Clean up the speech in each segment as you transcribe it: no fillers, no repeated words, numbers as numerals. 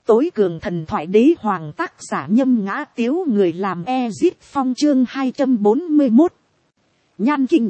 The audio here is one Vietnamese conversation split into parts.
tối cường thần thoại đế hoàng, tác giả Nhâm Ngã Tiếu, người làm Ezit Phong, chương 241. Nhan kinh.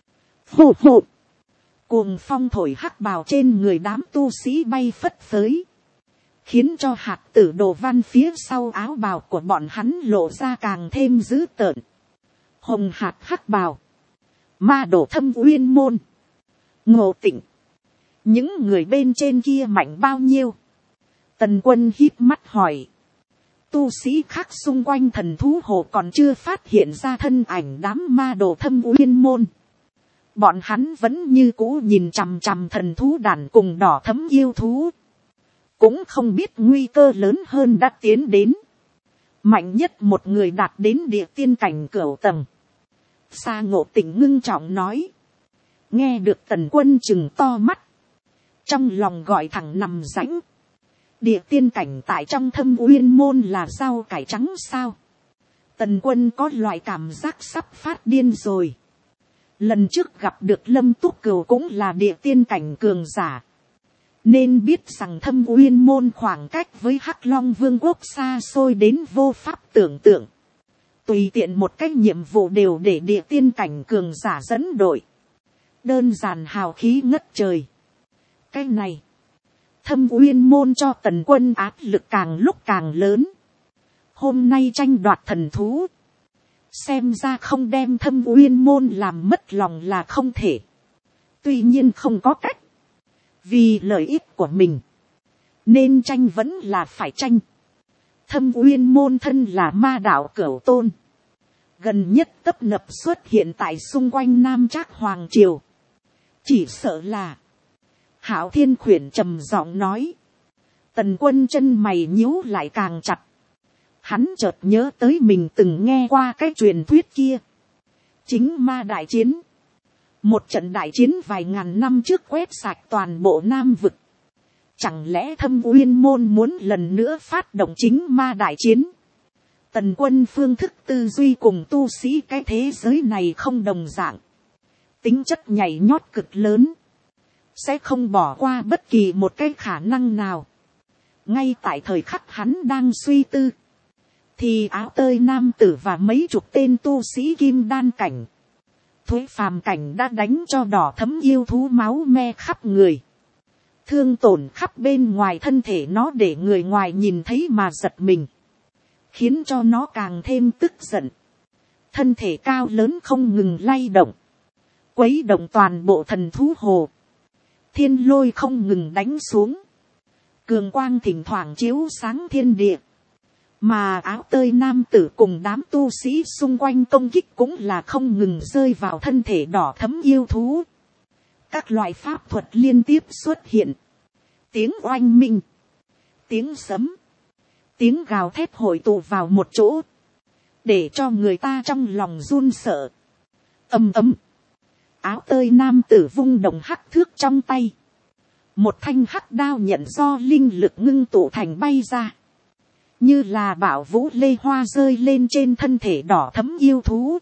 Hù hù. Cuồng phong thổi hắc bào trên người đám tu sĩ bay phất phới, khiến cho hạt tử đồ văn phía sau áo bào của bọn hắn lộ ra càng thêm dữ tợn. Hồng hạt hắc bào, ma đổ Thâm Uyên Môn, Ngộ Tịnh, những người bên trên kia mạnh bao nhiêu? Tần Quân híp mắt hỏi. Tu sĩ khác xung quanh thần thú hồ còn chưa phát hiện ra thân ảnh đám ma đồ Thâm Uyên Môn. Bọn hắn vẫn như cũ nhìn chằm chằm thần thú đàn cùng đỏ thấm yêu thú. Cũng không biết nguy cơ lớn hơn đã tiến đến. Mạnh nhất một người đạt đến địa tiên cảnh cửu tầng. Sa Ngộ Tịnh ngưng trọng nói. Nghe được Tần Quân chừng to mắt, trong lòng gọi thẳng nằm rãnh. Địa tiên cảnh tại trong Thâm Uyên Môn là rau cải trắng sao? Tần Quân có loại cảm giác sắp phát điên rồi. Lần trước gặp được Lâm Túc Cửu cũng là địa tiên cảnh cường giả, nên biết rằng Thâm Uyên Môn khoảng cách với Hắc Long Vương quốc xa xôi đến vô pháp tưởng tượng. Tùy tiện một cái nhiệm vụ đều để địa tiên cảnh cường giả dẫn đội. Đơn giản hào khí ngất trời. Cái này, Thâm Uyên Môn cho Tần Quân áp lực càng lúc càng lớn. Hôm nay tranh đoạt thần thú, xem ra không đem Thâm Uyên Môn làm mất lòng là không thể. Tuy nhiên không có cách, vì lợi ích của mình, nên tranh vẫn là phải tranh. Thâm Uyên Môn thân là ma đạo cửu tôn, gần nhất tấp nập xuất hiện tại xung quanh Nam Trác Hoàng Triều. Chỉ sợ là... Hạo Thiên Khuyển trầm giọng nói. Tần Quân chân mày nhíu lại càng chặt. Hắn chợt nhớ tới mình từng nghe qua cái truyền thuyết kia. Chính ma đại chiến. Một trận đại chiến vài ngàn năm trước quét sạch toàn bộ Nam vực. Chẳng lẽ Thâm Uyên Môn muốn lần nữa phát động chính ma đại chiến? Tần Quân phương thức tư duy cùng tu sĩ cái thế giới này không đồng dạng. Tính chất nhảy nhót cực lớn, sẽ không bỏ qua bất kỳ một cái khả năng nào. Ngay tại thời khắc hắn đang suy tư, thì áo tơi nam tử và mấy chục tên tu sĩ kim đan cảnh, Thúy phàm cảnh đã đánh cho đỏ thấm yêu thú máu me khắp người. Thương tổn khắp bên ngoài thân thể nó để người ngoài nhìn thấy mà giật mình, khiến cho nó càng thêm tức giận. Thân thể cao lớn không ngừng lay động, quấy động toàn bộ thần thú hồ. Thiên lôi không ngừng đánh xuống, cường quang thỉnh thoảng chiếu sáng thiên địa, mà áo tơi nam tử cùng đám tu sĩ xung quanh công kích cũng là không ngừng rơi vào thân thể đỏ thấm yêu thú. Các loại pháp thuật liên tiếp xuất hiện, tiếng oanh minh, tiếng sấm, tiếng gào thét hội tụ vào một chỗ, để cho người ta trong lòng run sợ. Ầm ầm. Áo tơi nam tử vung đồng hắc thước trong tay, một thanh hắc đao nhận do linh lực ngưng tụ thành bay ra, như là bảo vũ lê hoa rơi lên trên thân thể đỏ thấm yêu thú,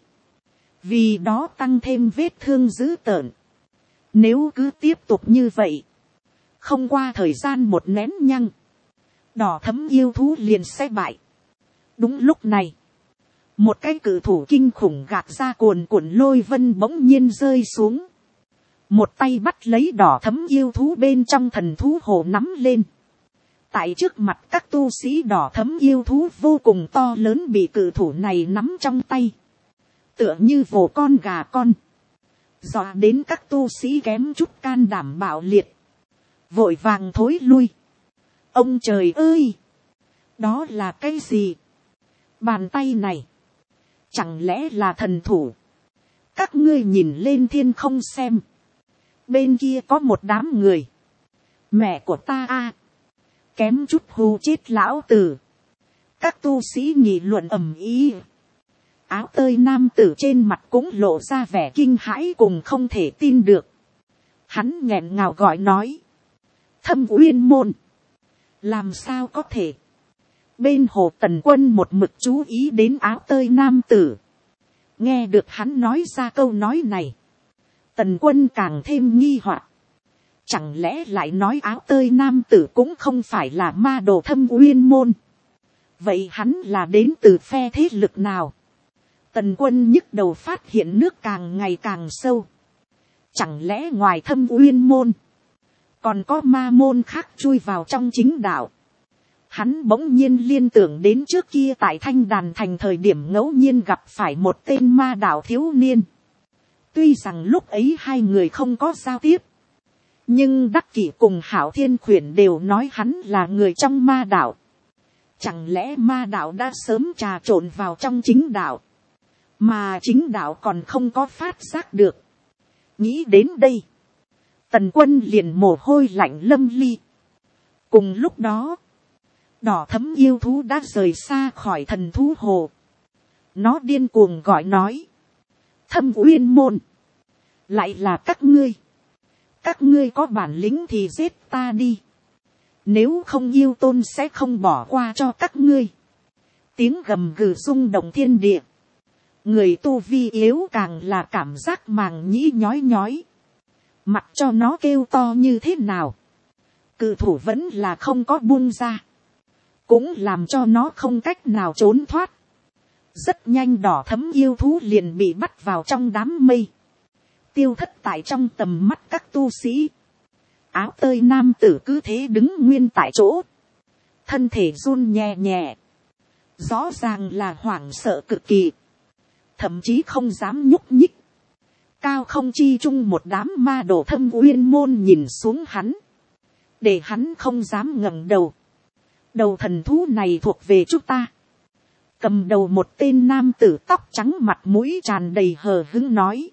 vì đó tăng thêm vết thương dữ tợn. Nếu cứ tiếp tục như vậy, không qua thời gian một nén nhăng, đỏ thấm yêu thú liền sẽ bại. Đúng lúc này, một cái cự thủ kinh khủng gạt ra cuồn cuộn lôi vân bỗng nhiên rơi xuống. Một tay bắt lấy đỏ thấm yêu thú bên trong thần thú hồ nắm lên. Tại trước mặt các tu sĩ, đỏ thấm yêu thú vô cùng to lớn bị cự thủ này nắm trong tay, tựa như vồ con gà con, dọa đến các tu sĩ kém chút can đảm bạo liệt, vội vàng thối lui. Ông trời ơi! Đó là cái gì? Bàn tay này chẳng lẽ là thần thủ? Các ngươi nhìn lên thiên không xem, bên kia có một đám người. Mẹ của ta a, kém chút hù chết lão tử. Các tu sĩ nghị luận ầm ĩ. Áo tơi nam tử trên mặt cũng lộ ra vẻ kinh hãi cùng không thể tin được. Hắn nghẹn ngào gọi nói. Thâm Uyên Môn, làm sao có thể? Bên hồ Tần Quân một mực chú ý đến áo tơi nam tử. Nghe được hắn nói ra câu nói này, Tần Quân càng thêm nghi hoặc. Chẳng lẽ lại nói áo tơi nam tử cũng không phải là ma đồ Thâm Uyên môn. Vậy hắn là đến từ phe thế lực nào? Tần Quân nhức đầu phát hiện nước càng ngày càng sâu. Chẳng lẽ ngoài Thâm Uyên môn, còn có ma môn khác chui vào trong chính đạo? Hắn bỗng nhiên liên tưởng đến trước kia tại Thanh Đàn Thành thời điểm ngẫu nhiên gặp phải một tên ma đạo thiếu niên. Tuy rằng lúc ấy hai người không có giao tiếp, nhưng Đắc Kỷ cùng Hảo Thiên Khuyển đều nói hắn là người trong ma đạo. Chẳng lẽ ma đạo đã sớm trà trộn vào trong chính đạo, mà chính đạo còn không có phát giác được? Nghĩ đến đây, Tần Quân liền mồ hôi lạnh lâm ly. Cùng lúc đó, đỏ thấm yêu thú đã rời xa khỏi thần thú hồ. Nó điên cuồng gọi nói: Thâm Uyên môn, lại là các ngươi. Các ngươi có bản lĩnh thì giết ta đi. Nếu không yêu tôn sẽ không bỏ qua cho các ngươi. Tiếng gầm gừ rung động thiên địa. Người tu vi yếu càng là cảm giác màng nhĩ nhói nhói. Mặc cho nó kêu to như thế nào, cự thủ vẫn là không có buông ra. Cũng làm cho nó không cách nào trốn thoát. Rất nhanh đỏ thấm yêu thú liền bị bắt vào trong đám mây, tiêu thất tại trong tầm mắt các tu sĩ. Áo tơi nam tử cứ thế đứng nguyên tại chỗ, thân thể run nhẹ nhẹ, rõ ràng là hoảng sợ cực kỳ, thậm chí không dám nhúc nhích. Cao không chi chung một đám ma đồ Thâm Uyên môn nhìn xuống hắn, để hắn không dám ngẩng đầu. Đầu thần thú này thuộc về chúng ta. Cầm đầu một tên nam tử tóc trắng mặt mũi tràn đầy hờ hững nói.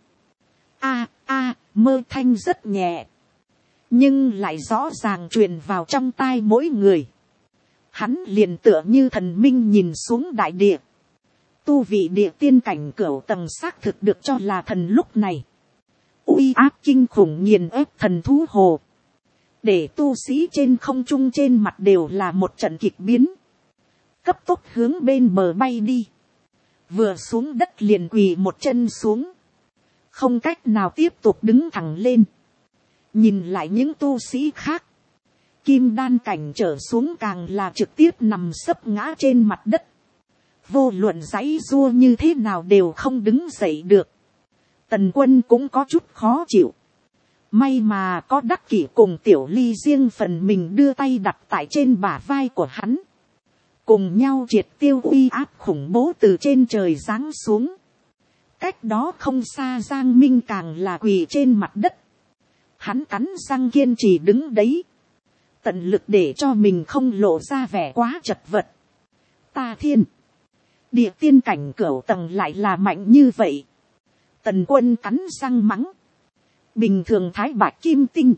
Mơ thanh rất nhẹ, nhưng lại rõ ràng truyền vào trong tai mỗi người. Hắn liền tựa như thần minh nhìn xuống đại địa. Tu vị địa tiên cảnh cửu tầng xác thực được cho là thần lúc này. Uy áp kinh khủng nghiền ép thần thú hồ, để tu sĩ trên không trung trên mặt đều là một trận kịch biến. Cấp tốc hướng bên bờ bay đi. Vừa xuống đất liền quỳ một chân xuống, không cách nào tiếp tục đứng thẳng lên. Nhìn lại những tu sĩ khác, kim đan cảnh trở xuống càng là trực tiếp nằm sấp ngã trên mặt đất. Vô luận giãy giụa như thế nào đều không đứng dậy được. Tần Quân cũng có chút khó chịu. May mà có Đắc Kỷ cùng Tiểu Ly riêng phần mình đưa tay đặt tại trên bả vai của hắn, cùng nhau triệt tiêu uy áp khủng bố từ trên trời giáng xuống. Cách đó không xa Giang Minh càng là quỳ trên mặt đất. Hắn cắn răng kiên trì đứng đấy, tận lực để cho mình không lộ ra vẻ quá chật vật. Ta thiên, địa tiên cảnh cửu tầng lại là mạnh như vậy. Tần Quân cắn răng mắng. Bình thường Thái Bạch Kim Tinh,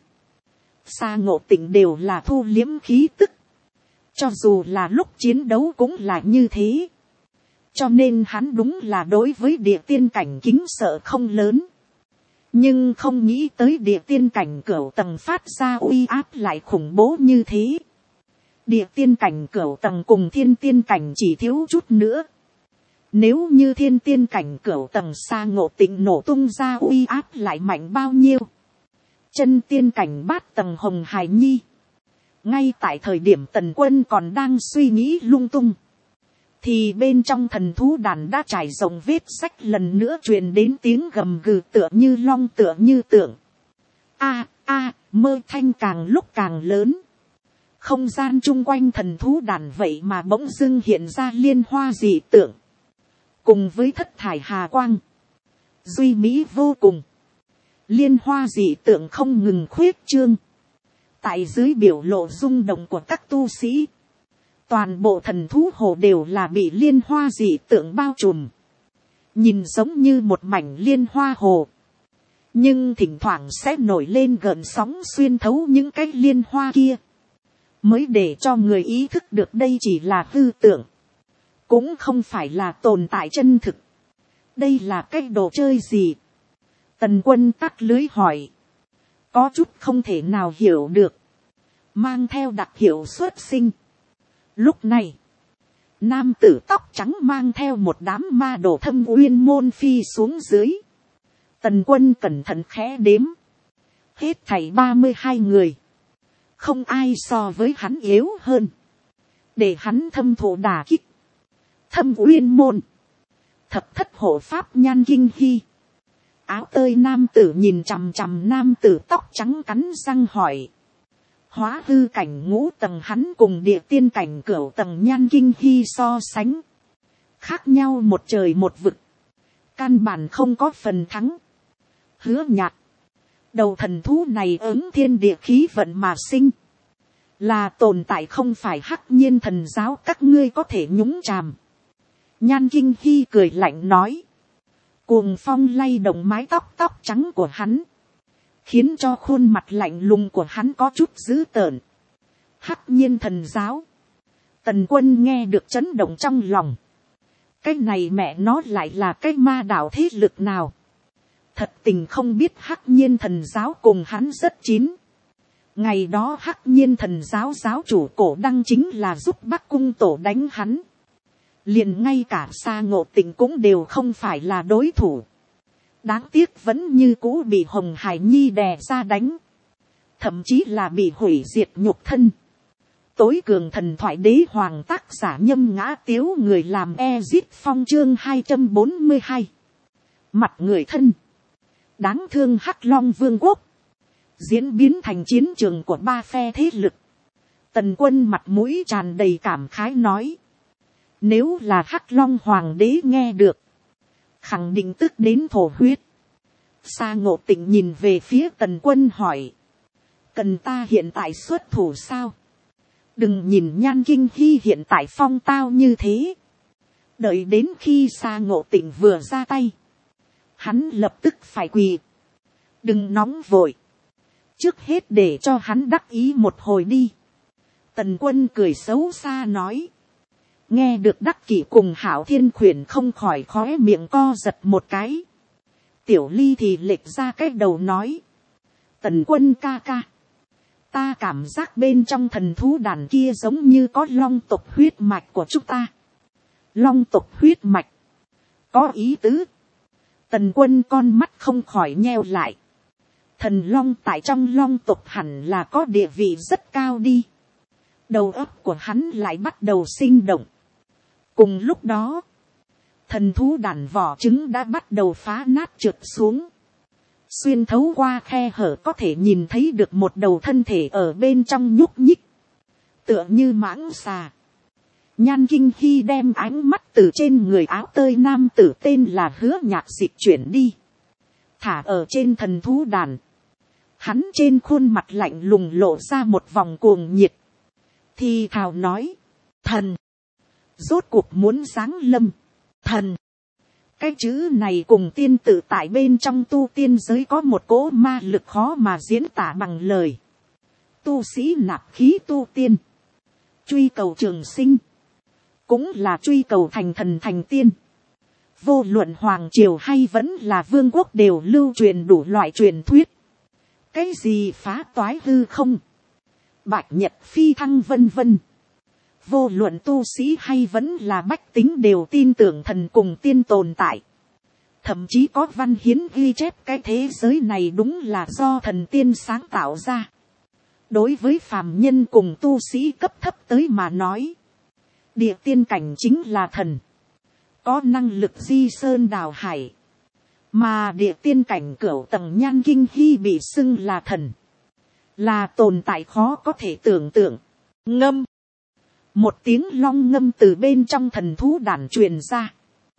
Sa Ngộ Tịnh đều là thu liếm khí tức. Cho dù là lúc chiến đấu cũng là như thế. Cho nên hắn đúng là đối với địa tiên cảnh kính sợ không lớn. Nhưng không nghĩ tới địa tiên cảnh cửu tầng phát ra uy áp lại khủng bố như thế. Địa tiên cảnh cửu tầng cùng thiên tiên cảnh chỉ thiếu chút nữa. Nếu như thiên tiên cảnh cửu tầng Sa Ngộ Tịnh nổ tung ra uy áp lại mạnh bao nhiêu. Chân tiên cảnh bát tầng Hồng Hải Nhi. Ngay tại thời điểm Tần Quân còn đang suy nghĩ lung tung, thì bên trong thần thú đàn đã trải rộng vết sách lần nữa truyền đến tiếng gầm gừ tựa như long tựa như tượng. Mơ thanh càng lúc càng lớn. Không gian chung quanh thần thú đàn vậy mà bỗng dưng hiện ra liên hoa dị tượng. Cùng với thất thải hà quang, duy mỹ vô cùng. Liên hoa dị tượng không ngừng khuyết trương. Tại dưới biểu lộ rung động của các tu sĩ, toàn bộ thần thú hồ đều là bị liên hoa dị tượng bao trùm. Nhìn giống như một mảnh liên hoa hồ. Nhưng thỉnh thoảng sẽ nổi lên gợn sóng xuyên thấu những cái liên hoa kia. Mới để cho người ý thức được đây chỉ là hư tượng. Cũng không phải là tồn tại chân thực. Đây là cái đồ chơi gì? Tần Quân tắt lưới hỏi. Có chút không thể nào hiểu được. Mang theo đặc hiệu xuất sinh. Lúc này, nam tử tóc trắng mang theo một đám ma đồ Thâm Uyên môn phi xuống dưới. Tần Quân cẩn thận khẽ đếm. Hết thảy 32 người. Không ai so với hắn yếu hơn. Để hắn thâm thụ đả kích. Thâm uyên môn. Thập thất hộ pháp Nhan Kinh Hy. Áo tơi nam tử nhìn chằm chằm nam tử tóc trắng cắn răng hỏi. Hóa hư cảnh ngũ tầng hắn cùng địa tiên cảnh cửu tầng Nhan Kinh Hy so sánh. Khác nhau một trời một vực. Căn bản không có phần thắng. Hứa Nhạc. Đầu thần thú này ứng thiên địa khí vận mà sinh. Là tồn tại không phải Hắc Nhiên thần giáo các ngươi có thể nhúng chàm. Nhan Kinh Hy cười lạnh nói. Cuồng phong lay động mái tóc trắng của hắn. Khiến cho khuôn mặt lạnh lùng của hắn có chút dữ tợn. Hắc Nhiên thần giáo. Tần Quân nghe được chấn động trong lòng. Cái này mẹ nó lại là cái ma đạo thế lực nào. Thật tình không biết Hắc Nhiên thần giáo cùng hắn rất chín. Ngày đó Hắc Nhiên thần giáo giáo chủ Cổ Đăng chính là giúp Bắc Cung Tổ đánh hắn. Liền ngay cả Sa Ngộ Tịnh cũng đều không phải là đối thủ. Đáng tiếc vẫn như cũ bị Hồng Hải Nhi đè ra đánh. Thậm chí là bị hủy diệt nhục thân. Tối cường thần thoại đế hoàng tác giả Nhâm Ngã Tiếu người làm Ezit Phong chương 242. Mặt người thân. Đáng thương Hắc Long Vương quốc. Diễn biến thành chiến trường của ba phe thế lực. Tần Quân mặt mũi tràn đầy cảm khái nói. Nếu là Hắc Long Hoàng đế nghe được. Khẳng định tức đến thổ huyết. Sa Ngộ Tịnh nhìn về phía Tần Quân hỏi. Cần ta hiện tại xuất thủ sao? Đừng nhìn Nhan Kinh Hy hiện tại phong tao như thế. Đợi đến khi Sa Ngộ Tịnh vừa ra tay. Hắn lập tức phải quỳ. Đừng nóng vội. Trước hết để cho hắn đắc ý một hồi đi. Tần Quân cười xấu xa nói. Nghe được Đắc Kỷ cùng Hảo Thiên Khuyển không khỏi khóe miệng co giật một cái. Tiểu Ly thì lệch ra cái đầu nói. Tần Quân ca ca. Ta cảm giác bên trong thần thú đàn kia giống như có long tộc huyết mạch của chúng ta. Long tộc huyết mạch. Có ý tứ. Tần Quân con mắt không khỏi nheo lại. Thần long tại trong long tộc hẳn là có địa vị rất cao đi. Đầu óc của hắn lại bắt đầu sinh động. Cùng lúc đó, thần thú đàn vỏ trứng đã bắt đầu phá nát trượt xuống. Xuyên thấu qua khe hở có thể nhìn thấy được một đầu thân thể ở bên trong nhúc nhích. Tựa như mãng xà. Nhan Kinh Hy đem ánh mắt từ trên người áo tơi nam tử tên là Hứa Nhạc dịch chuyển đi. Thả ở trên thần thú đàn. Hắn trên khuôn mặt lạnh lùng lộ ra một vòng cuồng nhiệt. Thì thào nói. Thần. Rốt cuộc muốn giáng lâm. Thần. Cái chữ này cùng tiên tự tại bên trong tu tiên giới có một cỗ ma lực khó mà diễn tả bằng lời. Tu sĩ nạp khí tu tiên. Truy cầu trường sinh. Cũng là truy cầu thành thần thành tiên. Vô luận hoàng triều hay vẫn là vương quốc đều lưu truyền đủ loại truyền thuyết. Cái gì phá toái hư không? Bạch nhật phi thăng vân vân. Vô luận tu sĩ hay vẫn là bách tính đều tin tưởng thần cùng tiên tồn tại. Thậm chí có văn hiến ghi chép cái thế giới này đúng là do thần tiên sáng tạo ra. Đối với phàm nhân cùng tu sĩ cấp thấp tới mà nói. Địa tiên cảnh chính là thần. Có năng lực di sơn đào hải. Mà địa tiên cảnh cửu tầng Nhan Kinh Hy bị xưng là thần. Là tồn tại khó có thể tưởng tượng. Ngâm. Một tiếng long ngâm từ bên trong thần thú đàn truyền ra.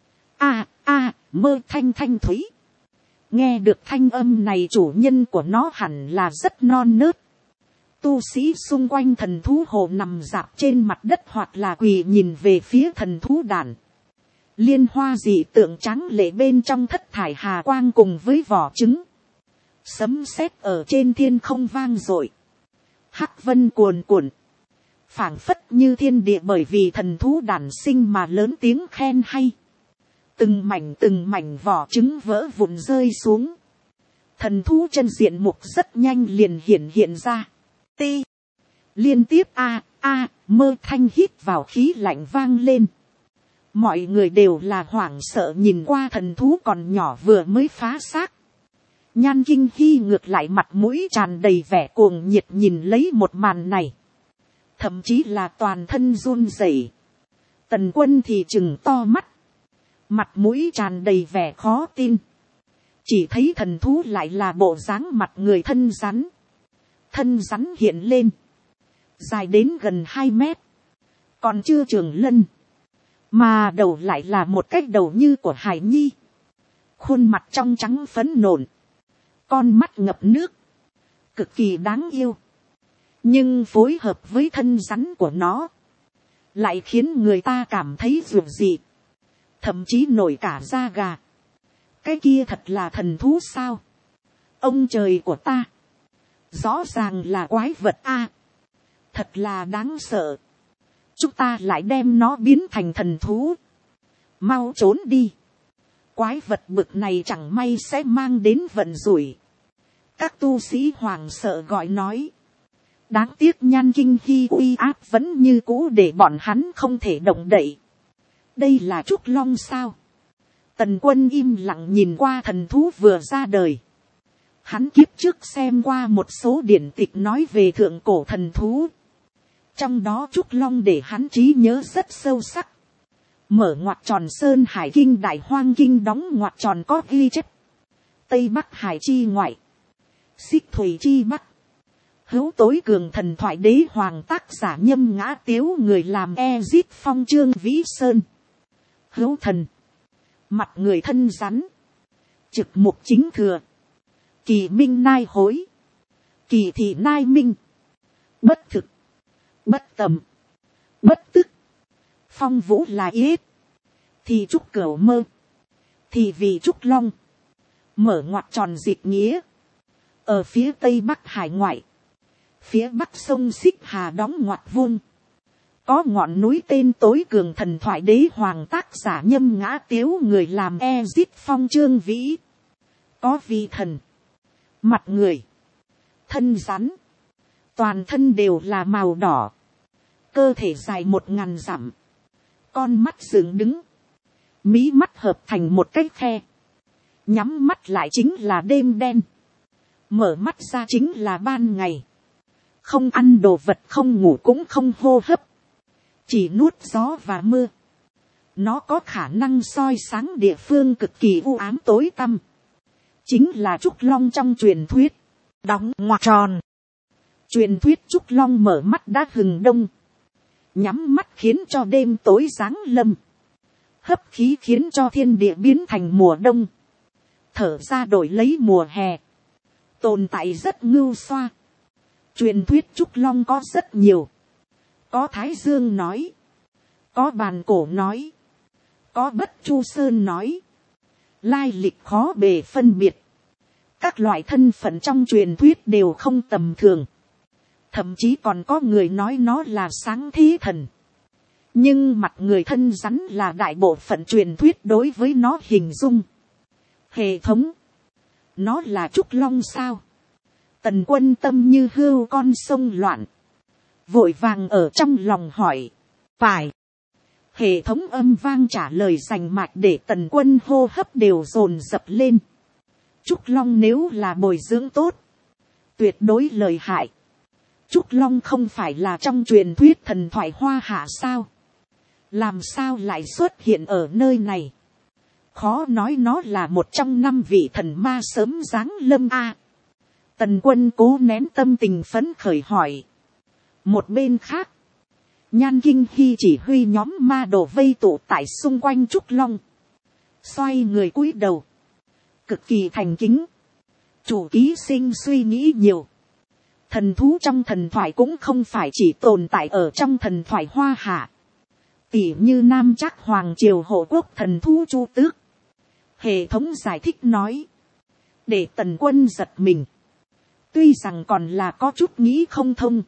Mơ thanh thanh thúy. Nghe được thanh âm này chủ nhân của nó hẳn là rất non nớt. Tu sĩ xung quanh thần thú hồ nằm dạp trên mặt đất hoặc là quỳ nhìn về phía thần thú đàn. Liên hoa dị tượng trắng lệ bên trong thất thải hà quang cùng với vỏ trứng. Sấm sét ở trên thiên không vang dội. Hắc vân cuồn cuộn. Phảng phất như thiên địa bởi vì thần thú đàn sinh mà lớn tiếng khen hay. Từng mảnh vỏ trứng vỡ vụn rơi xuống. Thần thú chân diện mục rất nhanh liền hiện ra. Ti. Liên tiếp mơ thanh hít vào khí lạnh vang lên. Mọi người đều là hoảng sợ nhìn qua thần thú còn nhỏ vừa mới phá xác. Nhan Kinh Hy ngược lại mặt mũi tràn đầy vẻ cuồng nhiệt nhìn lấy một màn này. Thậm chí là toàn thân run rẩy. Tần Quân thì trừng to mắt. Mặt mũi tràn đầy vẻ khó tin. Chỉ thấy thần thú lại là bộ dáng mặt người thân rắn. Thân rắn hiện lên. Dài đến gần 2 mét. Còn chưa trường lân. Mà đầu lại là một cái đầu như của hải nhi. Khuôn mặt trong trắng phấn nộn. Con mắt ngập nước. Cực kỳ đáng yêu. Nhưng phối hợp với thân rắn của nó. Lại khiến người ta cảm thấy ruột dị. Thậm chí nổi cả da gà. Cái kia thật là thần thú sao? Ông trời của ta. Rõ ràng là quái vật a. Thật là đáng sợ. Chúng ta lại đem nó biến thành thần thú. Mau trốn đi. Quái vật bực này chẳng may sẽ mang đến vận rủi. Các tu sĩ hoảng sợ gọi nói. Đáng tiếc Nhan Kinh Hy uy áp vẫn như cũ để bọn hắn không thể động đậy. Đây là Trúc Long sao? Tần Quân im lặng nhìn qua thần thú vừa ra đời. Hắn kiếp trước xem qua một số điển tịch nói về thượng cổ thần thú. Trong đó Trúc Long để hắn trí nhớ rất sâu sắc. Mở ngoặc tròn Sơn Hải Kinh Đại Hoang Kinh đóng ngoặc tròn có ghi chép. Tây Bắc Hải chi ngoại. Xích Thủy chi Bắc. Hữu tối cường thần thoại đế hoàng tác giả Nhâm Ngã Tiếu người làm Ezit Phong Chương Vĩ Sơn. Hữu thần. Mặt người thân rắn. Trực mục chính thừa. Kỳ minh nai hối. Kỳ thị nai minh. Bất thực. Bất tầm. Bất tức. Phong vũ là yết. Thì trúc cửu mơ. Thì vì trúc long. Mở ngoặc tròn dịch nghĩa. Ở phía tây bắc hải ngoại. Phía bắc sông Xích Hà đóng ngoặc vuông. Có ngọn núi tên tối cường thần thoại đế hoàng tác giả Nhâm Ngã Tiếu người làm Ezit Phong Chương Vĩ. Có vi thần. Mặt người. Thân rắn. Toàn thân đều là màu đỏ. Cơ thể dài 1000 dặm. Con mắt dựng đứng. Mí mắt hợp thành một cái khe. Nhắm mắt lại chính là đêm đen. Mở mắt ra chính là ban ngày. Không ăn đồ vật, không ngủ cũng không hô hấp. Chỉ nuốt gió và mưa. Nó có khả năng soi sáng địa phương cực kỳ u ám tối tăm. Chính là Trúc Long trong truyền thuyết. Đóng ngoặc tròn. Truyền thuyết Trúc Long mở mắt đã hừng đông. Nhắm mắt khiến cho đêm tối giáng lâm. Hấp khí khiến cho thiên địa biến thành mùa đông. Thở ra đổi lấy mùa hè. Tồn tại rất ngưu xoa. Truyền thuyết Trúc Long có rất nhiều. Có Thái Dương nói. Có Bàn Cổ nói. Có Bất Chu Sơn nói. Lai lịch khó bề phân biệt. Các loại thân phận trong truyền thuyết đều không tầm thường. Thậm chí còn có người nói nó là sáng thế thần. Nhưng mặt người thân rắn là đại bộ phận truyền thuyết đối với nó hình dung. Hệ thống. Nó là Trúc Long sao? Tần Quân tâm như hươu con sông loạn. Vội vàng ở trong lòng hỏi. Phải. Hệ thống âm vang trả lời rành mạch để Tần Quân hô hấp đều dồn dập lên. Trúc Long nếu là bồi dưỡng tốt. Tuyệt đối lợi hại. Trúc Long không phải là trong truyền thuyết thần thoại Hoa Hạ sao? Làm sao lại xuất hiện ở nơi này? Khó nói nó là một trong 5 vị thần ma sớm giáng lâm a. Tần Quân cố nén tâm tình phấn khởi hỏi. Một bên khác. Nhan Kinh Hy chỉ huy nhóm ma đồ vây tụ tại xung quanh Trúc Long. Xoay người cúi đầu. Cực kỳ thành kính. Chủ ký sinh suy nghĩ nhiều. Thần thú trong thần thoại cũng không phải chỉ tồn tại ở trong thần thoại Hoa Hạ. Tỉ như Nam Trác Hoàng Triều hộ quốc thần thú Chu Tước. Hệ thống giải thích nói. Để Tần Quân giật mình. Tuy rằng còn là có chút nghĩ không thông.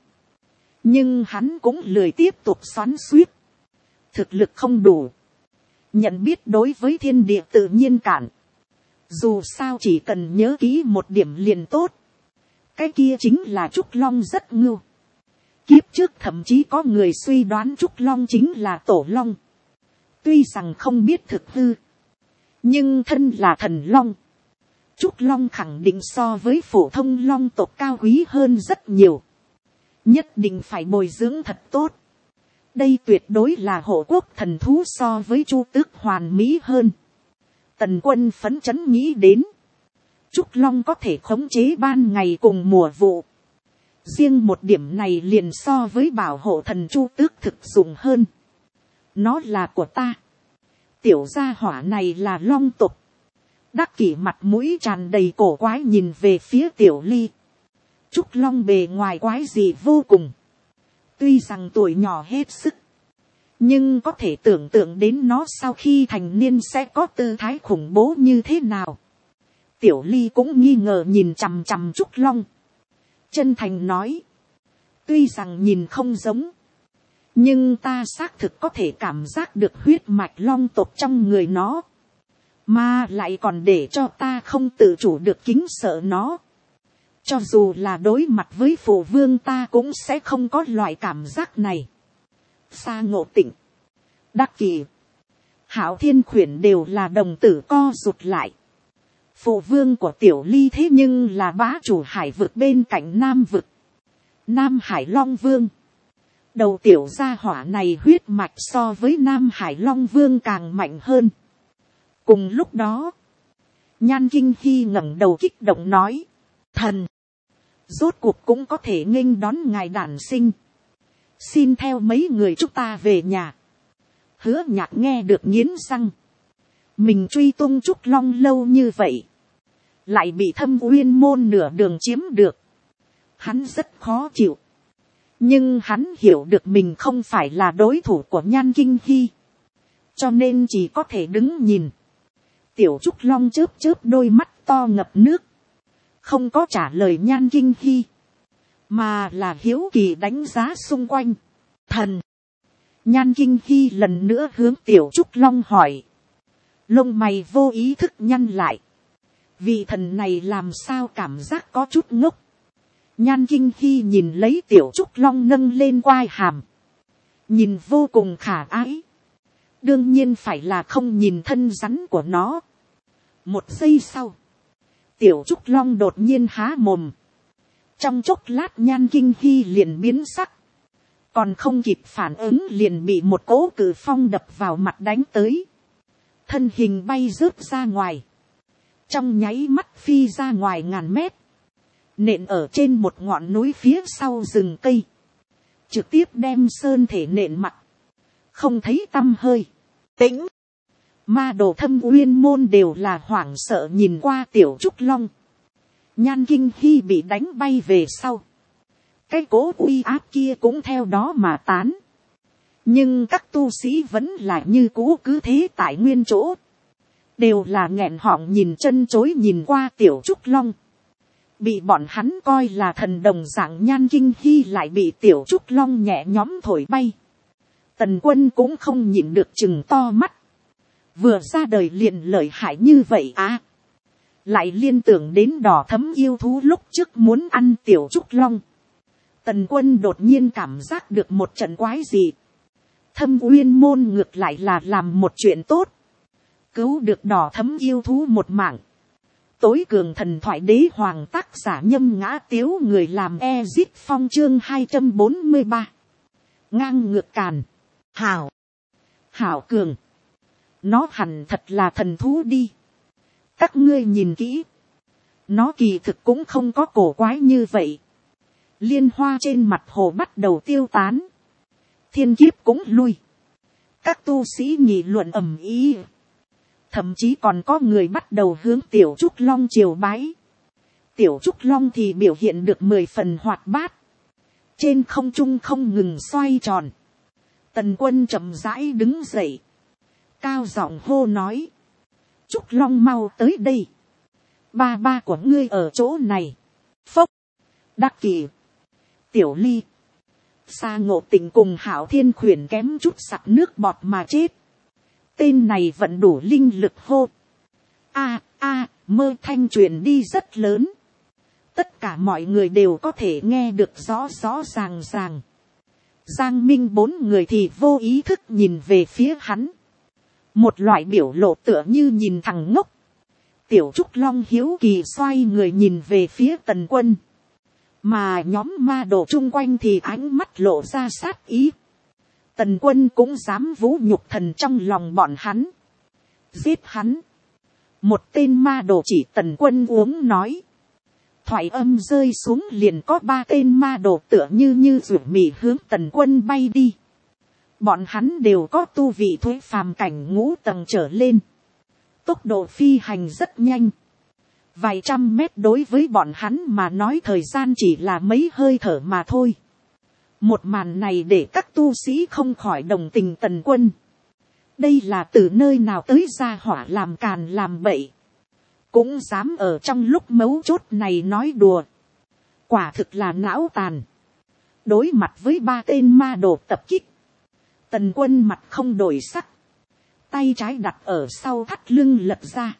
Nhưng hắn cũng lười tiếp tục xoắn xuýt. Thực lực không đủ. Nhận biết đối với thiên địa tự nhiên cản. Dù sao chỉ cần nhớ kỹ một điểm liền tốt. Cái kia chính là Trúc Long rất ngưu. Kiếp trước thậm chí có người suy đoán Trúc Long chính là Tổ Long. Tuy rằng không biết thực hư. Nhưng thân là thần Long. Trúc long khẳng định so với phổ thông long tộc cao quý hơn rất nhiều. Nhất định phải bồi dưỡng thật tốt. Đây tuyệt đối là hộ quốc thần thú so với Chu Tước hoàn mỹ hơn. Tần Quân phấn chấn nghĩ đến. Trúc long có thể khống chế ban ngày cùng mùa vụ. Riêng một điểm này liền so với bảo hộ thần Chu Tước thực dụng hơn. Nó là của ta. Tiểu gia hỏa này là long tộc. Đắc Kỷ mặt mũi tràn đầy cổ quái nhìn về phía Tiểu Ly. Trúc long bề ngoài quái dị vô cùng. Tuy rằng tuổi nhỏ hết sức. Nhưng có thể tưởng tượng đến nó sau khi thành niên sẽ có tư thái khủng bố như thế nào. Tiểu Ly cũng nghi ngờ nhìn chằm chằm Trúc long. Chân thành nói. Tuy rằng nhìn không giống. Nhưng ta xác thực có thể cảm giác được huyết mạch long tộc trong người nó. Mà lại còn để cho ta không tự chủ được kính sợ nó. Cho dù là đối mặt với phụ vương ta cũng sẽ không có loại cảm giác này. Sa Ngộ Tịnh, Đắc Kỷ, Hạo Thiên Khuyển đều là đồng tử co rụt lại. Phụ vương của Tiểu Ly thế nhưng là bá chủ hải vực bên cạnh Nam vực. Nam Hải Long Vương. Đầu tiểu gia hỏa này huyết mạch so với Nam Hải Long Vương càng mạnh hơn. Cùng lúc đó, Nhan Kinh Hy ngẩng đầu kích động nói. Thần, rốt cuộc cũng có thể nghênh đón ngài đản sinh. Xin theo mấy người chúng ta về nhà. Hứa Nhạc nghe được nghiến răng. Mình truy tung Trúc long lâu như vậy. Lại bị Thâm Uyên môn nửa đường chiếm được. Hắn rất khó chịu. Nhưng hắn hiểu được mình không phải là đối thủ của Nhan Kinh Hy. Cho nên chỉ có thể đứng nhìn. Tiểu Trúc long chớp chớp đôi mắt to ngập nước. Không có trả lời Nhan Kinh Hy. Mà là hiếu kỳ đánh giá xung quanh. Thần. Nhan Kinh Hy lần nữa hướng Tiểu Trúc long hỏi. Lông mày vô ý thức nhăn lại. Vị thần này làm sao cảm giác có chút ngốc. Nhan Kinh Hy nhìn lấy Tiểu Trúc long nâng lên quai hàm. Nhìn vô cùng khả ái. Đương nhiên phải là không nhìn thân rắn của nó. Một giây sau. Tiểu Trúc long đột nhiên há mồm. Trong chốc lát Nhan Kinh Hy liền biến sắc. Còn không kịp phản ứng liền bị một cỗ cử phong đập vào mặt đánh tới. Thân hình bay rớt ra ngoài. Trong nháy mắt phi ra ngoài ngàn mét. Nện ở trên một ngọn núi phía sau rừng cây. Trực tiếp đem sơn thể nện mặt. Không thấy tăm hơi. Tĩnh. Ma đồ Thâm Uyên môn đều là hoảng sợ nhìn qua Tiểu Trúc long. Nhan Kinh Hy bị đánh bay về sau. Cái cố uy áp kia cũng theo đó mà tán. Nhưng các tu sĩ vẫn là như cũ cứ thế tại nguyên chỗ. Đều là nghẹn họng nhìn chân chối nhìn qua Tiểu Trúc long. Bị bọn hắn coi là thần đồng dạng Nhan Kinh Hy lại bị Tiểu Trúc long nhẹ nhõm thổi bay. Tần Quân cũng không nhịn được chừng to mắt. Vừa ra đời liền lợi hại như vậy à. Lại liên tưởng đến đỏ thấm yêu thú lúc trước muốn ăn Tiểu Trúc long. Tần Quân đột nhiên cảm giác được một trận quái dị. Thâm Uyên môn ngược lại là làm một chuyện tốt. Cứu được đỏ thấm yêu thú một mạng. Tối cường thần thoại đế hoàng tác giả Nhâm Ngã Tiếu người làm Ezit Phong chương 243. Ngang ngược càn. Hảo. Hảo cường. Nó hẳn thật là thần thú đi. Các ngươi nhìn kỹ. Nó kỳ thực cũng không có cổ quái như vậy. Liên hoa trên mặt hồ bắt đầu tiêu tán. Thiên kiếp cũng lui. Các tu sĩ nghị luận ầm ĩ. Thậm chí còn có người bắt đầu hướng Tiểu Trúc long triều bái. Tiểu Trúc long thì biểu hiện được 10 phần hoạt bát. Trên không trung không ngừng xoay tròn. Tần Quân chậm rãi đứng dậy. Cao giọng hô nói. Trúc long mau tới đây. Ba của ngươi ở chỗ này. Phốc. Đắc Kỷ. Tiểu Ly. Sa Ngộ Tịnh cùng Hạo Thiên Khuyển kém chút sặc nước bọt mà chết. Tên này vẫn đủ linh lực hô. Mơ thanh truyền đi rất lớn. Tất cả mọi người đều có thể nghe được rõ ràng. Giang Minh 4 người thì vô ý thức nhìn về phía hắn. Một loại biểu lộ tựa như nhìn thằng ngốc. Tiểu Trúc Long hiếu kỳ xoay người nhìn về phía Tần Quân. Mà nhóm ma đồ chung quanh thì ánh mắt lộ ra sát ý. Tần Quân cũng dám vũ nhục thần trong lòng bọn hắn. Giết hắn. Một tên ma đồ chỉ Tần Quân uống nói. Thoại âm rơi xuống liền có 3 tên ma đồ tựa như rủ mì hướng Tần Quân bay đi. Bọn hắn đều có tu vị thuế phàm cảnh ngũ tầng trở lên. Tốc độ phi hành rất nhanh. Vài trăm mét đối với bọn hắn mà nói thời gian chỉ là mấy hơi thở mà thôi. Một màn này để các tu sĩ không khỏi đồng tình Tần Quân. Đây là từ nơi nào tới ra hỏa làm càn làm bậy. Cũng dám ở trong lúc mấu chốt này nói đùa. Quả thực là não tàn. Đối mặt với 3 tên ma đồ tập kích. Tần Quân mặt không đổi sắc. Tay trái đặt ở sau thắt lưng lật ra.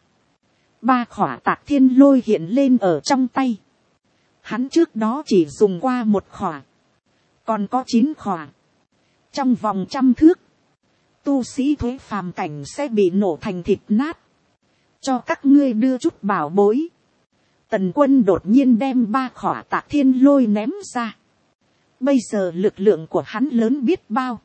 3 khỏa Tạc Thiên Lôi hiện lên ở trong tay. Hắn trước đó chỉ dùng qua 1 khỏa. Còn có 9 khỏa. Trong vòng 100 thước. Tu sĩ thuế phàm cảnh sẽ bị nổ thành thịt nát. Cho các ngươi đưa chút bảo bối. Tần Quân đột nhiên đem 3 khỏa Tạc Thiên Lôi ném ra. Bây giờ lực lượng của hắn lớn biết bao.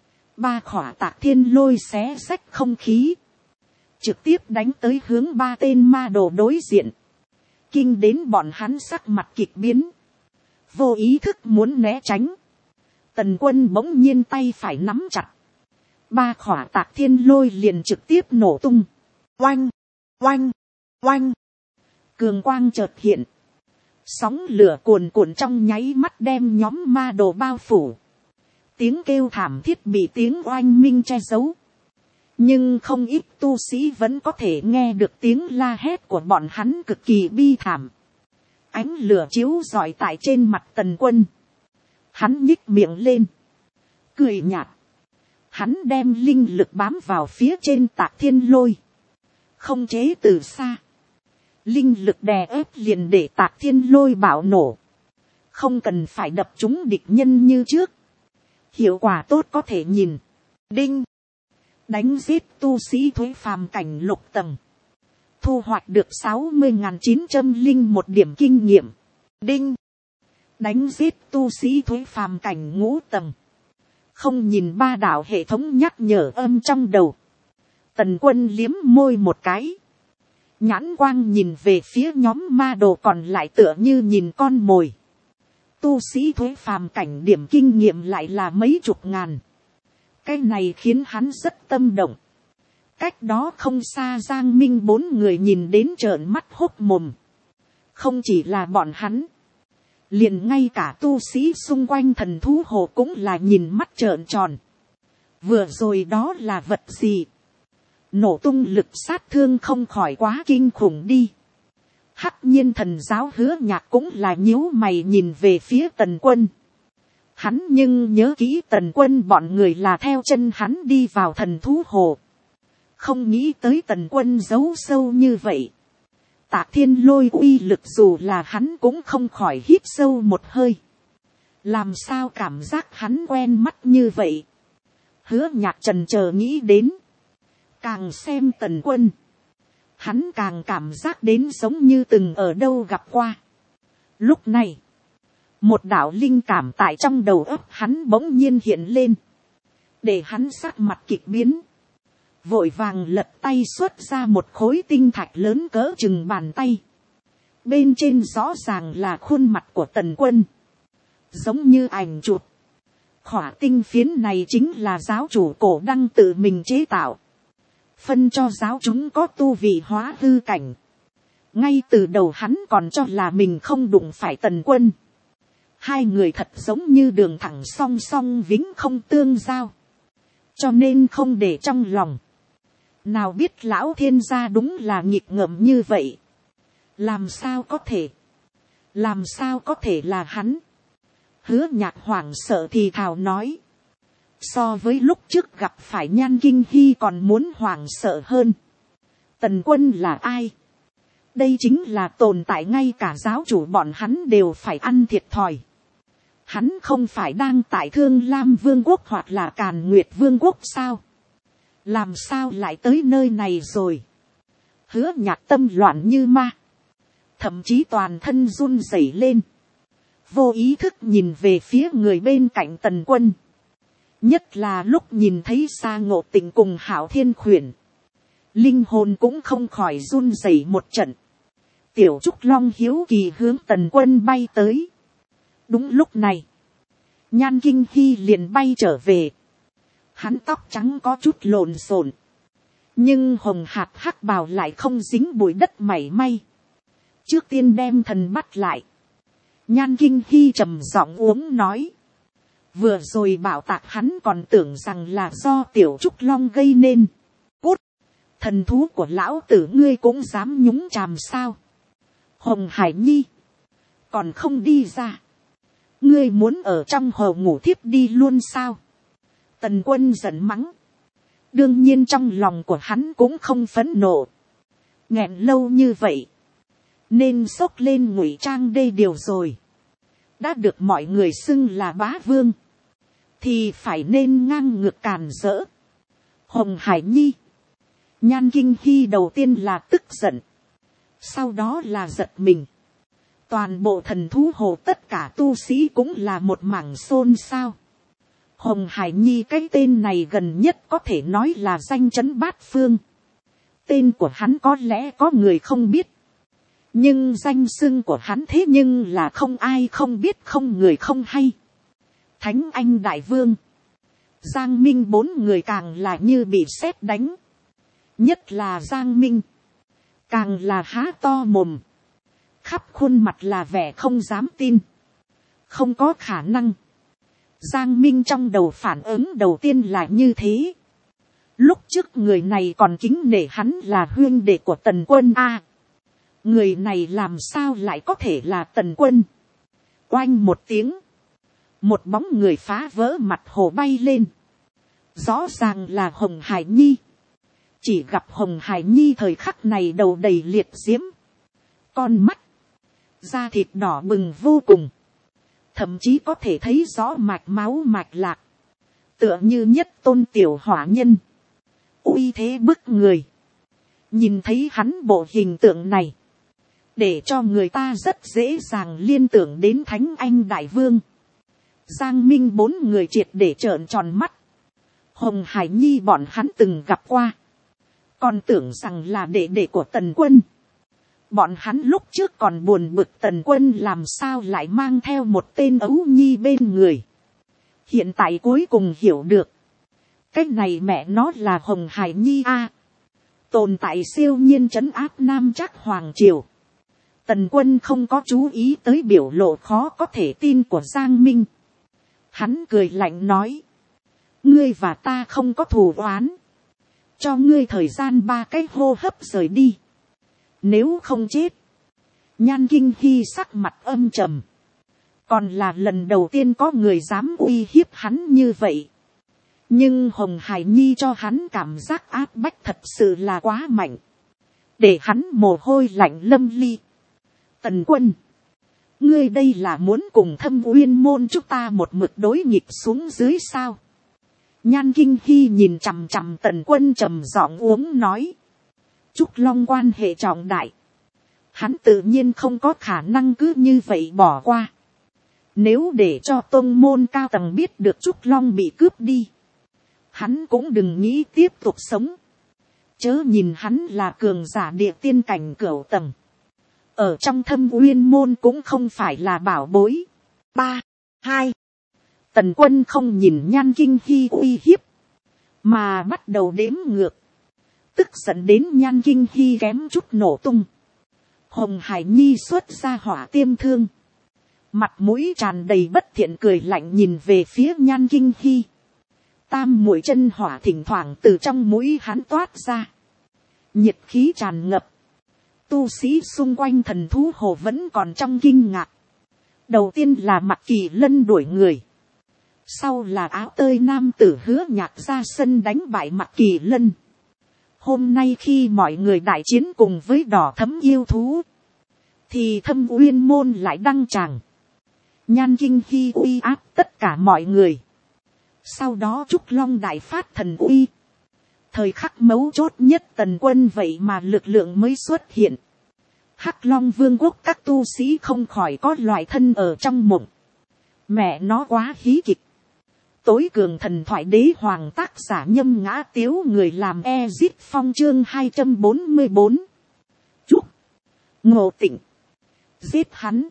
3 khỏa Tạc Thiên Lôi xé rách không khí. Trực tiếp đánh tới hướng 3 tên ma đồ đối diện. Kinh đến bọn hắn sắc mặt kịch biến. Vô ý thức muốn né tránh. Tần Quân bỗng nhiên tay phải nắm chặt. 3 khỏa Tạc Thiên Lôi liền trực tiếp nổ tung. Oanh, oanh, oanh. Cường quang chợt hiện. Sóng lửa cuồn cuộn trong nháy mắt đem nhóm ma đồ bao phủ. Tiếng kêu thảm thiết bị tiếng oanh minh che giấu. Nhưng không ít tu sĩ vẫn có thể nghe được tiếng la hét của bọn hắn cực kỳ bi thảm. Ánh lửa chiếu rọi tại trên mặt Tần Quân. Hắn nhích miệng lên. Cười nhạt. Hắn đem linh lực bám vào phía trên Tạc Thiên Lôi. Không chế từ xa. Linh lực đè ép liền để Tạc Thiên Lôi bạo nổ. Không cần phải đập trúng địch nhân như trước. Hiệu quả tốt có thể nhìn. Đinh. Đánh giết tu sĩ thuế phàm cảnh lục tầng. Thu hoạch được 60.901 điểm kinh nghiệm. Đinh. Đánh giết tu sĩ thuế phàm cảnh ngũ tầng. Không nhìn 3 đạo hệ thống nhắc nhở âm trong đầu. Tần Quân liếm môi một cái. Nhãn quang nhìn về phía nhóm ma đồ còn lại tựa như nhìn con mồi. Tu sĩ thuế phàm cảnh điểm kinh nghiệm lại là mấy chục ngàn. Cái này khiến hắn rất tâm động. Cách đó không xa Giang Minh 4 người nhìn đến trợn mắt hốt mồm. Không chỉ là bọn hắn. Liền ngay cả tu sĩ xung quanh thần thú hồ cũng là nhìn mắt trợn tròn. Vừa rồi đó là vật gì? Nổ tung lực sát thương không khỏi quá kinh khủng đi. Hắc Nhiên Thần Giáo Hứa Nhạc cũng là nhíu mày nhìn về phía Tần Quân. Hắn nhưng nhớ kỹ Tần Quân bọn người là theo chân hắn đi vào thần thú hồ. Không nghĩ tới Tần Quân giấu sâu như vậy. Tạc Thiên Lôi uy lực dù là hắn cũng không khỏi hít sâu một hơi. Làm sao cảm giác hắn quen mắt như vậy? Hứa Nhạc chần chờ nghĩ đến. Càng xem Tần Quân. Hắn càng cảm giác đến giống như từng ở đâu gặp qua. Lúc này. Một đạo linh cảm tại trong đầu óc hắn bỗng nhiên hiện lên. Để hắn sắc mặt kịch biến. Vội vàng lật tay xuất ra một khối tinh thạch lớn cỡ chừng bàn tay. Bên trên rõ ràng là khuôn mặt của Tần Quân. Giống như ảnh chụp. Khỏa tinh phiến này chính là giáo chủ cổ đăng tự mình chế tạo. Phân cho giáo chúng có tu vị hóa hư cảnh. Ngay từ đầu hắn còn cho là mình không đụng phải Tần Quân. 2 người thật giống như đường thẳng song song vĩnh không tương giao. Cho nên không để trong lòng. Nào biết lão thiên gia đúng là nghịch ngợm như vậy. Làm sao có thể? Làm sao có thể là hắn? Hứa Nhạc hoảng sợ thì thào nói. So với lúc trước gặp phải Nhan Kinh Hy còn muốn hoảng sợ hơn. Tần Quân là ai? Đây chính là tồn tại ngay cả giáo chủ bọn hắn đều phải ăn thiệt thòi. Hắn không phải đang tại Thương Lam Vương quốc hoặc là Càn Nguyệt Vương quốc sao? Làm sao lại tới nơi này rồi? Hứa Nhạc tâm loạn như ma, thậm chí toàn thân run rẩy lên, vô ý thức nhìn về phía người bên cạnh Tần Quân. Nhất là lúc nhìn thấy Sa Ngộ Tịnh cùng Hạo Thiên Khuyển, linh hồn cũng không khỏi run rẩy một trận. Tiểu Trúc Long hiếu kỳ hướng Tần Quân bay tới. Đúng lúc này, Nhan Kinh Hy liền bay trở về. Hắn tóc trắng có chút lộn xộn, nhưng hồng hạt hắc bào lại không dính bụi đất mảy may. Trước tiên đem thần bắt lại, Nhan Kinh Hy trầm giọng uống nói. Vừa rồi bảo tạc hắn còn tưởng rằng là do Tiểu Trúc Long gây nên. Cút! Thần thú của lão tử ngươi cũng dám nhúng chàm sao? Hồng Hải Nhi! Còn không đi ra? Ngươi muốn ở trong hồ ngủ thiếp đi luôn sao? Tần Quân giận mắng. Đương nhiên trong lòng của hắn cũng không phẫn nộ. Nghẹn lâu như vậy, nên xốc lên ngụy trang đê điều rồi. Đã được mọi người xưng là bá vương, thì phải nên ngang ngược càn rỡ. Hồng Hải Nhi! Nhan Kinh Hy đầu tiên là tức giận, sau đó là giật mình. Toàn bộ thần thú hồ tất cả tu sĩ cũng là một mảng xôn xao. Hồng Hải Nhi cái tên này gần nhất có thể nói là danh chấn bát phương. Tên của hắn có lẽ có người không biết, nhưng danh xưng của hắn thế nhưng là không ai không biết, không người không hay. Thánh Anh Đại Vương, Giang Minh bốn người càng là như bị sét đánh. Nhất là Giang Minh, càng là há to mồm, khắp khuôn mặt là vẻ không dám tin. Không có khả năng. Giang Minh trong đầu phản ứng đầu tiên là như thế. Lúc trước người này còn kính nể hắn là huynh đệ của Tần Quân a. Người này làm sao lại có thể là Tần Quân? Oanh một tiếng, một bóng người phá vỡ mặt hồ bay lên. Rõ ràng là Hồng Hải Nhi. Chỉ gặp Hồng Hải Nhi thời khắc này đầu đầy liệt diễm, con mắt, da thịt đỏ bừng vô cùng, thậm chí có thể thấy rõ mạch máu mạch lạc, tựa như nhất tôn tiểu hỏa nhân, uy thế bức người. Nhìn thấy hắn bộ hình tượng này, để cho người ta rất dễ dàng liên tưởng đến Thánh Anh Đại Vương. Giang Minh bốn người triệt để trợn tròn mắt. Hồng Hải Nhi bọn hắn từng gặp qua, còn tưởng rằng là đệ đệ của Tần Quân. Bọn hắn lúc trước còn buồn bực Tần Quân làm sao lại mang theo một tên ấu nhi bên người. Hiện tại cuối cùng hiểu được, cái này mẹ nó là Hồng Hải Nhi a. Tồn tại siêu nhiên trấn áp Nam Trác Hoàng Triều. Tần Quân không có chú ý tới biểu lộ khó có thể tin của Giang Minh. Hắn cười lạnh nói, ngươi và ta không có thù oán, cho ngươi thời gian 3 cái hô hấp rời đi, nếu không chết. Nhan Kinh Hy sắc mặt âm trầm, còn là lần đầu tiên có người dám uy hiếp hắn như vậy. Nhưng Hồng Hải Nhi cho hắn cảm giác áp bách thật sự là quá mạnh, để hắn mồ hôi lạnh lâm ly. Tần Quân, ngươi đây là muốn cùng Thâm Uyên môn chúng ta một mực đối nghịch xuống dưới sao? Nhan Kinh Hy nhìn chằm chằm Tần Quân trầm giọng uống nói. Trúc Long quan hệ trọng đại, hắn tự nhiên không có khả năng cứ như vậy bỏ qua. Nếu để cho tông môn cao tầng biết được Trúc Long bị cướp đi, hắn cũng đừng nghĩ tiếp tục sống. Chớ nhìn hắn là cường giả địa tiên cảnh cửu tầng, ở trong Thâm Uyên môn cũng không phải là bảo bối. 3, 2. Tần Quân không nhìn Nhan Kinh Hy uy hiếp, mà bắt đầu đếm ngược. Tức giận đến Nhan Kinh Hy kém chút nổ tung. Hồng Hải Nhi xuất ra hỏa tiêm thương, mặt mũi tràn đầy bất thiện cười lạnh nhìn về phía Nhan Kinh Hy. Tam mũi chân hỏa thỉnh thoảng từ trong mũi hắn toát ra, nhiệt khí tràn ngập. Tu sĩ xung quanh thần thú hồ vẫn còn trong kinh ngạc. Đầu tiên là Mặc Kỳ Lân đuổi người, sau là áo tơi nam tử Hứa Nhạc ra sân đánh bại Mặc Kỳ Lân. Hôm nay khi mọi người đại chiến cùng với đỏ thấm yêu thú, thì Thâm Uyên môn lại đăng tràng. Nhan Kinh Hy uy áp tất cả mọi người. Sau đó Trúc Long đại phát thần uy, thời khắc mấu chốt nhất Tần Quân vậy mà lực lượng mới xuất hiện. Hắc Long Vương quốc các tu sĩ không khỏi có loại thân ở trong mộng. Mẹ nó quá hí kịch. Tối cường thần thoại đế hoàng tác giả Nhâm Ngã Tiếu, người làm Ezit Phong chương 244. Chúc. Ngộ Tịnh. Giết hắn.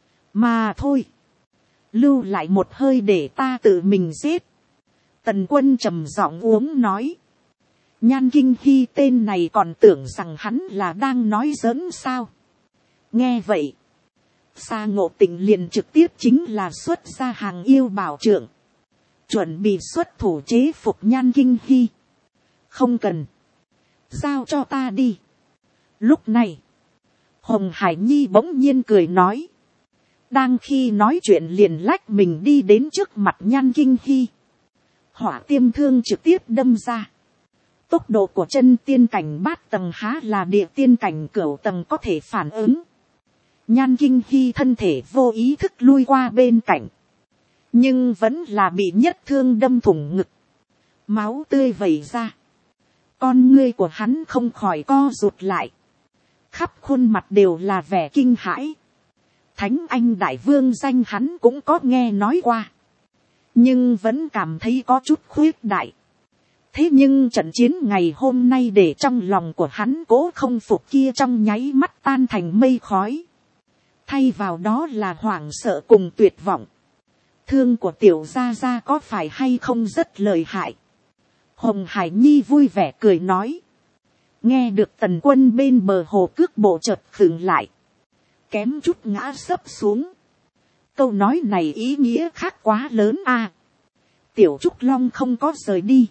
Mà thôi. Lưu lại một hơi để ta tự mình giết. Tần Quân trầm giọng uống nói. Nhan Kinh Hy tên này còn tưởng rằng hắn là đang nói giỡn sao. Nghe vậy. Sa Ngộ Tịnh liền trực tiếp chính là xuất ra hàng yêu bảo trượng. Chuẩn bị xuất thủ chế phục Nhan Kinh Hy. Không cần. Giao cho ta đi. Lúc này. Hồng Hải Nhi bỗng nhiên cười nói. Đang khi nói chuyện liền lách mình đi đến trước mặt Nhan Kinh Hy. Hỏa tiêm thương trực tiếp đâm ra. Tốc độ của chân tiên cảnh bát tầng há là địa tiên cảnh cửu tầng có thể phản ứng. Nhan Kinh Hy thân thể vô ý thức lui qua bên cạnh. Nhưng vẫn là bị nhất thương đâm thủng ngực. Máu tươi vẩy ra. Con ngươi của hắn không khỏi co rụt lại. Khắp khuôn mặt đều là vẻ kinh hãi. Thánh Anh Đại Vương danh hắn cũng có nghe nói qua. Nhưng vẫn cảm thấy có chút khuyết đại. Thế nhưng trận chiến ngày hôm nay để trong lòng của hắn cố không phục kia trong nháy mắt tan thành mây khói. Thay vào đó là hoảng sợ cùng tuyệt vọng. Thương của tiểu gia gia có phải hay không rất lợi hại. Hồng Hải Nhi vui vẻ cười nói. Nghe được Tần Quân bên bờ hồ cước bộ chợt khựng lại. Kém chút ngã sấp xuống. Câu nói này ý nghĩa khác quá lớn a. Tiểu Trúc Long không có rời đi.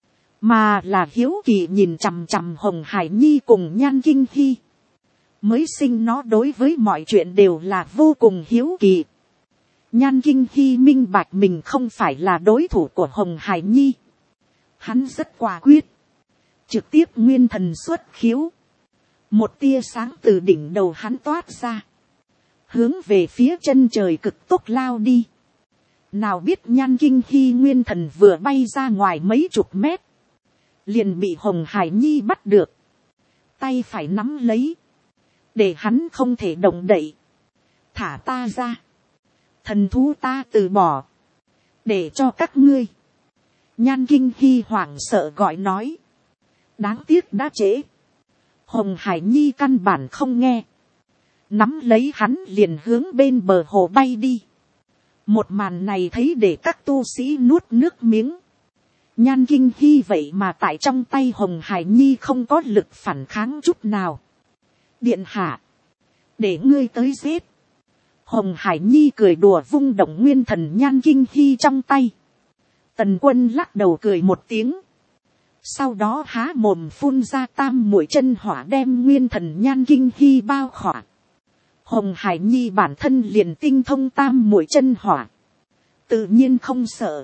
Mà là hiếu kỳ nhìn chằm chằm Hồng Hải Nhi cùng Nhan Kinh Hy. Mới sinh nó đối với mọi chuyện đều là vô cùng hiếu kỳ. Nhan Kinh Hy minh bạch mình không phải là đối thủ của Hồng Hải Nhi. Hắn rất quả quyết. Trực tiếp nguyên thần xuất khiếu. Một tia sáng từ đỉnh đầu hắn toát ra. Hướng về phía chân trời cực tốc lao đi. Nào biết Nhan Kinh Hy nguyên thần vừa bay ra ngoài mấy chục mét. Liền bị Hồng Hải Nhi bắt được. Tay phải nắm lấy. Để hắn không thể động đậy. Thả ta ra. Thần thú ta từ bỏ. Để cho các ngươi. Nhan Kinh Hy hoảng sợ gọi nói. Đáng tiếc đã trễ. Hồng Hải Nhi căn bản không nghe. Nắm lấy hắn liền hướng bên bờ hồ bay đi. Một màn này thấy để các tu sĩ nuốt nước miếng. Nhan Kinh Hy vậy mà tại trong tay Hồng Hải Nhi không có lực phản kháng chút nào. Điện hạ. Để ngươi tới giết. Hồng Hải Nhi cười đùa vung động nguyên thần Nhan Kinh Hy trong tay. Tần Quân lắc đầu cười một tiếng. Sau đó há mồm phun ra tam muội chân hỏa đem nguyên thần Nhan Kinh Hy bao khỏa. Hồng Hải Nhi bản thân liền tinh thông tam muội chân hỏa. Tự nhiên không sợ.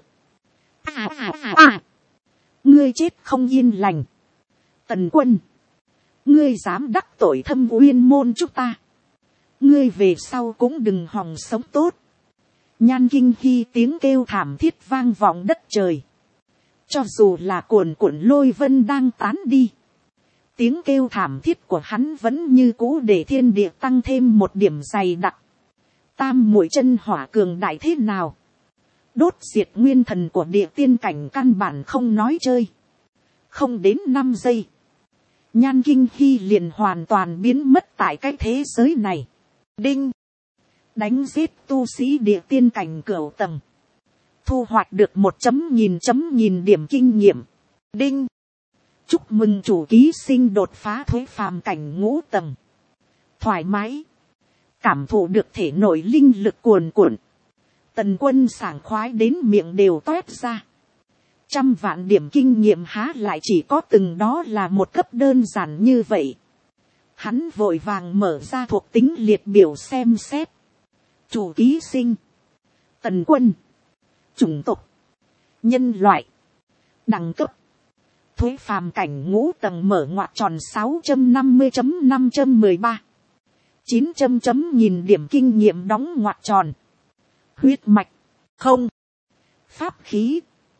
Ngươi chết không yên lành. Tần Quân. Ngươi dám đắc tội Thâm Uyên môn chúng ta. Ngươi về sau cũng đừng hòng sống tốt. Nhan Kinh Hy tiếng kêu thảm thiết vang vọng đất trời. Cho dù là cuồn cuộn lôi vân đang tán đi. Tiếng kêu thảm thiết của hắn vẫn như cũ để thiên địa tăng thêm một điểm dày đặc. Tam muội chân hỏa cường đại thế nào? Đốt diệt nguyên thần của địa tiên cảnh căn bản không nói chơi. Không đến 5 giây. Nhan Kinh Hy liền hoàn toàn biến mất tại cái thế giới này. Đinh. Đánh giết tu sĩ địa tiên cảnh cửu tầng. Thu hoạch được 1.000 điểm kinh nghiệm. Đinh. Chúc mừng chủ ký sinh đột phá thuế phàm cảnh ngũ tầng. Thoải mái. Cảm thụ được thể nội linh lực cuồn cuộn. Tần Quân sảng khoái đến miệng đều toét ra. 100 vạn điểm kinh nghiệm há lại chỉ có từng đó là một cấp đơn giản như vậy. Hắn vội vàng mở ra thuộc tính liệt biểu xem xét. Chủ ký sinh. Tần Quân. Chủng tộc. Nhân loại. Đẳng cấp. Thuế phàm cảnh ngũ tầng mở ngoặc tròn 650.513. 900.000 điểm kinh nghiệm đóng ngoặc tròn. Huyết mạch. Không. Pháp khí.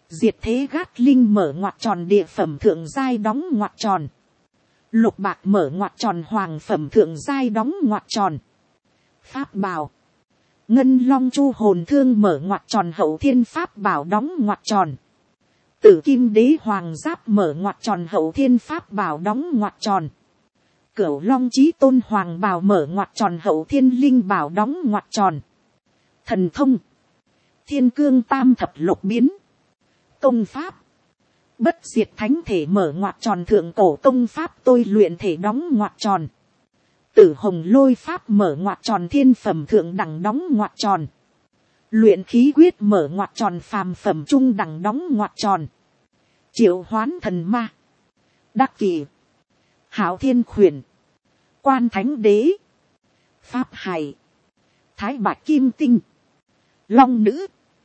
Diệt thế gát linh mở ngoặc tròn địa phẩm thượng giai đóng ngoặc tròn. Lục bạc mở ngoặc tròn hoàng phẩm thượng giai đóng ngoặc tròn. Pháp bảo. Ngân long chu hồn thương mở ngoặc tròn hậu thiên pháp bảo đóng ngoặc tròn. Tử kim đế hoàng giáp mở ngoặc tròn hậu thiên pháp bảo đóng ngoặc tròn. Cửu long chí tôn hoàng bảo mở ngoặc tròn hậu thiên linh bảo đóng ngoặc tròn. Thần thông. Thiên cương tam thập lục biến. Công pháp. Bất diệt thánh thể mở ngoặc tròn thượng cổ công pháp tôi luyện thể đóng ngoặc tròn. Tử hồng lôi pháp mở ngoặc tròn thiên phẩm thượng đẳng đóng ngoặc tròn. Luyện khí quyết mở ngoặc tròn phàm phẩm trung đẳng đóng ngoặc tròn. Triệu hoán thần ma. Đắc kỷ. Hảo thiên khuyển. Quan thánh đế. Pháp hải. Thái bạch kim tinh. Long nữ.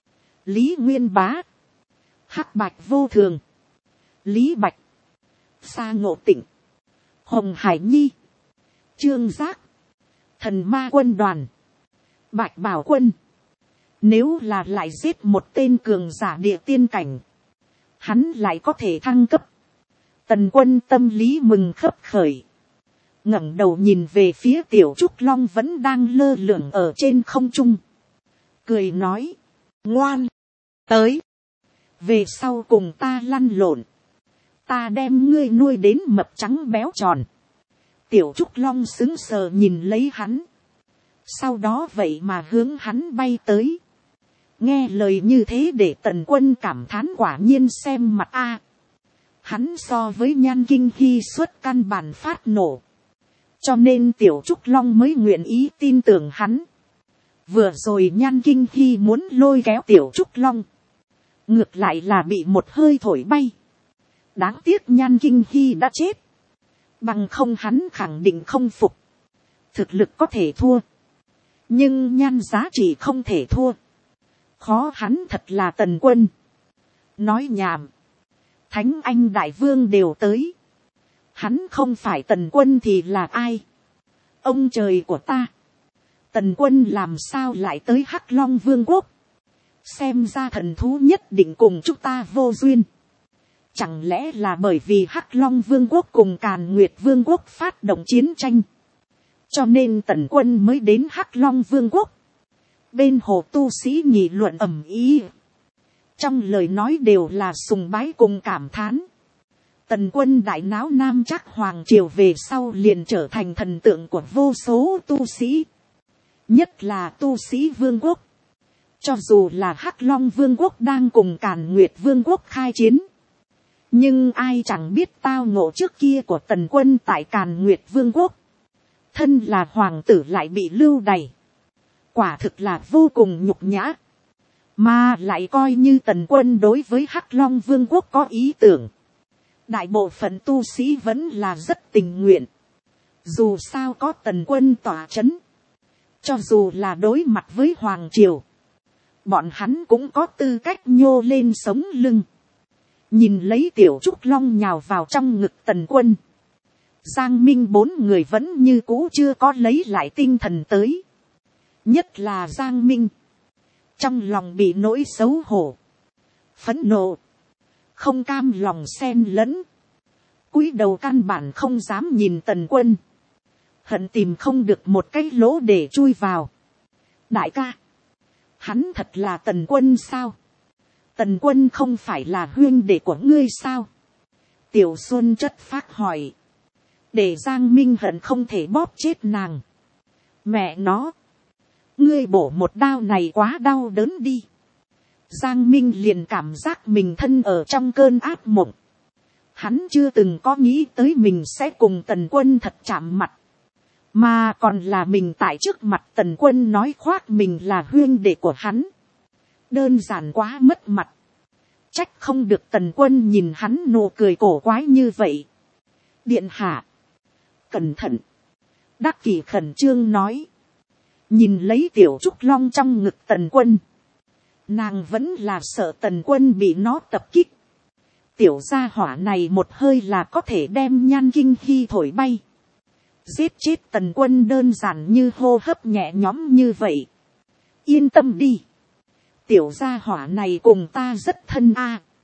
Lý nguyên bá. Hắc bạch vô thường. Lý bạch. Sa ngộ tịnh. Hồng hải nhi. Trương giác. Thần ma quân đoàn. Bạch bảo quân. Nếu là lại giết một tên cường giả địa tiên cảnh, hắn lại có thể thăng cấp. Tần Quân tâm lý mừng khấp khởi. Ngẩng đầu nhìn về phía Tiểu Trúc Long vẫn đang lơ lửng ở trên không trung. Cười nói. Ngoan. Tới. Về sau cùng ta lăn lộn. Ta đem ngươi nuôi đến mập trắng béo tròn. Tiểu Trúc Long sững sờ nhìn lấy hắn. Sau đó vậy mà hướng hắn bay tới. Nghe lời như thế để Tần Quân cảm thán quả nhiên xem mặt a. Hắn so với Nhan Kinh Hy xuất căn bản phát nổ. Cho nên Tiểu Trúc Long mới nguyện ý tin tưởng hắn. Vừa rồi Nhan Kinh Hy muốn lôi kéo Tiểu Trúc Long. Ngược lại là bị một hơi thổi bay. Đáng tiếc Nhan Kinh Hy đã chết. Bằng không hắn khẳng định không phục. Thực lực có thể thua. Nhưng nhan giá trị không thể thua. Khó hắn thật là Tần Quân. Nói nhảm. Thánh Anh Đại Vương đều tới. Hắn không phải Tần Quân thì là ai? Ông trời của ta. Tần Quân làm sao lại tới Hắc Long Vương quốc? Xem ra thần thú nhất định cùng chúng ta vô duyên. Chẳng lẽ là bởi vì Hắc Long Vương quốc cùng Càn Nguyệt Vương quốc phát động chiến tranh, cho nên Tần Quân mới đến Hắc Long Vương quốc? Bên hồ tu sĩ nghị luận ầm ĩ, trong lời nói đều là sùng bái cùng cảm thán. Tần Quân đại náo Nam Trác Hoàng triều về sau liền trở thành thần tượng của vô số tu sĩ, nhất là tu sĩ vương quốc. Cho dù là Hắc Long Vương quốc đang cùng Càn Nguyệt Vương quốc khai chiến, nhưng ai chẳng biết tao ngộ trước kia của Tần Quân tại Càn Nguyệt Vương quốc. Thân là hoàng tử lại bị lưu đày. Quả thực là vô cùng nhục nhã. Mà lại coi như Tần Quân đối với Hắc Long Vương quốc có ý tưởng. Đại bộ phận tu sĩ vẫn là rất tình nguyện. Dù sao có Tần Quân tỏa chấn. Cho dù là đối mặt với hoàng triều, bọn hắn cũng có tư cách nhô lên sống lưng. Nhìn lấy Tiểu Trúc Long nhào vào trong ngực Tần Quân, Giang Minh bốn người vẫn như cũ chưa có lấy lại tinh thần tới. Nhất là Giang Minh, trong lòng bị nỗi xấu hổ, phẫn nộ, không cam lòng xen lẫn, cúi đầu căn bản không dám nhìn Tần Quân, hận tìm không được một cái lỗ để chui vào. Đại ca, hắn thật là Tần Quân sao? Tần Quân không phải là huynh đệ của ngươi sao? Tiểu Xuân chất phác hỏi. Để Giang Minh hận không thể bóp chết nàng. Mẹ nó, ngươi bổ một đao này quá đau đớn đi. Giang Minh liền cảm giác mình thân ở trong cơn ác mộng. Hắn chưa từng có nghĩ tới mình sẽ cùng Tần Quân thật chạm mặt. Mà còn là mình tại trước mặt Tần Quân nói khoác mình là huynh đệ của hắn. Đơn giản quá mất mặt. Trách không được Tần Quân nhìn hắn nụ cười cổ quái như vậy. Điện hạ, cẩn thận. Đắc Kỷ khẩn trương nói. Nhìn lấy Tiểu Trúc Long trong ngực Tần Quân, nàng vẫn là sợ Tần Quân bị nó tập kích. Tiểu gia hỏa này một hơi là có thể đem Nhan Kinh Hy thổi bay. Giết chết Tần Quân đơn giản như hô hấp nhẹ nhõm như vậy. Yên tâm đi, tiểu gia hỏa này cùng ta rất thân a.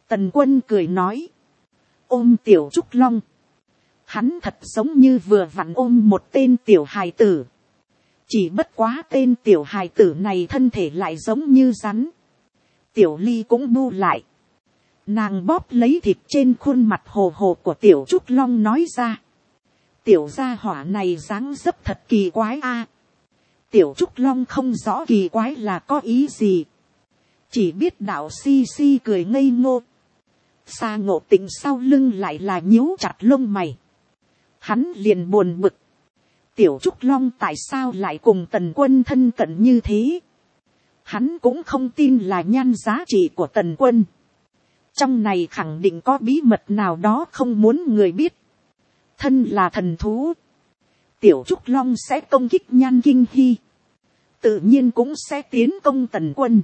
Tần Quân cười nói, ôm tiểu Trúc Long, hắn thật giống như vừa vặn ôm một tên tiểu hài tử, chỉ bất quá tên tiểu hài tử này thân thể lại giống như rắn. Tiểu Ly cũng bu lại, nàng bóp lấy thịt trên khuôn mặt hồ hồ của tiểu Trúc Long nói ra, tiểu gia hỏa này dáng dấp thật kỳ quái a. Tiểu Trúc Long không rõ kỳ quái là có ý gì, chỉ biết đạo si si cười ngây ngô. Sa Ngộ Tịnh sau lưng lại là nhíu chặt lông mày, hắn liền buồn bực, tiểu Trúc Long tại sao lại cùng Tần Quân thân cận như thế. Hắn cũng không tin là nhan giá trị của Tần Quân, trong này khẳng định có bí mật nào đó không muốn người biết. Thân là thần thú, tiểu Trúc Long sẽ công kích Nhan Kinh Hy, tự nhiên cũng sẽ tiến công Tần Quân,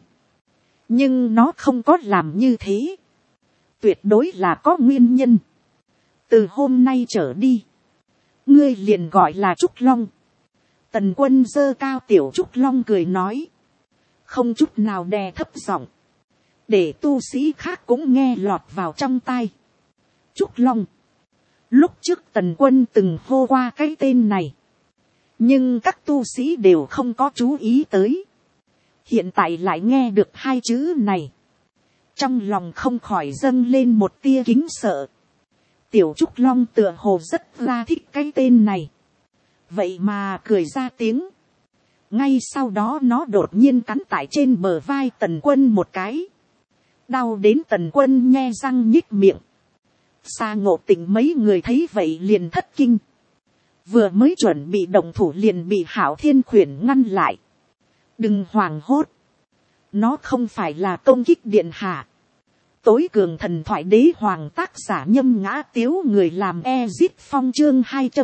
nhưng nó không có làm như thế, tuyệt đối là có nguyên nhân. Từ hôm nay trở đi, ngươi liền gọi là Trúc Long. Tần Quân giơ cao tiểu Trúc Long cười nói, không chút nào đè thấp giọng, để tu sĩ khác cũng nghe lọt vào trong tai. Trúc Long. Lúc trước Tần Quân từng hô qua cái tên này, nhưng các tu sĩ đều không có chú ý tới. Hiện tại lại nghe được hai chữ này, trong lòng không khỏi dâng lên một tia kính sợ. Tiểu Trúc Long tựa hồ rất ra thích cái tên này, vậy mà cười ra tiếng. Ngay sau đó nó đột nhiên cắn tại trên bờ vai Tần Quân một cái, đau đến Tần Quân nhe răng nhích miệng. Sa Ngộ Tịnh mấy người thấy vậy liền thất kinh, vừa mới chuẩn bị động thủ liền bị Hạo Thiên Khuyển ngăn lại. Đừng hoảng hốt, nó không phải là công kích điện hạ. Tối cường thần thoại đế hoàng, tác giả Nhâm Ngã Tiếu, người làm Ezit Phong, chương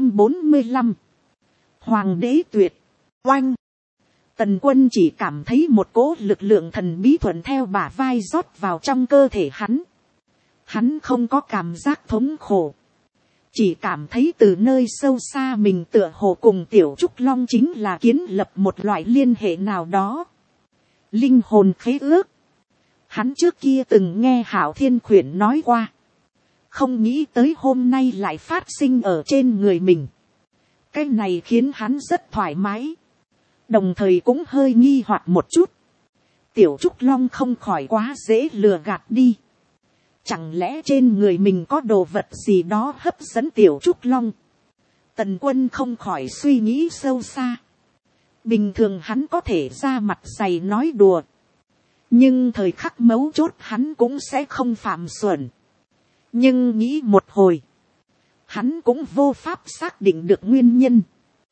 245. Hoàng đế tuyệt, oanh. Tần Quân chỉ cảm thấy một cỗ lực lượng thần bí thuận theo bả vai rót vào trong cơ thể hắn. Hắn không có cảm giác thống khổ, chỉ cảm thấy từ nơi sâu xa mình tựa hồ cùng tiểu Trúc Long chính là kiến lập một loại liên hệ nào đó. Linh hồn khế ước. Hắn trước kia từng nghe Hạo Thiên Khuyển nói qua, không nghĩ tới hôm nay lại phát sinh ở trên người mình. Cái này khiến hắn rất thoải mái, đồng thời cũng hơi nghi hoặc một chút. Tiểu Trúc Long không khỏi quá dễ lừa gạt đi. Chẳng lẽ trên người mình có đồ vật gì đó hấp dẫn tiểu Trúc Long? Tần Quân không khỏi suy nghĩ sâu xa. Bình thường hắn có thể ra mặt dày nói đùa, nhưng thời khắc mấu chốt hắn cũng sẽ không phạm xuẩn. Nhưng nghĩ một hồi, hắn cũng vô pháp xác định được nguyên nhân.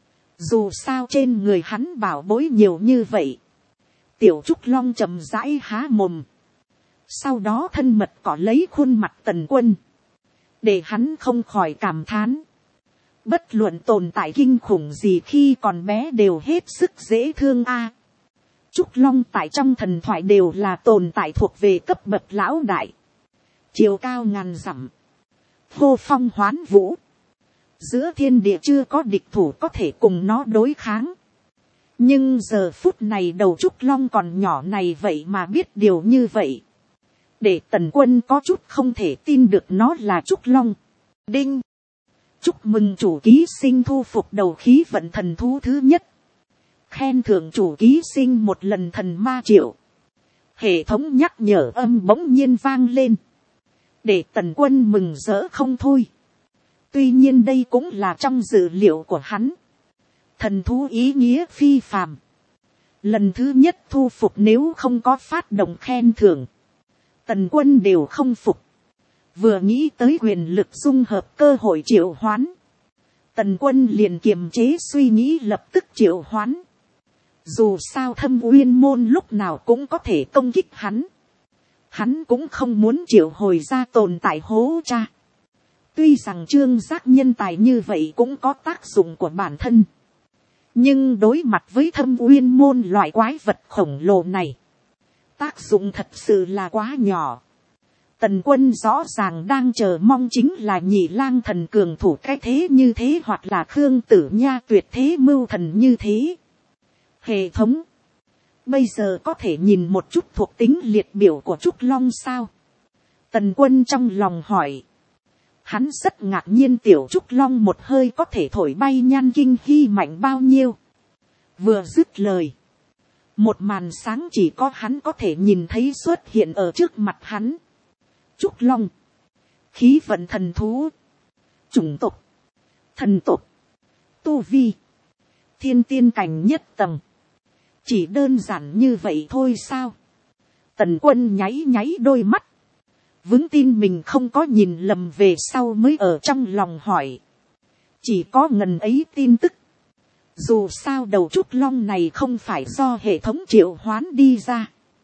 Dù sao trên người hắn bảo bối nhiều như vậy. Tiểu Trúc Long chậm rãi há mồm, sau đó thân mật cỏ lấy khuôn mặt Tần Quân, để hắn không khỏi cảm thán. Bất luận tồn tại kinh khủng gì khi còn bé đều hết sức dễ thương a. Trúc Long tại trong thần thoại đều là tồn tại thuộc về cấp bậc lão đại, chiều cao ngàn dặm, hô phong hoán vũ, giữa thiên địa chưa có địch thủ có thể cùng nó đối kháng. Nhưng giờ phút này đầu Trúc Long còn nhỏ này vậy mà biết điều như vậy, để Tần Quân có chút không thể tin được nó là Trúc Long. Đinh, chúc mừng chủ ký sinh thu phục đầu khí vận thần thú thứ nhất, khen thưởng chủ ký sinh một lần thần ma triệu. Hệ thống nhắc nhở âm bỗng nhiên vang lên, để Tần Quân mừng rỡ không thôi. Tuy nhiên đây cũng là trong dự liệu của hắn. Thần thú ý nghĩa phi phàm, lần thứ nhất thu phục nếu không có phát động khen thưởng, Tần Quân đều không phục. Vừa nghĩ tới quyền lực dung hợp cơ hội triệu hoán, Tần Quân liền kiềm chế suy nghĩ lập tức triệu hoán. Dù sao Thâm Uyên môn lúc nào cũng có thể công kích hắn, hắn cũng không muốn triệu hồi ra tồn tại hố cha. Tuy rằng Trương Giác nhân tài như vậy cũng có tác dụng của bản thân, nhưng đối mặt với Thâm Uyên môn loại quái vật khổng lồ này, tác dụng thật sự là quá nhỏ. Tần Quân rõ ràng đang chờ mong chính là Nhị Lang thần cường thủ cái thế như thế, hoặc là Khương Tử Nha tuyệt thế mưu thần như thế. Hệ thống, bây giờ có thể nhìn một chút thuộc tính liệt biểu của Trúc Long sao? Tần Quân trong lòng hỏi. Hắn rất ngạc nhiên tiểu trúc long một hơi có thể thổi bay Nhan Kinh Hy mạnh bao nhiêu. Vừa dứt lời, một màn sáng chỉ có hắn có thể nhìn thấy xuất hiện ở trước mặt hắn. Trúc long, khí vận thần thú, chủng tộc, thần tộc, tu vi, thiên tiên cảnh nhất tầng. Chỉ đơn giản như vậy thôi sao? Tần Quân nháy nháy đôi mắt, vững tin mình không có nhìn lầm về sau mới ở trong lòng hỏi. Chỉ có ngần ấy tin tức. Dù sao đầu trúc long này không phải do hệ thống triệu hoán đi ra,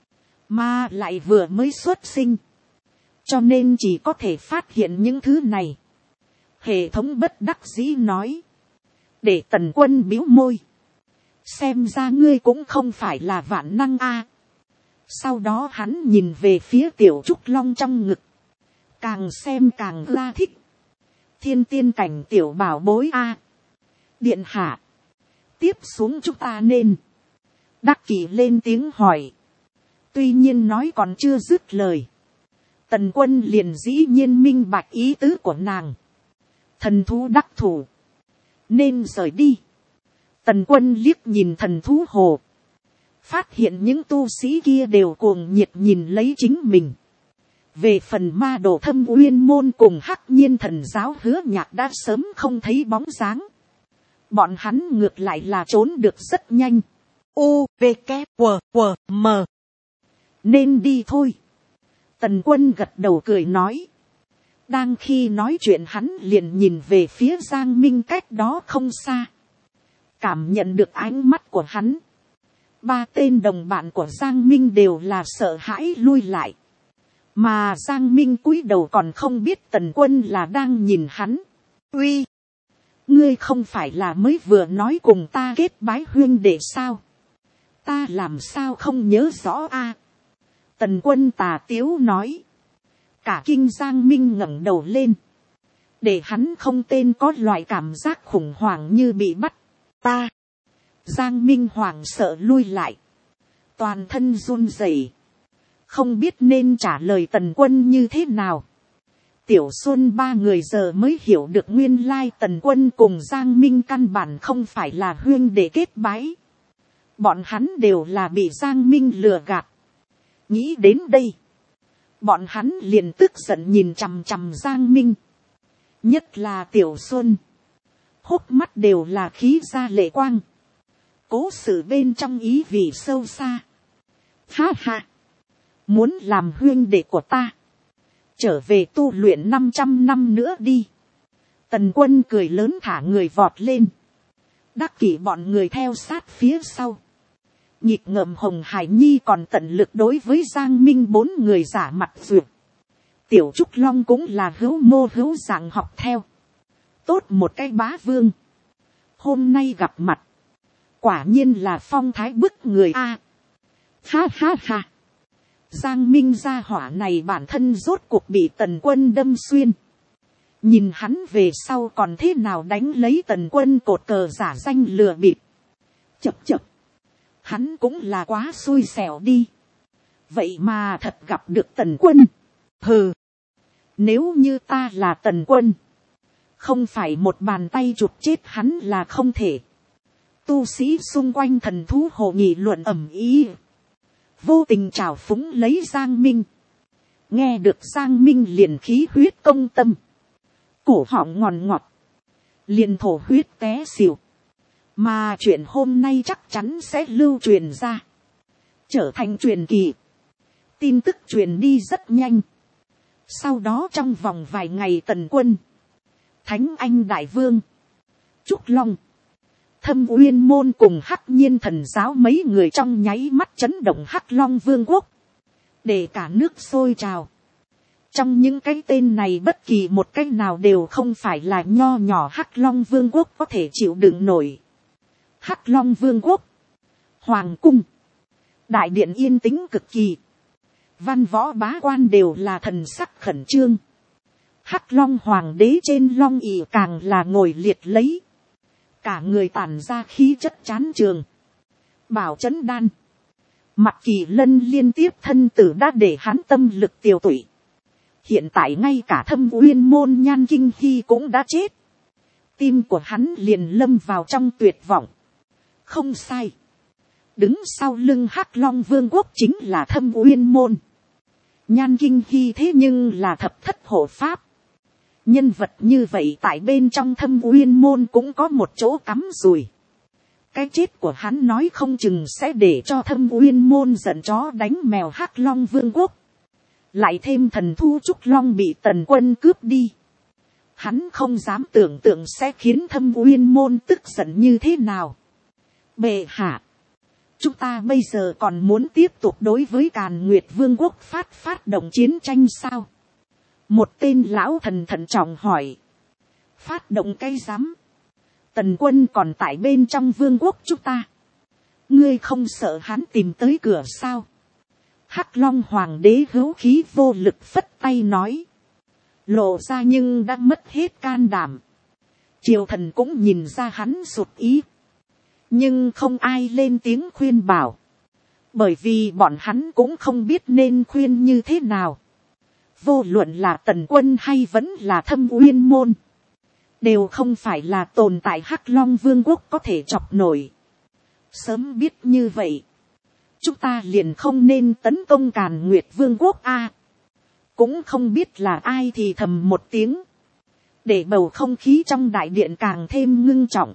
mà lại vừa mới xuất sinh. Cho nên chỉ có thể phát hiện những thứ này. Hệ thống bất đắc dĩ nói. Để Tần Quân bĩu môi. Xem ra ngươi cũng không phải là vạn năng a. Sau đó hắn nhìn về phía tiểu trúc long trong ngực. Càng xem càng ra thích. Thiên tiên cảnh tiểu bảo bối a. Điện hạ. Tiếp xuống chúng ta nên. Đắc Kỷ lên tiếng hỏi. Tuy nhiên nói còn chưa dứt lời. Tần Quân liền dĩ nhiên minh bạch ý tứ của nàng. Thần thú đắc thủ. Nên rời đi. Tần Quân liếc nhìn thần thú hồ. Phát hiện những tu sĩ kia đều cuồng nhiệt nhìn lấy chính mình. Về phần ma đồ Thâm Uyên môn cùng Hắc Nhiên thần giáo Hứa Nhạc đã sớm không thấy bóng dáng. Bọn hắn ngược lại là trốn được rất nhanh. U, V, K, W, W, M. Nên đi thôi. Tần Quân gật đầu cười nói. Đang khi nói chuyện hắn liền nhìn về phía Giang Minh cách đó không xa. Cảm nhận được ánh mắt của hắn. Ba tên đồng bạn của Giang Minh đều là sợ hãi lui lại. Mà Giang Minh cúi đầu còn không biết Tần Quân là đang nhìn hắn. Uy! Ngươi không phải là mới vừa nói cùng ta kết bái huyên đệ sao? Ta làm sao không nhớ rõ a? Tần Quân tà tiếu nói. Cả kinh Giang Minh ngẩng đầu lên. Để hắn không tên có loại cảm giác khủng hoảng như bị bắt. Ta! Giang Minh hoảng sợ lui lại. Toàn thân run rẩy, không biết nên trả lời Tần Quân như thế nào. Tiểu Xuân ba người giờ mới hiểu được nguyên lai Tần Quân cùng Giang Minh căn bản không phải là huyên để kết bái. Bọn hắn đều là bị Giang Minh lừa gạt. Nghĩ đến đây, bọn hắn liền tức giận nhìn chằm chằm Giang Minh. Nhất là Tiểu Xuân, hốc mắt đều là khí ra lệ quang. Cố sự bên trong ý vị sâu xa. Ha ha, muốn làm huyên đệ của ta, trở về tu luyện 500 năm nữa đi. Tần Quân cười lớn thả người vọt lên. Đắc Kỷ bọn người theo sát phía sau. Nhịp ngợm Hồng Hải Nhi còn tận lực đối với Giang Minh bốn người giả mặt duyệt. Tiểu Trúc Long cũng là hữu mô hữu dạng học theo. Tốt một cái bá vương. Hôm nay gặp mặt. Quả nhiên là phong thái bức người a. Ha ha ha. Giang Minh gia hỏa này bản thân rốt cuộc bị Tần Quân đâm xuyên. Nhìn hắn về sau còn thế nào đánh lấy Tần Quân cột cờ giả danh lừa bịp. Chập chập. Hắn cũng là quá xui xẻo đi. Vậy mà thật gặp được Tần Quân. Hừ. Nếu như ta là Tần Quân, không phải một bàn tay chụp chết hắn là không thể. Tu sĩ xung quanh thần thú hồ nghị luận ầm ĩ, vô tình trào phúng lấy Giang Minh. Nghe được Giang Minh liền khí huyết công tâm, cổ họng ngòn ngọt, liền thổ huyết té xỉu. Mà chuyện hôm nay chắc chắn sẽ lưu truyền ra, trở thành truyền kỳ. Tin tức truyền đi rất nhanh. Sau đó trong vòng vài ngày Tần Quân, Thánh Anh Đại Vương, Trúc Long, Thâm Uyên môn cùng Hắc Nhiên thần giáo mấy người trong nháy mắt chấn động Hắc Long Vương quốc, để cả nước sôi trào. Trong những cái tên này bất kỳ một cái nào đều không phải là nho nhỏ Hắc Long Vương quốc có thể chịu đựng nổi. Hắc Long Vương quốc, Hoàng cung, đại điện yên tĩnh cực kỳ. Văn võ bá quan đều là thần sắc khẩn trương. Hắc Long Hoàng đế trên long ỷ càng là ngồi liệt lấy. Cả người tản ra khí chất chán trường. Bảo Chấn Đan, Mặc Kỳ Lân liên tiếp thân tử đã để hắn tâm lực tiêu tụy. Hiện tại ngay cả Thâm Uyên môn Nhan Kinh Hy cũng đã chết. Tim của hắn liền lâm vào trong tuyệt vọng. Không sai. Đứng sau lưng Hắc Long Vương quốc chính là Thâm Uyên môn. Nhan Kinh Hy thế nhưng là thập thất hộ pháp. Nhân vật như vậy tại bên trong Thâm Uyên môn cũng có một chỗ cắm rùi. Cái chết của hắn nói không chừng sẽ để cho Thâm Uyên môn giận chó đánh mèo Hắc Long Vương quốc. Lại thêm thần thú Trúc Long bị Tần Quân cướp đi. Hắn không dám tưởng tượng sẽ khiến Thâm Uyên môn tức giận như thế nào. Bệ hạ. Chúng ta bây giờ còn muốn tiếp tục đối với Càn Nguyệt Vương quốc phát động chiến tranh sao? Một tên lão thần thận trọng hỏi. Phát động cái rắm. Tần Quân còn tại bên trong vương quốc chúng ta. Ngươi không sợ hắn tìm tới cửa sao? Hắc Long Hoàng đế hữu khí vô lực phất tay nói. Lộ ra nhưng đã mất hết can đảm. Triều thần cũng nhìn ra hắn sụt ý. Nhưng không ai lên tiếng khuyên bảo. Bởi vì bọn hắn cũng không biết nên khuyên như thế nào. Vô luận là Tần Quân hay vẫn là Thâm Uyên môn. Đều không phải là tồn tại Hắc Long Vương quốc có thể chọc nổi. Sớm biết như vậy. Chúng ta liền không nên tấn công Càn Nguyệt Vương quốc a. Cũng không biết là ai thì thầm một tiếng. Để bầu không khí trong đại điện càng thêm ngưng trọng.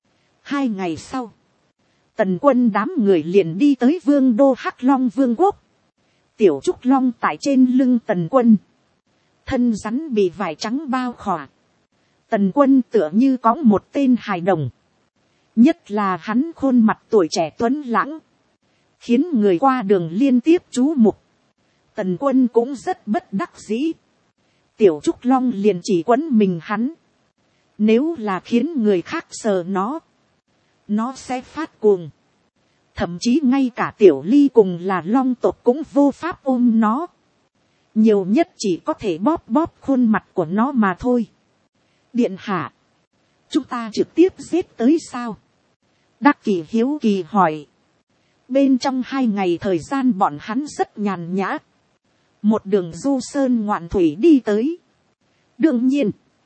2 ngày sau. Tần Quân đám người liền đi tới vương đô Hắc Long Vương quốc. Tiểu Trúc Long tại trên lưng Tần Quân. Thân rắn bị vải trắng bao khỏa. Tần Quân tựa như có một tên hài đồng. Nhất là hắn khuôn mặt tuổi trẻ tuấn lãng. Khiến người qua đường liên tiếp chú mục. Tần Quân cũng rất bất đắc dĩ. Tiểu Trúc Long liền chỉ quấn mình hắn. Nếu là khiến người khác sờ nó sẽ phát cuồng. Thậm chí ngay cả Tiểu Ly cùng là Long tộc cũng vô pháp ôm nó. Nhiều nhất chỉ có thể bóp bóp khuôn mặt của nó mà thôi. Điện hạ. Chúng ta trực tiếp giết tới sao? Đắc Kỷ hiếu kỳ hỏi. Bên trong 2 ngày thời gian bọn hắn rất nhàn nhã. Một đường du sơn ngoạn thủy đi tới. Đương nhiên.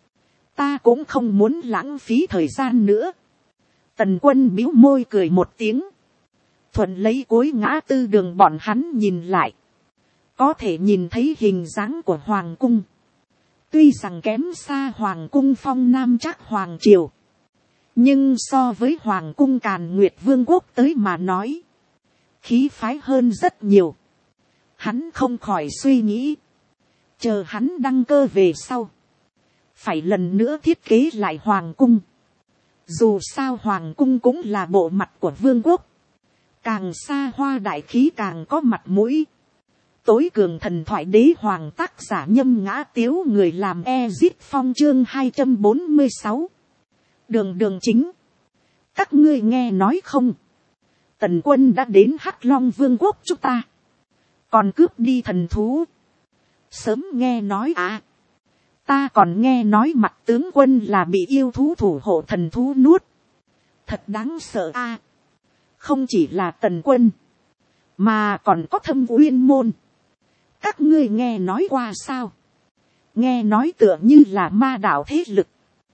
Ta cũng không muốn lãng phí thời gian nữa. Tần Quân bĩu môi cười một tiếng. Thuận lấy cuối ngã tư đường bọn hắn nhìn lại. Có thể nhìn thấy hình dáng của Hoàng cung. Tuy rằng kém xa Hoàng cung Phong Nam Trác Hoàng triều. Nhưng so với Hoàng cung Càn Nguyệt Vương quốc tới mà nói. Khí phái hơn rất nhiều. Hắn không khỏi suy nghĩ. Chờ hắn đăng cơ về sau. Phải lần nữa thiết kế lại Hoàng cung. Dù sao Hoàng cung cũng là bộ mặt của Vương quốc. Càng xa hoa đại khí càng có mặt mũi. Tối cường thần thoại đế hoàng tác giả Nhâm Ngã Tiếu người làm Ezit Phong chương 246. Đường chính. Các ngươi nghe nói không? Tần Quân đã đến Hắc Long Vương quốc chúng ta. Còn cướp đi thần thú. Sớm nghe nói à. Ta còn nghe nói mặt tướng quân là bị yêu thú thủ hộ thần thú nuốt. Thật đáng sợ à. Không chỉ là Tần Quân. Mà còn có Thâm Uyên môn. Các ngươi nghe nói qua sao? Nghe nói tựa như là ma đạo thế lực.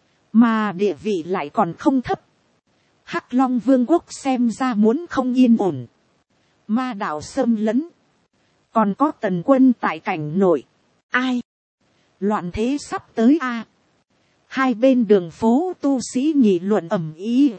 Mà địa vị lại còn không thấp. Hắc Long Vương quốc xem ra muốn không yên ổn. Ma đạo xâm lấn. Còn có Tần Quân tại cảnh nội. Ai? Loạn thế sắp tới a. Hai bên đường phố tu sĩ nghị luận ầm ĩ.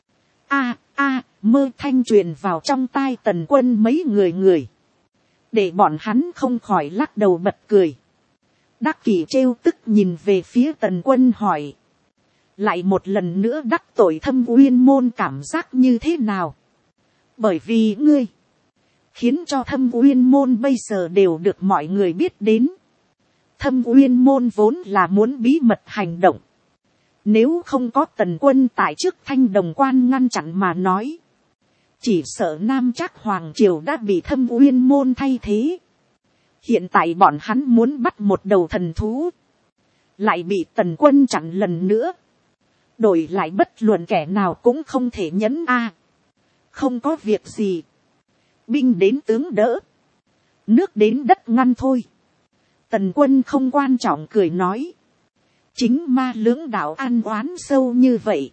Mơ thanh truyền vào trong tai Tần Quân mấy người. Để bọn hắn không khỏi lắc đầu bật cười. Đắc Kỷ trêu tức nhìn về phía Tần Quân hỏi. Lại một lần nữa đắc tội Thâm Uyên môn cảm giác như thế nào? Bởi vì ngươi. Khiến cho Thâm Uyên môn bây giờ đều được mọi người biết đến. Thâm Uyên môn vốn là muốn bí mật hành động. Nếu không có Tần Quân tại trước Thanh Đồng quan ngăn chặn mà nói. Chỉ sợ Nam Trác Hoàng triều đã bị Thâm Uyên môn thay thế. Hiện tại bọn hắn muốn bắt một đầu thần thú. Lại bị Tần Quân chặn lần nữa. Đổi lại bất luận kẻ nào cũng không thể nhẫn a. Không có việc gì. Binh đến tướng đỡ. Nước đến đất ngăn thôi. Tần Quân không quan trọng cười nói. Chính ma lưỡng đạo ăn oán sâu như vậy.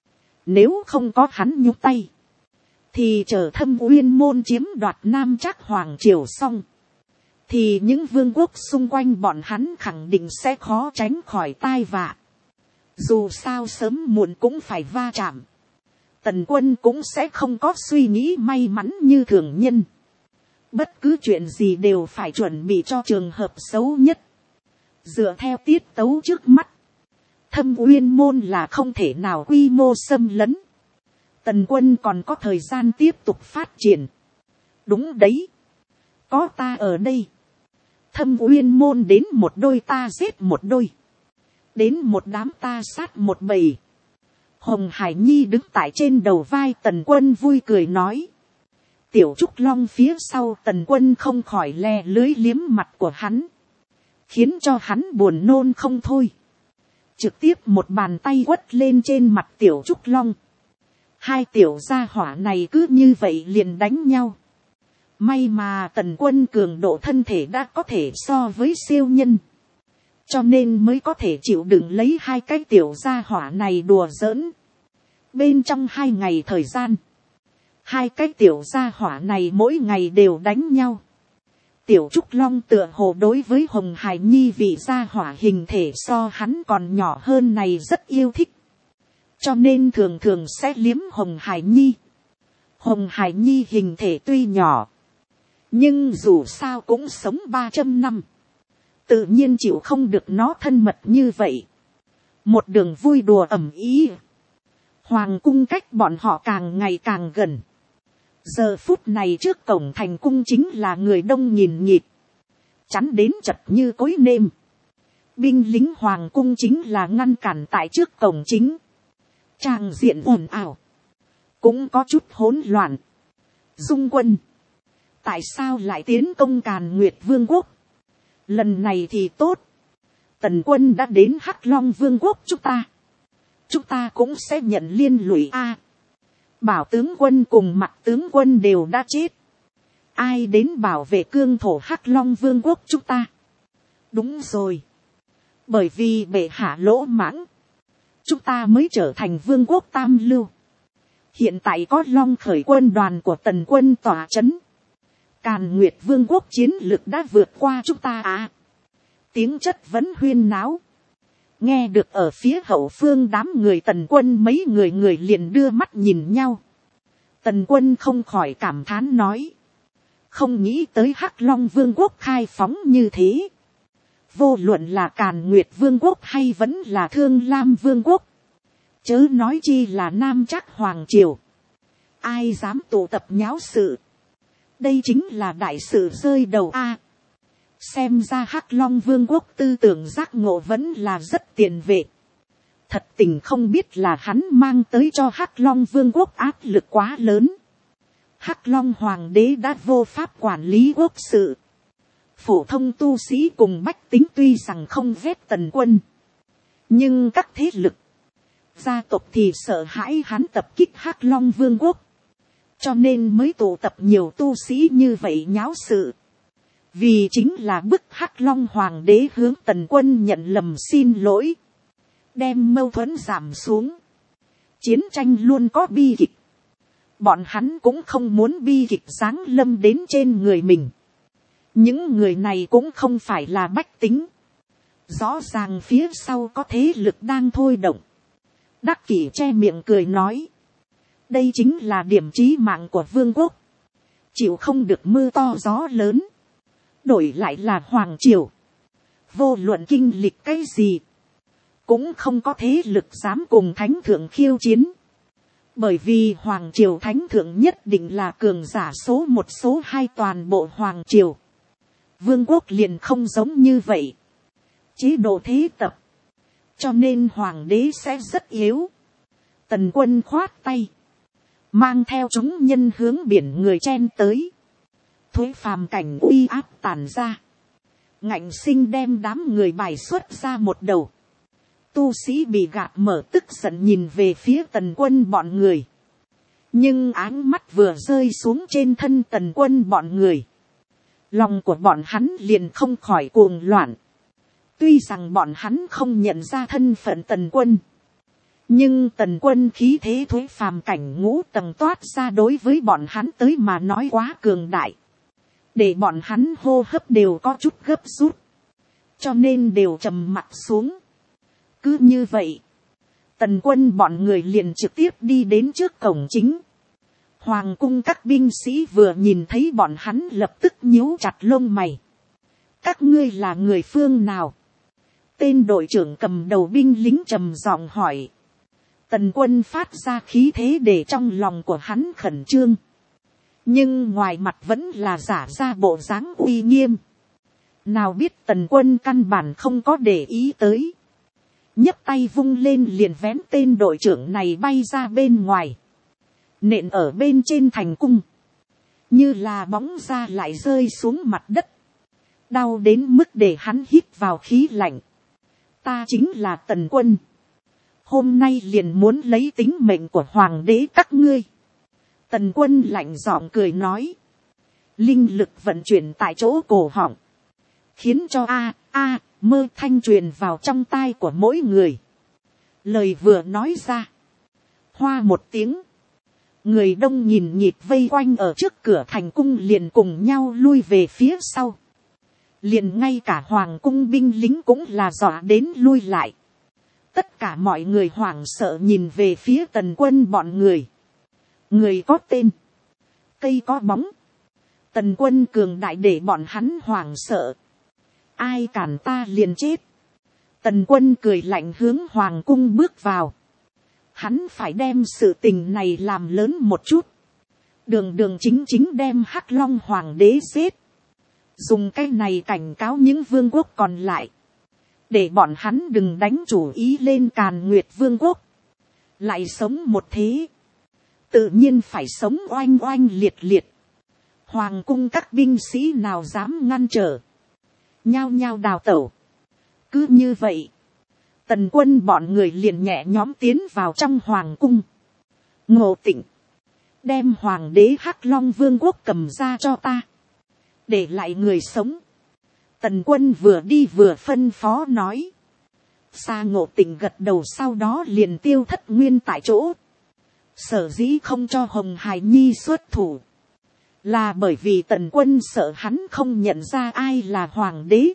Nếu không có hắn nhúc tay. Thì chờ Thâm Uyên môn chiếm đoạt Nam Trác Hoàng triều xong. Thì những vương quốc xung quanh bọn hắn khẳng định sẽ khó tránh khỏi tai vạ. Dù sao sớm muộn cũng phải va chạm. Tần Quân cũng sẽ không có suy nghĩ may mắn như thường nhân. Bất cứ chuyện gì đều phải chuẩn bị cho trường hợp xấu nhất. Dựa theo tiết tấu trước mắt. Thâm Uyên môn là không thể nào quy mô xâm lấn. Tần Quân còn có thời gian tiếp tục phát triển. Đúng đấy. Có ta ở đây. Thâm Uyên môn đến một đôi ta giết một đôi. Đến một đám ta sát một bầy. Hồng Hải Nhi đứng tại trên đầu vai Tần Quân vui cười nói. Tiểu Trúc Long phía sau Tần Quân không khỏi le lưới liếm mặt của hắn. Khiến cho hắn buồn nôn không thôi. Trực tiếp một bàn tay quất lên trên mặt Tiểu Trúc Long. Hai tiểu gia hỏa này cứ như vậy liền đánh nhau. May mà Tần Quân cường độ thân thể đã có thể so với siêu nhân. Cho nên mới có thể chịu đựng lấy hai cái tiểu gia hỏa này đùa giỡn. Bên trong 2 ngày thời gian. Hai cái tiểu gia hỏa này mỗi ngày đều đánh nhau. Tiểu Trúc Long tựa hồ đối với Hồng Hải Nhi vị gia hỏa hình thể so hắn còn nhỏ hơn này rất yêu thích. Cho nên thường thường sẽ liếm Hồng Hải Nhi. Hồng Hải Nhi hình thể tuy nhỏ. Nhưng dù sao cũng sống 300 năm. Tự nhiên chịu không được nó thân mật như vậy. Một đường vui đùa ầm ĩ. Hoàng cung cách bọn họ càng ngày càng gần. Giờ phút này trước cổng thành cung chính là người đông nghìn nghịt. Chắn đến chật như cối nêm. Binh lính hoàng cung chính là ngăn cản tại trước cổng chính. Tràng diện ồn ào. Cũng có chút hỗn loạn. Dung Quân. Tại sao lại tiến công Càn Nguyệt Vương quốc? Lần này thì tốt. Tần Quân đã đến Hắc Long Vương quốc chúng ta cũng sẽ nhận liên lụy a. Bảo tướng quân cùng Mặt tướng quân đều đã chết. Ai đến bảo vệ cương thổ Hắc Long Vương quốc chúng ta? Đúng rồi. Bởi vì bệ hạ lỗ mãng. Chúng ta mới trở thành vương quốc tam lưu. Hiện tại có Long khởi quân đoàn của Tần Quân tỏa chấn. Càn Nguyệt Vương quốc chiến lực đã vượt qua chúng ta à. Tiếng chất vấn huyên náo. Nghe được ở phía hậu phương đám người Tần Quân mấy người liền đưa mắt nhìn nhau. Tần Quân không khỏi cảm thán nói. Không nghĩ tới Hắc Long Vương quốc khai phóng như thế. Vô luận là Càn Nguyệt Vương quốc hay vẫn là Thương Lam Vương quốc. Chớ nói chi là Nam Trác Hoàng triều. Ai dám tụ tập nháo sự. Đây chính là đại sự rơi đầu a. Xem ra Hắc Long Vương quốc tư tưởng giác ngộ vẫn là rất tiền vệ. Thật tình không biết là hắn mang tới cho Hắc Long Vương quốc áp lực quá lớn. Hắc Long Hoàng đế đã vô pháp quản lý quốc sự. Phổ thông tu sĩ cùng bách tính tuy rằng không ghét Tần Quân. Nhưng các thế lực, gia tộc thì sợ hãi hắn tập kích Hắc Long Vương quốc. Cho nên mới tụ tập nhiều tu sĩ như vậy nháo sự. Vì chính là bức Hắc Long Hoàng đế hướng Tần Quân nhận lầm xin lỗi. Đem mâu thuẫn giảm xuống. Chiến tranh luôn có bi kịch. Bọn hắn cũng không muốn bi kịch giáng lâm đến trên người mình. Những người này cũng không phải là bách tính. Rõ ràng phía sau có thế lực đang thôi động. Đắc Kỷ che miệng cười nói. Đây chính là điểm chí mạng của vương quốc. Chịu không được mưa to gió lớn. Đổi lại là hoàng triều. Vô luận kinh lịch cái gì. Cũng không có thế lực dám cùng thánh thượng khiêu chiến. Bởi vì hoàng triều thánh thượng nhất định là cường giả số 1 số 2 toàn bộ hoàng triều. Vương quốc liền không giống như vậy. Chế độ thế tập. Cho nên hoàng đế sẽ rất yếu. Tần Quân khoát tay. Mang theo chúng nhân hướng biển người chen tới. Thối phàm cảnh uy áp tàn ra. Ngạnh sinh đem đám người bài xuất ra một đầu. Tu sĩ bị gạt mở tức giận nhìn về phía Tần Quân bọn người. Nhưng áng mắt vừa rơi xuống trên thân Tần Quân bọn người. lòng của bọn hắn liền không khỏi cuồng loạn. Tuy rằng bọn hắn không nhận ra thân phận Tần Quân, nhưng Tần Quân khí thế thuế phàm cảnh ngũ tầng toát ra đối với bọn hắn tới mà nói quá cường đại, để bọn hắn hô hấp đều có chút gấp rút, cho nên đều trầm mặt xuống. Cứ như vậy, Tần Quân bọn người liền trực tiếp đi đến trước cổng chính. Hoàng cung các binh sĩ vừa nhìn thấy bọn hắn lập tức nhíu chặt lông mày. Các ngươi là người phương nào? Tên đội trưởng cầm đầu binh lính trầm giọng hỏi. Tần Quân phát ra khí thế để trong lòng của hắn khẩn trương, nhưng ngoài mặt vẫn là giả ra bộ dáng uy nghiêm. Nào biết Tần Quân căn bản không có để ý tới, nhấc tay vung lên liền vén tên đội trưởng này bay ra bên ngoài, nện ở bên trên thành cung, như là bóng ra lại rơi xuống mặt đất, đau đến mức để hắn hít vào khí lạnh. Ta chính là Tần Quân, hôm nay liền muốn lấy tính mệnh của hoàng đế các ngươi. Tần Quân lạnh giọng cười nói, linh lực vận chuyển tại chỗ cổ họng, khiến cho mơ thanh truyền vào trong tai của mỗi người. Lời vừa nói ra, hoa một tiếng, người đông nhìn nhịp vây quanh ở trước cửa thành cung liền cùng nhau lui về phía sau. Liền ngay cả hoàng cung binh lính cũng là dọa đến lui lại. Tất cả mọi người hoảng sợ nhìn về phía Tần Quân bọn người. Người có tên, cây có bóng. Tần Quân cường đại để bọn hắn hoảng sợ. Ai cản ta liền chết. Tần Quân cười lạnh hướng hoàng cung bước vào. Hắn phải đem sự tình này làm lớn một chút. Đường đường chính chính đem Hắc Long hoàng đế giết. Dùng cái này cảnh cáo những vương quốc còn lại, để bọn hắn đừng đánh chủ ý lên Càn Nguyệt vương quốc. Lại sống một thế, tự nhiên phải sống oanh oanh liệt liệt. Hoàng cung các binh sĩ nào dám ngăn trở, nhao nhao đào tẩu. Cứ như vậy, Tần Quân bọn người liền nhẹ nhõm tiến vào trong hoàng cung. Ngộ Tịnh, đem hoàng đế Hắc Long vương quốc cầm ra cho ta, để lại người sống. Tần Quân vừa đi vừa phân phó nói. Sa Ngộ Tịnh gật đầu, sau đó liền tiêu thất nguyên tại chỗ. Sở dĩ không cho Hồng Hải Nhi xuất thủ, là bởi vì Tần Quân sợ hắn không nhận ra ai là hoàng đế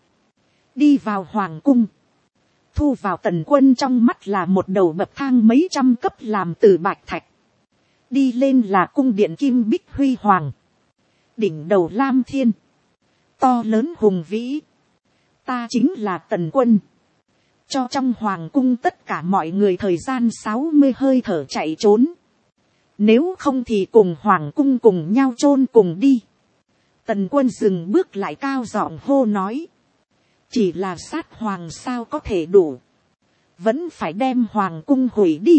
Đi vào hoàng cung, thu vào Tần Quân trong mắt là một đầu bậc thang mấy trăm cấp làm từ bạch thạch. Đi lên là cung điện kim bích huy hoàng, đỉnh đầu lam thiên, to lớn hùng vĩ. Ta chính là Tần Quân. Cho trong hoàng cung tất cả mọi người thời gian 60 hơi thở chạy trốn. Nếu không thì cùng hoàng cung cùng nhau chôn cùng đi. Tần Quân dừng bước lại, cao giọng hô nói. Chỉ là sát hoàng sao có thể đủ. Vẫn phải đem hoàng cung hủy đi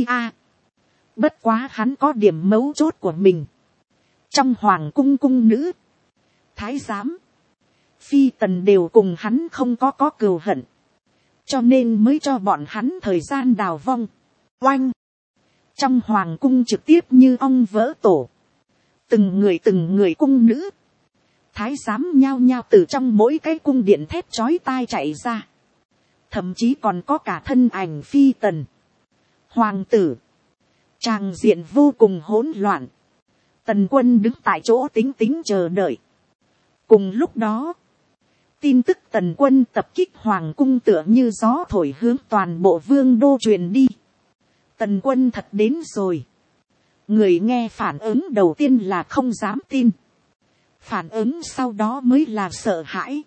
Bất quá hắn có điểm mấu chốt của mình. Trong hoàng cung cung nữ, thái giám, phi tần đều cùng hắn không có cừu hận, cho nên mới cho bọn hắn thời gian đào vong. Oanh! Trong hoàng cung trực tiếp như ong vỡ tổ. Từng người cung nữ, thái giám nhao nhao từ trong mỗi cái cung điện thét chói tai chạy ra. Thậm chí còn có cả thân ảnh phi tần, hoàng tử. Tràng diện vô cùng hỗn loạn. Tần Quân đứng tại chỗ tính chờ đợi. Cùng lúc đó, tin tức Tần Quân tập kích hoàng cung tựa như gió thổi hướng toàn bộ vương đô truyền đi. Tần Quân thật đến rồi. Người nghe phản ứng đầu tiên là không dám tin. Phản ứng sau đó mới là sợ hãi.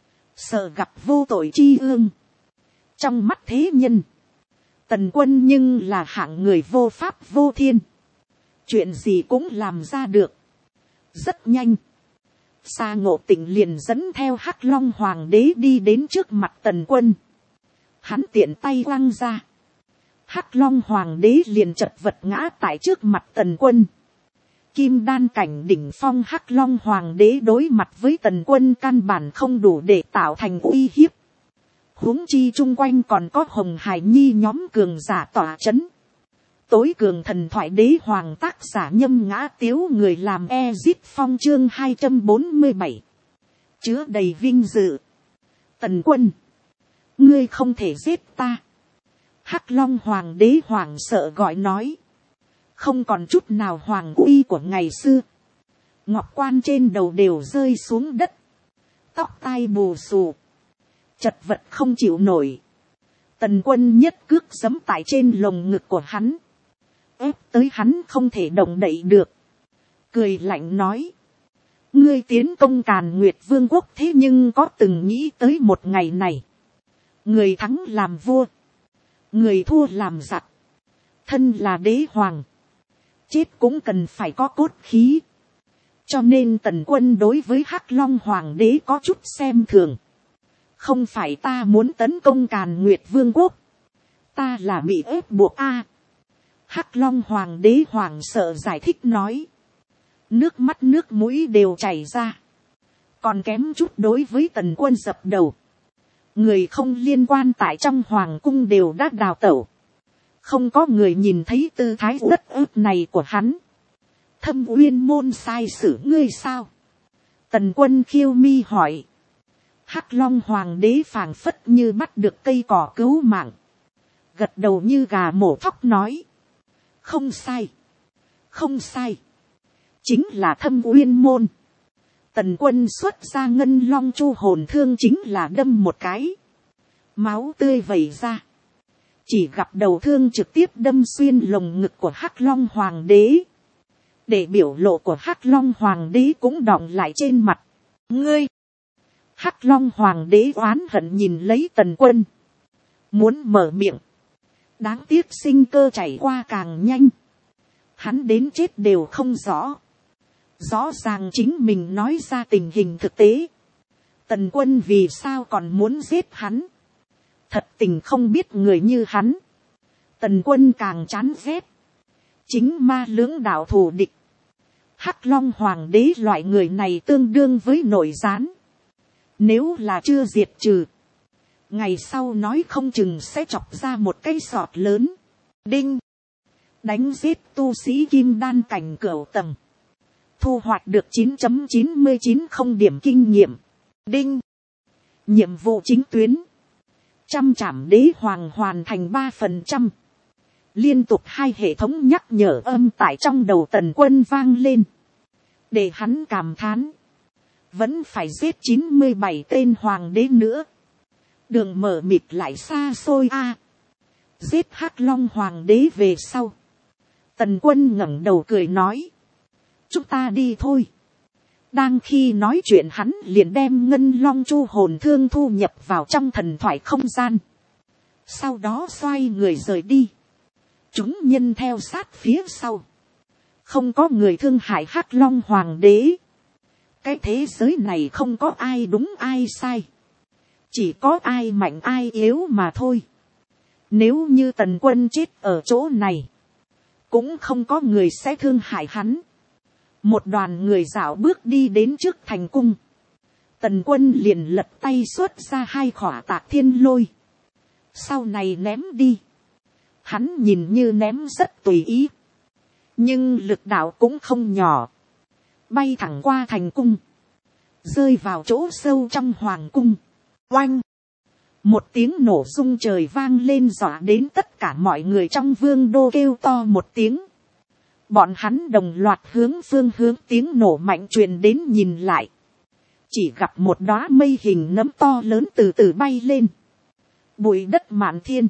Sợ gặp vô tội chi ương. Trong mắt thế nhân, Tần Quân nhưng là hạng người vô pháp vô thiên. Chuyện gì cũng làm ra được. Rất nhanh, Sa Ngộ Tịnh liền dẫn theo Hắc Long hoàng đế đi đến trước mặt Tần Quân. Hắn tiện tay quăng ra, Hắc Long hoàng đế liền chật vật ngã tại trước mặt Tần Quân. Kim đan cảnh đỉnh phong Hắc Long hoàng đế đối mặt với Tần Quân căn bản không đủ để tạo thành uy hiếp. Huống chi chung quanh còn có Hồng Hải Nhi nhóm cường giả tỏa chấn. Tối cường thần thoại đế hoàng tác giả Nhâm Ngã Tiếu người làm Ezit Phong chương 247. chứa đầy vinh dự. Tần quân, ngươi không thể giết ta. Hắc Long hoàng đế hoảng sợ gọi nói, không còn chút nào hoàng uy của ngày xưa. Ngọc quan trên đầu đều rơi xuống đất, tóc tai bù xù, chật vật không chịu nổi. Tần quân nhất cước giẫm tại trên lồng ngực của hắn, ép tới hắn không thể động đậy được. Cười lạnh nói, ngươi tiến công Càn Nguyệt Vương quốc thế nhưng có từng nghĩ tới một ngày này. Người thắng làm vua, người thua làm giặc. Thân là đế hoàng, chết cũng cần phải có cốt khí. Cho nên tần quân đối với Hắc Long hoàng đế có chút xem thường. Không phải ta muốn tấn công Càn Nguyệt Vương quốc, ta là bị ép buộc a. Hắc Long hoàng đế hoảng sợ giải thích nói, nước mắt nước mũi đều chảy ra, còn kém chút đối với tần quân dập đầu. Người không liên quan tại trong hoàng cung đều đã đào tẩu, không có người nhìn thấy tư thái rất ức này của hắn. Thâm Uyên môn sai sử ngươi sao? Tần quân khiêu mi hỏi. Hắc Long hoàng đế phảng phất như bắt được cây cỏ cứu mạng, gật đầu như gà mổ thóc nói, không sai, không sai, chính là Thâm Uyên môn. Tần quân xuất ra ngân long chu hồn thương chính là đâm một cái, máu tươi vẩy ra, chỉ gặp đầu thương trực tiếp đâm xuyên lồng ngực của Hắc Long hoàng đế, để biểu lộ của Hắc Long hoàng đế cũng đọng lại trên mặt. Ngươi! Hắc Long hoàng đế oán hận nhìn lấy tần quân, muốn mở miệng, đáng tiếc sinh cơ chảy qua càng nhanh, hắn đến chết đều không rõ. Rõ ràng chính mình nói ra tình hình thực tế, tần quân vì sao còn muốn giết hắn. Thật tình không biết người như hắn, tần quân càng chán ghét. Chính ma lưỡng đạo thù địch, Hắc Long hoàng đế loại người này tương đương với nội gián. Nếu là chưa diệt trừ, ngày sau nói không chừng sẽ chọc ra một cái sọt lớn. Đinh, đánh giết tu sĩ kim đan cảnh cửu tầng, thu hoạch được 9.99 không điểm kinh nghiệm. Đinh, nhiệm vụ chính tuyến, trăm trảm đế hoàng hoàn thành 3%. Liên tục 2 hệ thống nhắc nhở âm tại trong đầu tần quân vang lên, để hắn cảm thán, vẫn phải giết 97 tên hoàng đế nữa, đường mở mịt lại xa xôi a. Giết Hắc Long hoàng đế về sau, tần quân ngẩng đầu cười nói, chúng ta đi thôi. Đang khi nói chuyện hắn liền đem ngân long chu hồn thương thu nhập vào trong thần thoại không gian, sau đó xoay người rời đi. Chúng nhân theo sát phía sau, không có người thương hại Hắc Long hoàng đế. Cái thế giới này không có ai đúng ai sai, chỉ có ai mạnh ai yếu mà thôi. Nếu như tần quân chết ở chỗ này, cũng không có người sẽ thương hại hắn. Một đoàn người dạo bước đi đến trước thành cung, tần quân liền lật tay xuất ra 2 khỏa Tạc Thiên Lôi, sau này ném đi. Hắn nhìn như ném rất tùy ý, nhưng lực đạo cũng không nhỏ, bay thẳng qua thành cung, rơi vào chỗ sâu trong hoàng cung. Oanh! Một tiếng nổ rung trời vang lên, dọa đến tất cả mọi người trong vương đô kêu to một tiếng. Bọn hắn đồng loạt hướng tiếng nổ mạnh truyền đến nhìn lại, chỉ gặp một đóa mây hình nấm to lớn từ từ bay lên, bụi đất mạn thiên,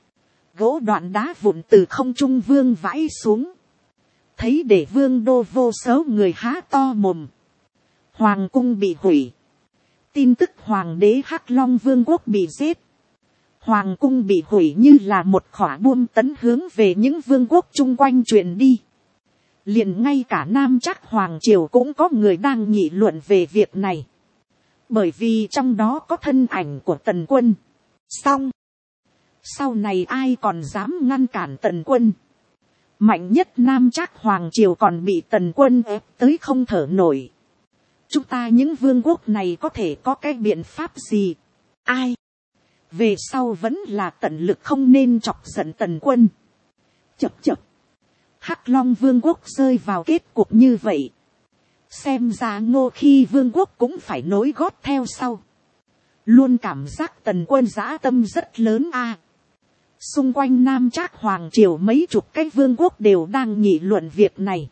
gỗ đoạn đá vụn từ không trung vương vãi xuống, thấy để vương đô vô số người há to mồm. Hoàng cung bị hủy, tin tức hoàng đế Hắc Long vương quốc bị giết, hoàng cung bị hủy như là một khỏa buông tấn hướng về những vương quốc chung quanh truyền đi. Liền ngay cả Nam Trắc hoàng triều cũng có người đang nghị luận về việc này, bởi vì trong đó có thân ảnh của tần quân. Xong, sau này ai còn dám ngăn cản tần quân. Mạnh nhất Nam Trắc hoàng triều còn bị tần quân ép tới không thở nổi. Chúng ta những vương quốc này có thể có cái biện pháp gì? Ai? Về sau vẫn là tận lực không nên chọc giận tần quân. Chập chập. Hắc Long vương quốc rơi vào kết cục như vậy. xem ra Ngô Khi vương quốc cũng phải nối gót theo sau. Luôn cảm giác Tần Quân dã tâm rất lớn a. Xung quanh Nam Trác hoàng triều mấy chục cái vương quốc đều đang nghị luận việc này.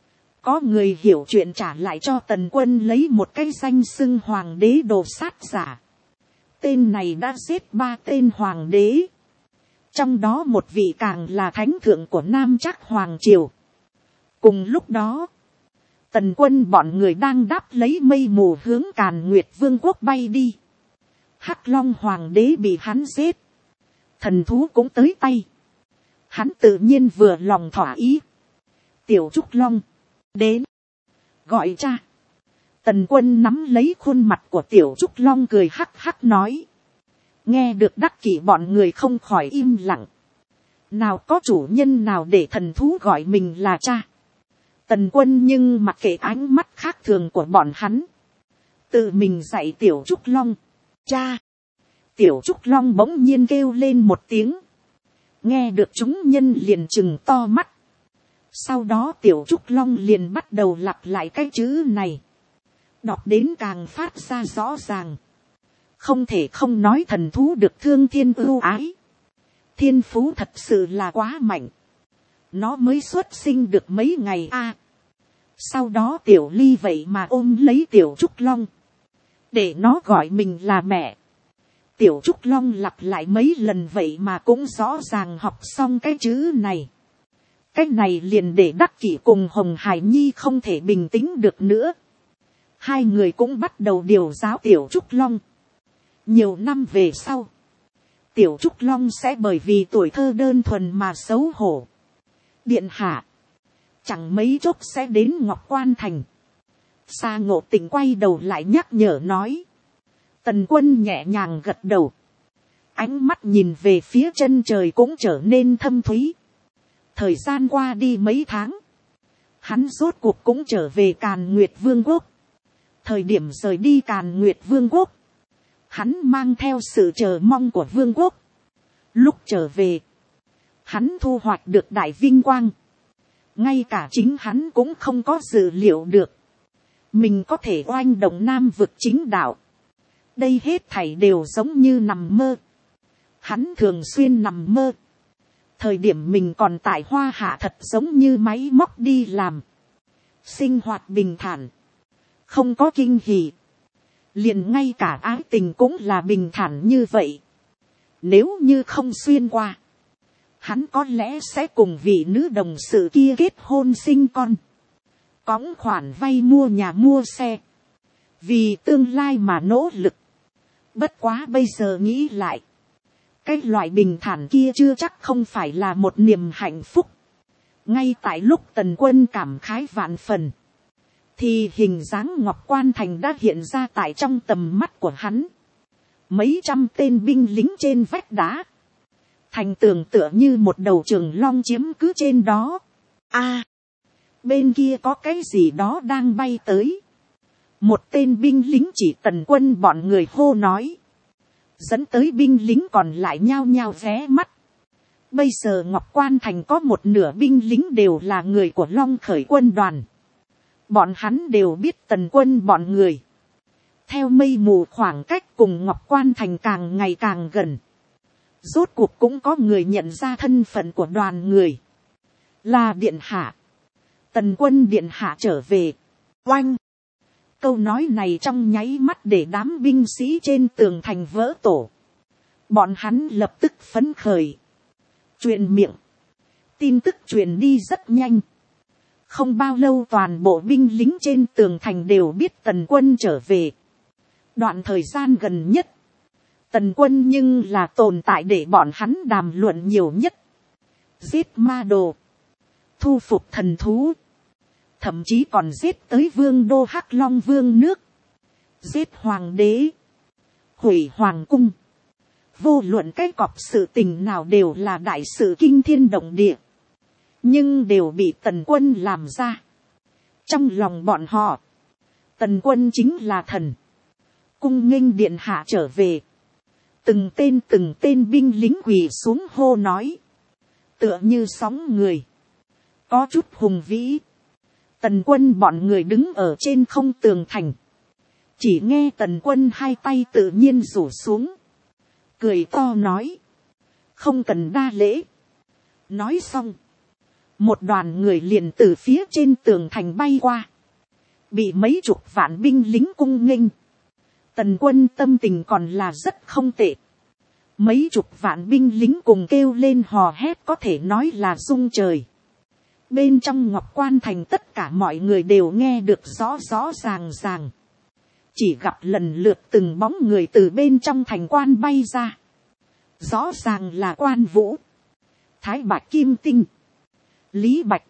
Có người hiểu chuyện trả lại cho Tần Quân lấy một cái danh xưng hoàng đế đồ sát giả. Tên này đã giết 3 tên hoàng đế. Trong đó một vị càng là thánh thượng của Nam Trác hoàng triều. Cùng lúc đó, Tần Quân bọn người đang đáp lấy mây mù hướng Càn Nguyệt vương quốc bay đi. Hắc Long hoàng đế bị hắn giết. Thần thú cũng tới tay. Hắn tự nhiên vừa lòng thỏa ý. Tiểu Trúc Long, đến, gọi cha. Tần Quân nắm lấy khuôn mặt của Tiểu Trúc Long cười hắc hắc nói. Nghe được Đắc Kỷ bọn người không khỏi im lặng. Nào có chủ nhân nào để thần thú gọi mình là cha. Tần Quân nhưng mặc kệ ánh mắt khác thường của bọn hắn. Tự mình dạy Tiểu Trúc Long. Cha. Tiểu Trúc Long bỗng nhiên kêu lên một tiếng. Nghe được chúng nhân liền trừng to mắt. Sau đó Tiểu Trúc Long liền bắt đầu lặp lại cái chữ này. Đọc đến càng phát ra rõ ràng. Không thể không nói thần thú được thương thiên ưu ái. Thiên phú thật sự là quá mạnh. Nó mới xuất sinh được mấy ngày a. Sau đó Tiểu Ly vậy mà ôm lấy Tiểu Trúc Long. Để nó gọi mình là mẹ. Tiểu Trúc Long lặp lại mấy lần vậy mà cũng rõ ràng học xong cái chữ này. Cái này liền để Đắc Kỷ cùng Hồng Hải Nhi không thể bình tĩnh được nữa. Hai người cũng bắt đầu điều giáo Tiểu Trúc Long. Nhiều năm về sau, Tiểu Trúc Long sẽ bởi vì tuổi thơ đơn thuần mà xấu hổ. Điện hạ, chẳng mấy chốc sẽ đến Ngọc Quan Thành. Sa Ngộ Tịnh quay đầu lại nhắc nhở nói. Tần Quân nhẹ nhàng gật đầu. Ánh mắt nhìn về phía chân trời cũng trở nên thâm thúy. Thời gian qua đi mấy tháng. Hắn rốt cuộc cũng trở về Càn Nguyệt vương quốc. Thời điểm rời đi Càn Nguyệt vương quốc, hắn mang theo sự chờ mong của vương quốc. Lúc trở về, hắn thu hoạch được đại vinh quang. Ngay cả chính hắn cũng không có dự liệu được. Mình có thể oanh động Nam vực chính đạo. Đây hết thảy đều giống như nằm mơ. Hắn thường xuyên nằm mơ. Thời điểm mình còn tại Hoa Hạ thật giống như máy móc đi làm. Sinh hoạt bình thản. Không có kinh hỉ. Liền ngay cả ái tình cũng là bình thản như vậy. Nếu như không xuyên qua, hắn có lẽ sẽ cùng vị nữ đồng sự kia kết hôn sinh con. Cõng khoản vay mua nhà mua xe. Vì tương lai mà nỗ lực. Bất quá bây giờ nghĩ lại. Cái loại bình thản kia chưa chắc không phải là một niềm hạnh phúc. Ngay tại lúc Tần Quân cảm khái vạn phần. Thì hình dáng Ngọc Quan Thành đã hiện ra tại trong tầm mắt của hắn. Mấy trăm tên binh lính trên vách đá. Thành tường tựa như một đầu trường long chiếm cứ trên đó. A, bên kia có cái gì đó đang bay tới. Một tên binh lính chỉ Tần Quân bọn người hô nói. Dẫn tới binh lính còn lại nhao nhao ghé mắt. Bây giờ Ngọc Quan Thành có một nửa binh lính đều là người của Long Khởi quân đoàn. Bọn hắn đều biết Tần Quân bọn người. Theo mây mù khoảng cách cùng Ngọc Quan Thành càng ngày càng gần. Rốt cuộc cũng có người nhận ra thân phận của đoàn người. Là điện hạ. Tần Quân điện hạ trở về. Oanh. Câu nói này trong nháy mắt để đám binh sĩ trên tường thành vỡ tổ. Bọn hắn lập tức phấn khởi. Truyền miệng. Tin tức truyền đi rất nhanh. Không bao lâu toàn bộ binh lính trên tường thành đều biết Tần Quân trở về. Đoạn thời gian gần nhất. Tần Quân nhưng là tồn tại để bọn hắn đàm luận nhiều nhất. Giết ma đồ. Thu phục thần thú. Thậm chí còn giết tới vương đô Hắc Long vương nước. Giết hoàng đế. Hủy hoàng cung. Vô luận cái cọp sự tình nào đều là đại sự kinh thiên động địa. Nhưng đều bị Tần Quân làm ra. Trong lòng bọn họ. Tần Quân chính là thần. Cung nghênh điện hạ trở về. Từng tên binh lính quỳ xuống hô nói. Tựa như sóng người. Có chút hùng vĩ. Tần Quân bọn người đứng ở trên không tường thành. Chỉ nghe Tần Quân hai tay tự nhiên rủ xuống. Cười to nói. Không cần đa lễ. Nói xong. Một đoàn người liền từ phía trên tường thành bay qua. Bị mấy chục vạn binh lính cung nghênh. Tần Quân tâm tình còn là rất không tệ. Mấy chục vạn binh lính cùng kêu lên hò hét có thể nói là rung trời. Bên trong Ngọc Quan thành tất cả mọi người đều nghe được rõ rõ ràng ràng. Chỉ gặp lần lượt từng bóng người từ bên trong thành quan bay ra. Rõ ràng là Quan Vũ, Thái Bạch Kim Tinh, Lý Bạch,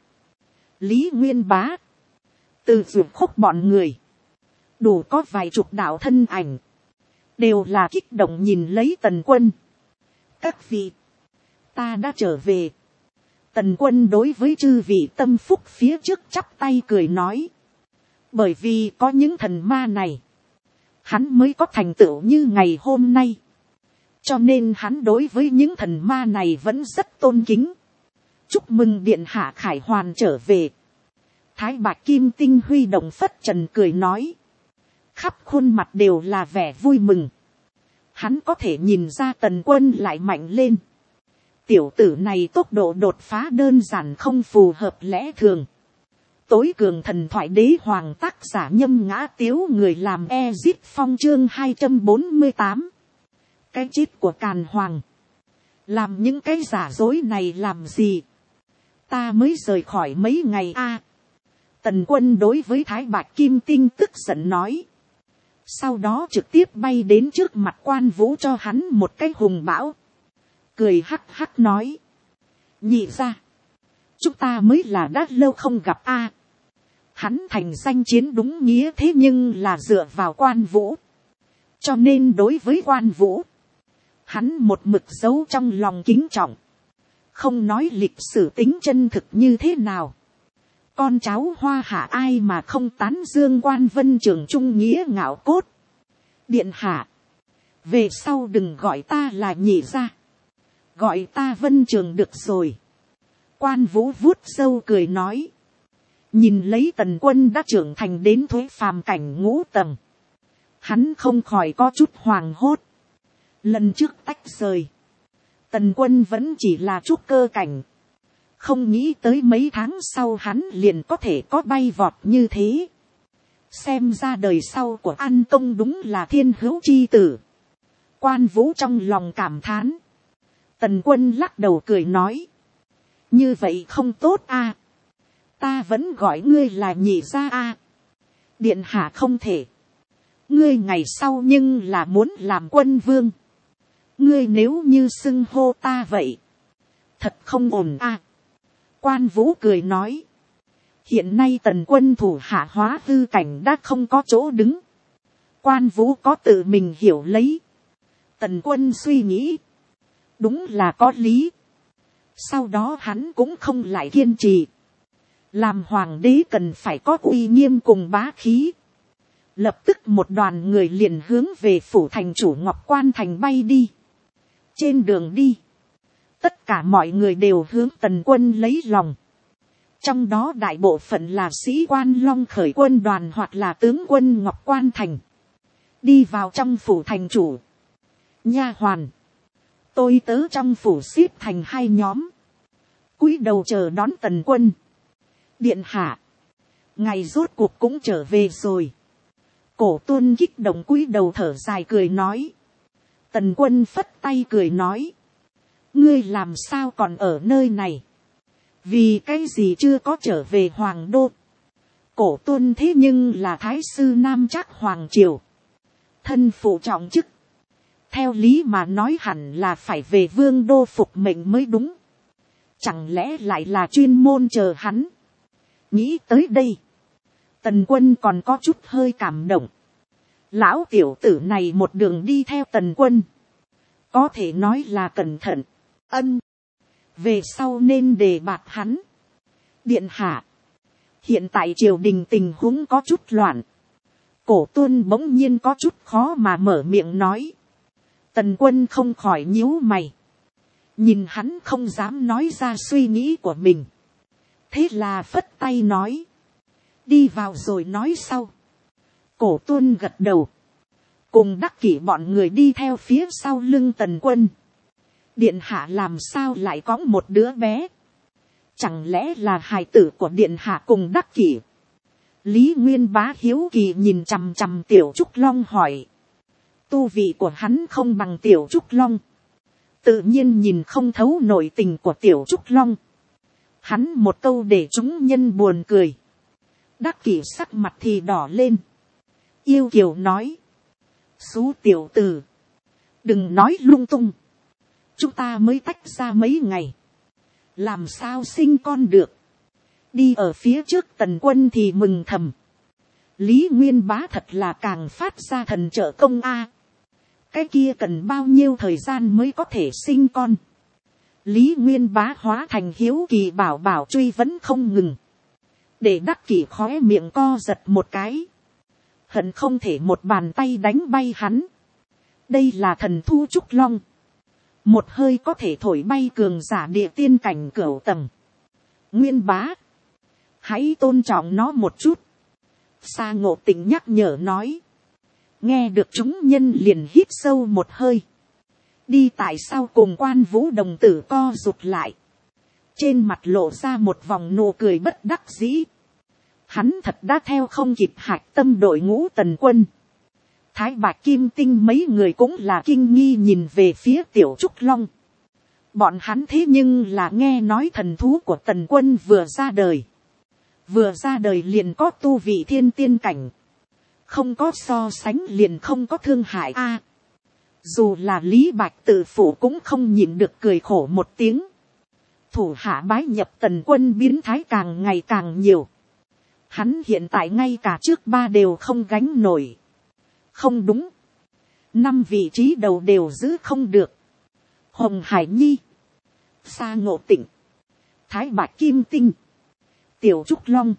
Lý Nguyên Bá. Từ Dược Khúc bọn người. Đủ có vài chục đạo thân ảnh. Đều là kích động nhìn lấy Tần Quân. Các vị. Ta đã trở về. Tần Quân đối với chư vị tâm phúc phía trước chắp tay cười nói. Bởi vì có những thần ma này. Hắn mới có thành tựu như ngày hôm nay. Cho nên hắn đối với những thần ma này vẫn rất tôn kính. Chúc mừng điện hạ khải hoàn trở về. Thái Bạch Kim Tinh huy động phất trần cười nói. Khắp khuôn mặt đều là vẻ vui mừng. Hắn có thể nhìn ra Tần Quân lại mạnh lên. Tiểu tử này tốc độ đột phá đơn giản không phù hợp lẽ thường. Tối cường thần thoại đế hoàng tác giả Nhâm Ngã Tiếu người làm Ezit Phong chương 248. Cái chết của Càn Hoàng. Làm những cái giả dối này làm gì? Ta mới rời khỏi mấy ngày a. Tần Quân đối với Thái Bạch Kim Tinh tức giận nói. Sau đó trực tiếp bay đến trước mặt Quan Vũ cho hắn một cái hùng bão. Cười hắc hắc nói. Nhị ra. Chúng ta mới là đã lâu không gặp a. Hắn thành danh chiến đúng nghĩa thế nhưng là dựa vào Quan Vũ. Cho nên đối với Quan Vũ. Hắn một mực giấu trong lòng kính trọng. Không nói lịch sử tính chân thực như thế nào. Con cháu Hoa Hạ ai mà không tán dương Quan Vân Trường trung nghĩa ngạo cốt. Điện hạ. Về sau đừng gọi ta là nhị gia. Gọi ta Vân Trường được rồi. Quan Vũ vuốt râu cười nói. Nhìn lấy Tần Quân đã trưởng thành đến thuế phàm cảnh ngũ tầng. Hắn không khỏi có chút hoàng hốt. Lần trước tách rời. Tần Quân vẫn chỉ là trúc cơ cảnh. Không nghĩ tới mấy tháng sau hắn liền có thể có bay vọt như thế. Xem ra đời sau của An Công đúng là thiên hữu chi tử. Quan Vũ trong lòng cảm thán. Tần Quân lắc đầu cười nói. Như vậy không tốt a. Ta vẫn gọi ngươi là nhị gia a. Điện hạ không thể. Ngươi ngày sau nhưng là muốn làm quân vương. Ngươi nếu như xưng hô ta vậy. Thật không ổn a. Quan Vũ cười nói. Hiện nay Tần Quân thủ hạ hóa hư cảnh đã không có chỗ đứng. Quan Vũ có tự mình hiểu lấy. Tần Quân suy nghĩ. Đúng là có lý. Sau đó hắn cũng không lại kiên trì. Làm hoàng đế cần phải có uy nghiêm cùng bá khí. Lập tức một đoàn người liền hướng về phủ thành chủ Ngọc Quan thành bay đi. Trên đường đi. Tất cả mọi người đều hướng Tần Quân lấy lòng. Trong đó đại bộ phận là sĩ quan Long Khởi quân đoàn hoặc là tướng quân Ngọc Quan thành. Đi vào trong phủ thành chủ. Nha hoàn. Tôi tớ trong phủ xếp thành hai nhóm. Cúi đầu chờ đón Tần Quân. Điện hạ. Ngày rốt cuộc cũng trở về rồi. Cổ Tuân kích động cúi đầu thở dài cười nói. Tần Quân phất tay cười nói. Ngươi làm sao còn ở nơi này? Vì cái gì chưa có trở về Hoàng Đô? Cổ Tuân thế nhưng là Thái sư Nam Trác Hoàng Triều. Thân phụ trọng chức. Theo lý mà nói hẳn là phải về Vương Đô phục mệnh mới đúng. Chẳng lẽ lại là chuyên môn chờ hắn? Nghĩ tới đây. Tần Quân còn có chút hơi cảm động. Lão tiểu tử này một đường đi theo Tần Quân. Có thể nói là cẩn thận. Ân. Về sau nên đề bạt hắn. Điện hạ. Hiện tại triều đình tình huống có chút loạn. Cổ Tuân bỗng nhiên có chút khó mà mở miệng nói. Tần Quân không khỏi nhíu mày. Nhìn hắn không dám nói ra suy nghĩ của mình. Thế là phất tay nói. đi vào rồi nói sau. Cổ Tuân gật đầu, cùng Đắc Kỷ bọn người đi theo phía sau lưng Tần Quân. Điện hạ làm sao lại có một đứa bé? Chẳng lẽ là hài tử của điện hạ cùng Đắc Kỷ? Lý Nguyên Bá hiếu kỳ nhìn chằm chằm Tiểu Trúc Long hỏi. Tu vị của hắn không bằng Tiểu Trúc Long, tự nhiên nhìn không thấu nội tình của Tiểu Trúc Long. Hắn một câu để chúng nhân buồn cười. Đắc Kỷ sắc mặt thì đỏ lên. Yêu kiều nói. Xú tiểu tử, đừng nói lung tung. Chúng ta mới tách ra mấy ngày, làm sao sinh con được? Đi ở phía trước Tần Quân thì mừng thầm. Lý Nguyên Bá thật là càng phát ra thần trợ công a. Cái kia cần bao nhiêu thời gian mới có thể sinh con? Lý Nguyên Bá hóa thành hiếu kỳ bảo bảo truy vấn không ngừng. Để Đắc Kỷ khóe miệng co giật một cái. Hận không thể một bàn tay đánh bay hắn. Đây là thần thu Trúc Long, một hơi có thể thổi bay cường giả địa tiên cảnh cửu tầng. Nguyên Bá, hãy tôn trọng nó một chút. Sa Ngộ Tĩnh nhắc nhở nói. Nghe được chúng nhân liền hít sâu một hơi. Đi tại sau cùng Quan Vũ đồng tử co rụt lại. Trên mặt lộ ra một vòng nụ cười bất đắc dĩ. Hắn thật đã theo không kịp hạch tâm đội ngũ Tần Quân. Thái Bạch Kim Tinh mấy người cũng là kinh nghi nhìn về phía Tiểu Trúc Long. Bọn hắn thế nhưng là nghe nói thần thú của Tần Quân vừa ra đời. Vừa ra đời liền có tu vị thiên tiên cảnh. Không có so sánh liền không có thương hại a. Dù là Lý Bạch tự phủ cũng không nhịn được cười khổ một tiếng. Thủ hạ bái nhập Tần Quân biến thái càng ngày càng nhiều. Hắn hiện tại ngay cả trước ba đều không gánh nổi. Không đúng. 5 vị trí đầu đều giữ không được. Hồng Hải Nhi, Sa Ngộ Tĩnh, Thái Bạch Kim Tinh, Tiểu Trúc Long,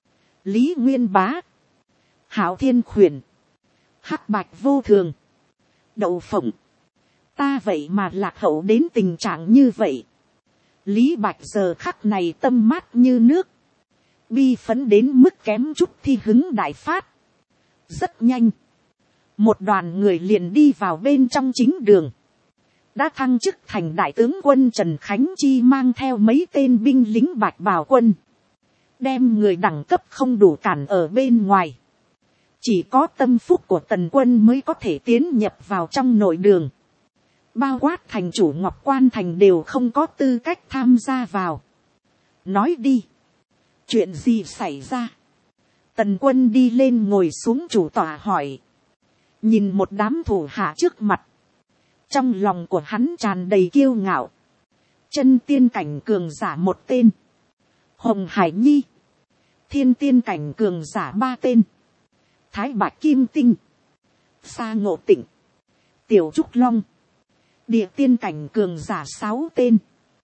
Lý Nguyên Bá, Hạo Thiên Khuyển, Hắc Bạch Vô Thường, Đậu Phộng. Ta vậy mà lạc hậu đến tình trạng như vậy. Lý Bạch giờ khắc này tâm mát như nước. Bi phấn đến mức kém chút thi hứng đại phát. Rất nhanh, một đoàn người liền đi vào bên trong chính đường. Đã thăng chức thành đại tướng quân Trần Khánh Chi mang theo mấy tên binh lính bạch bào quân. Đem người đẳng cấp không đủ cản ở bên ngoài. Chỉ có tâm phúc của Tần Quân mới có thể tiến nhập vào trong nội đường. Bao quát thành chủ Ngọc Quan Thành đều không có tư cách tham gia vào. Nói đi. Chuyện gì xảy ra? Tần Quân đi lên ngồi xuống chủ tọa hỏi. Nhìn một đám thủ hạ trước mặt. Trong lòng của hắn tràn đầy kiêu ngạo. Chân tiên cảnh cường giả một tên. Hồng Hải Nhi. Thiên tiên cảnh cường giả 3 tên. Thái Bạch Kim Tinh. Sa Ngộ Tĩnh. Tiểu Trúc Long. Địa tiên cảnh cường giả 6 tên.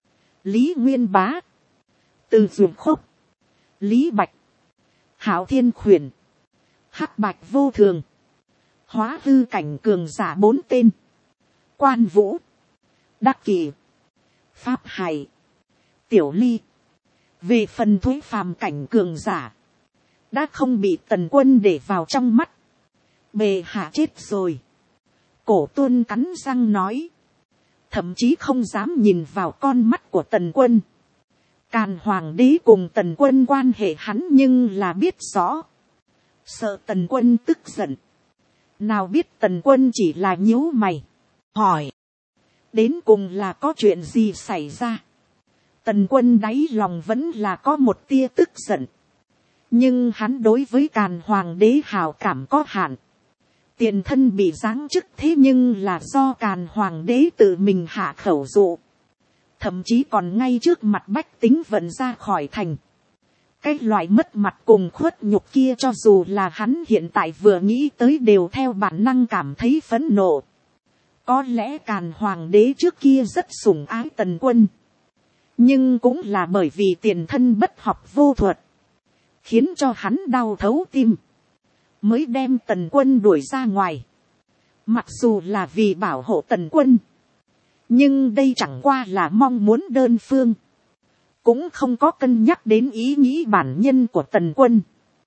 Lý Nguyên Bá. Từ Duyệt Khốc. Lý Bạch. Hạo Thiên Khuyển. Hắc Bạch Vô Thường. Hóa hư cảnh cường giả 4 tên. Quan Vũ. Đắc Kỷ. Pháp Hải. Tiểu Ly. Về phần Thúy phàm cảnh cường giả. Đã không bị Tần Quân để vào trong mắt. Bệ hạ chết rồi. Cổ Tuân cắn răng nói. Thậm chí không dám nhìn vào con mắt của Tần Quân. Càn Hoàng đế cùng Tần Quân quan hệ hắn nhưng là biết rõ. Sợ Tần Quân tức giận. Nào biết Tần Quân chỉ là nhíu mày. Hỏi. Đến cùng là có chuyện gì xảy ra? Tần Quân đáy lòng vẫn là có một tia tức giận. Nhưng hắn đối với Càn Hoàng đế hảo cảm có hạn. Tiền thân bị giáng chức thế nhưng là do Càn Hoàng đế tự mình hạ khẩu dụ. Thậm chí còn ngay trước mặt bách tính vận ra khỏi thành. Cái loại mất mặt cùng khuất nhục kia cho dù là hắn hiện tại vừa nghĩ tới đều theo bản năng cảm thấy phẫn nộ. Có lẽ Càn Hoàng đế trước kia rất sủng ái Tần Quân. Nhưng cũng là bởi vì tiền thân bất học vô thuật. Khiến cho hắn đau thấu tim. Mới đem Tần Quân đuổi ra ngoài. Mặc dù là vì bảo hộ Tần Quân. Nhưng đây chẳng qua là mong muốn đơn phương. Cũng không có cân nhắc đến ý nghĩ bản nhân của Tần Quân.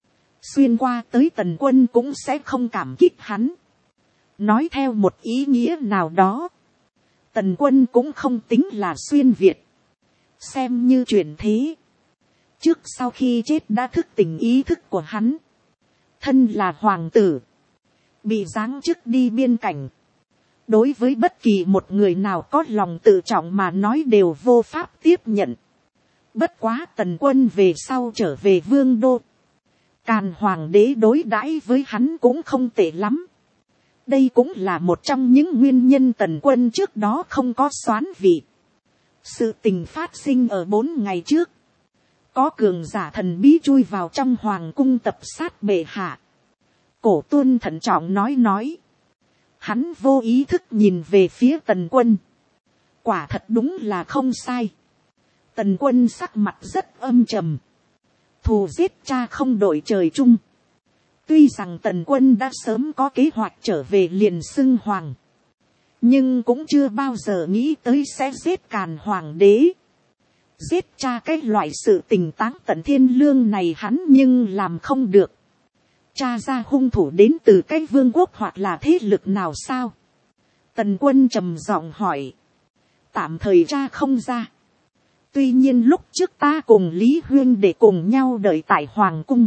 xuyên qua tới tần quân cũng sẽ không cảm kích hắn. Nói theo một ý nghĩa nào đó, tần quân cũng không tính là xuyên Việt, xem như chuyển thế. Trước sau khi chết đã thức tỉnh ý thức của hắn, thân là hoàng tử, bị giáng chức đi biên cảnh. Đối với bất kỳ một người nào có lòng tự trọng mà nói đều vô pháp tiếp nhận. Bất quá tần quân về sau trở về vương đô, Càn hoàng đế đối đãi với hắn cũng không tệ lắm. Đây cũng là một trong những nguyên nhân tần quân trước đó không có soán vị. Sự tình phát sinh ở 4 ngày trước. Có cường giả thần bí chui vào trong hoàng cung tập sát bệ hạ. Cổ Tuân thận trọng nói. Hắn vô ý thức nhìn về phía tần quân. Quả thật đúng là không sai. Tần quân sắc mặt rất âm trầm. Thù giết cha không đổi trời chung. Tuy rằng tần quân đã sớm có kế hoạch trở về liền xưng hoàng, nhưng cũng chưa bao giờ nghĩ tới sẽ giết Càn hoàng đế. Giết cha cái loại sự tình táng tận thiên lương này hắn nhưng làm không được. Cha ra hung thủ đến từ cái vương quốc hoặc là thế lực nào sao? Tần quân trầm giọng hỏi. Tạm thời cha không ra. Tuy nhiên lúc trước ta cùng Lý Huyên để cùng nhau đợi tại hoàng cung,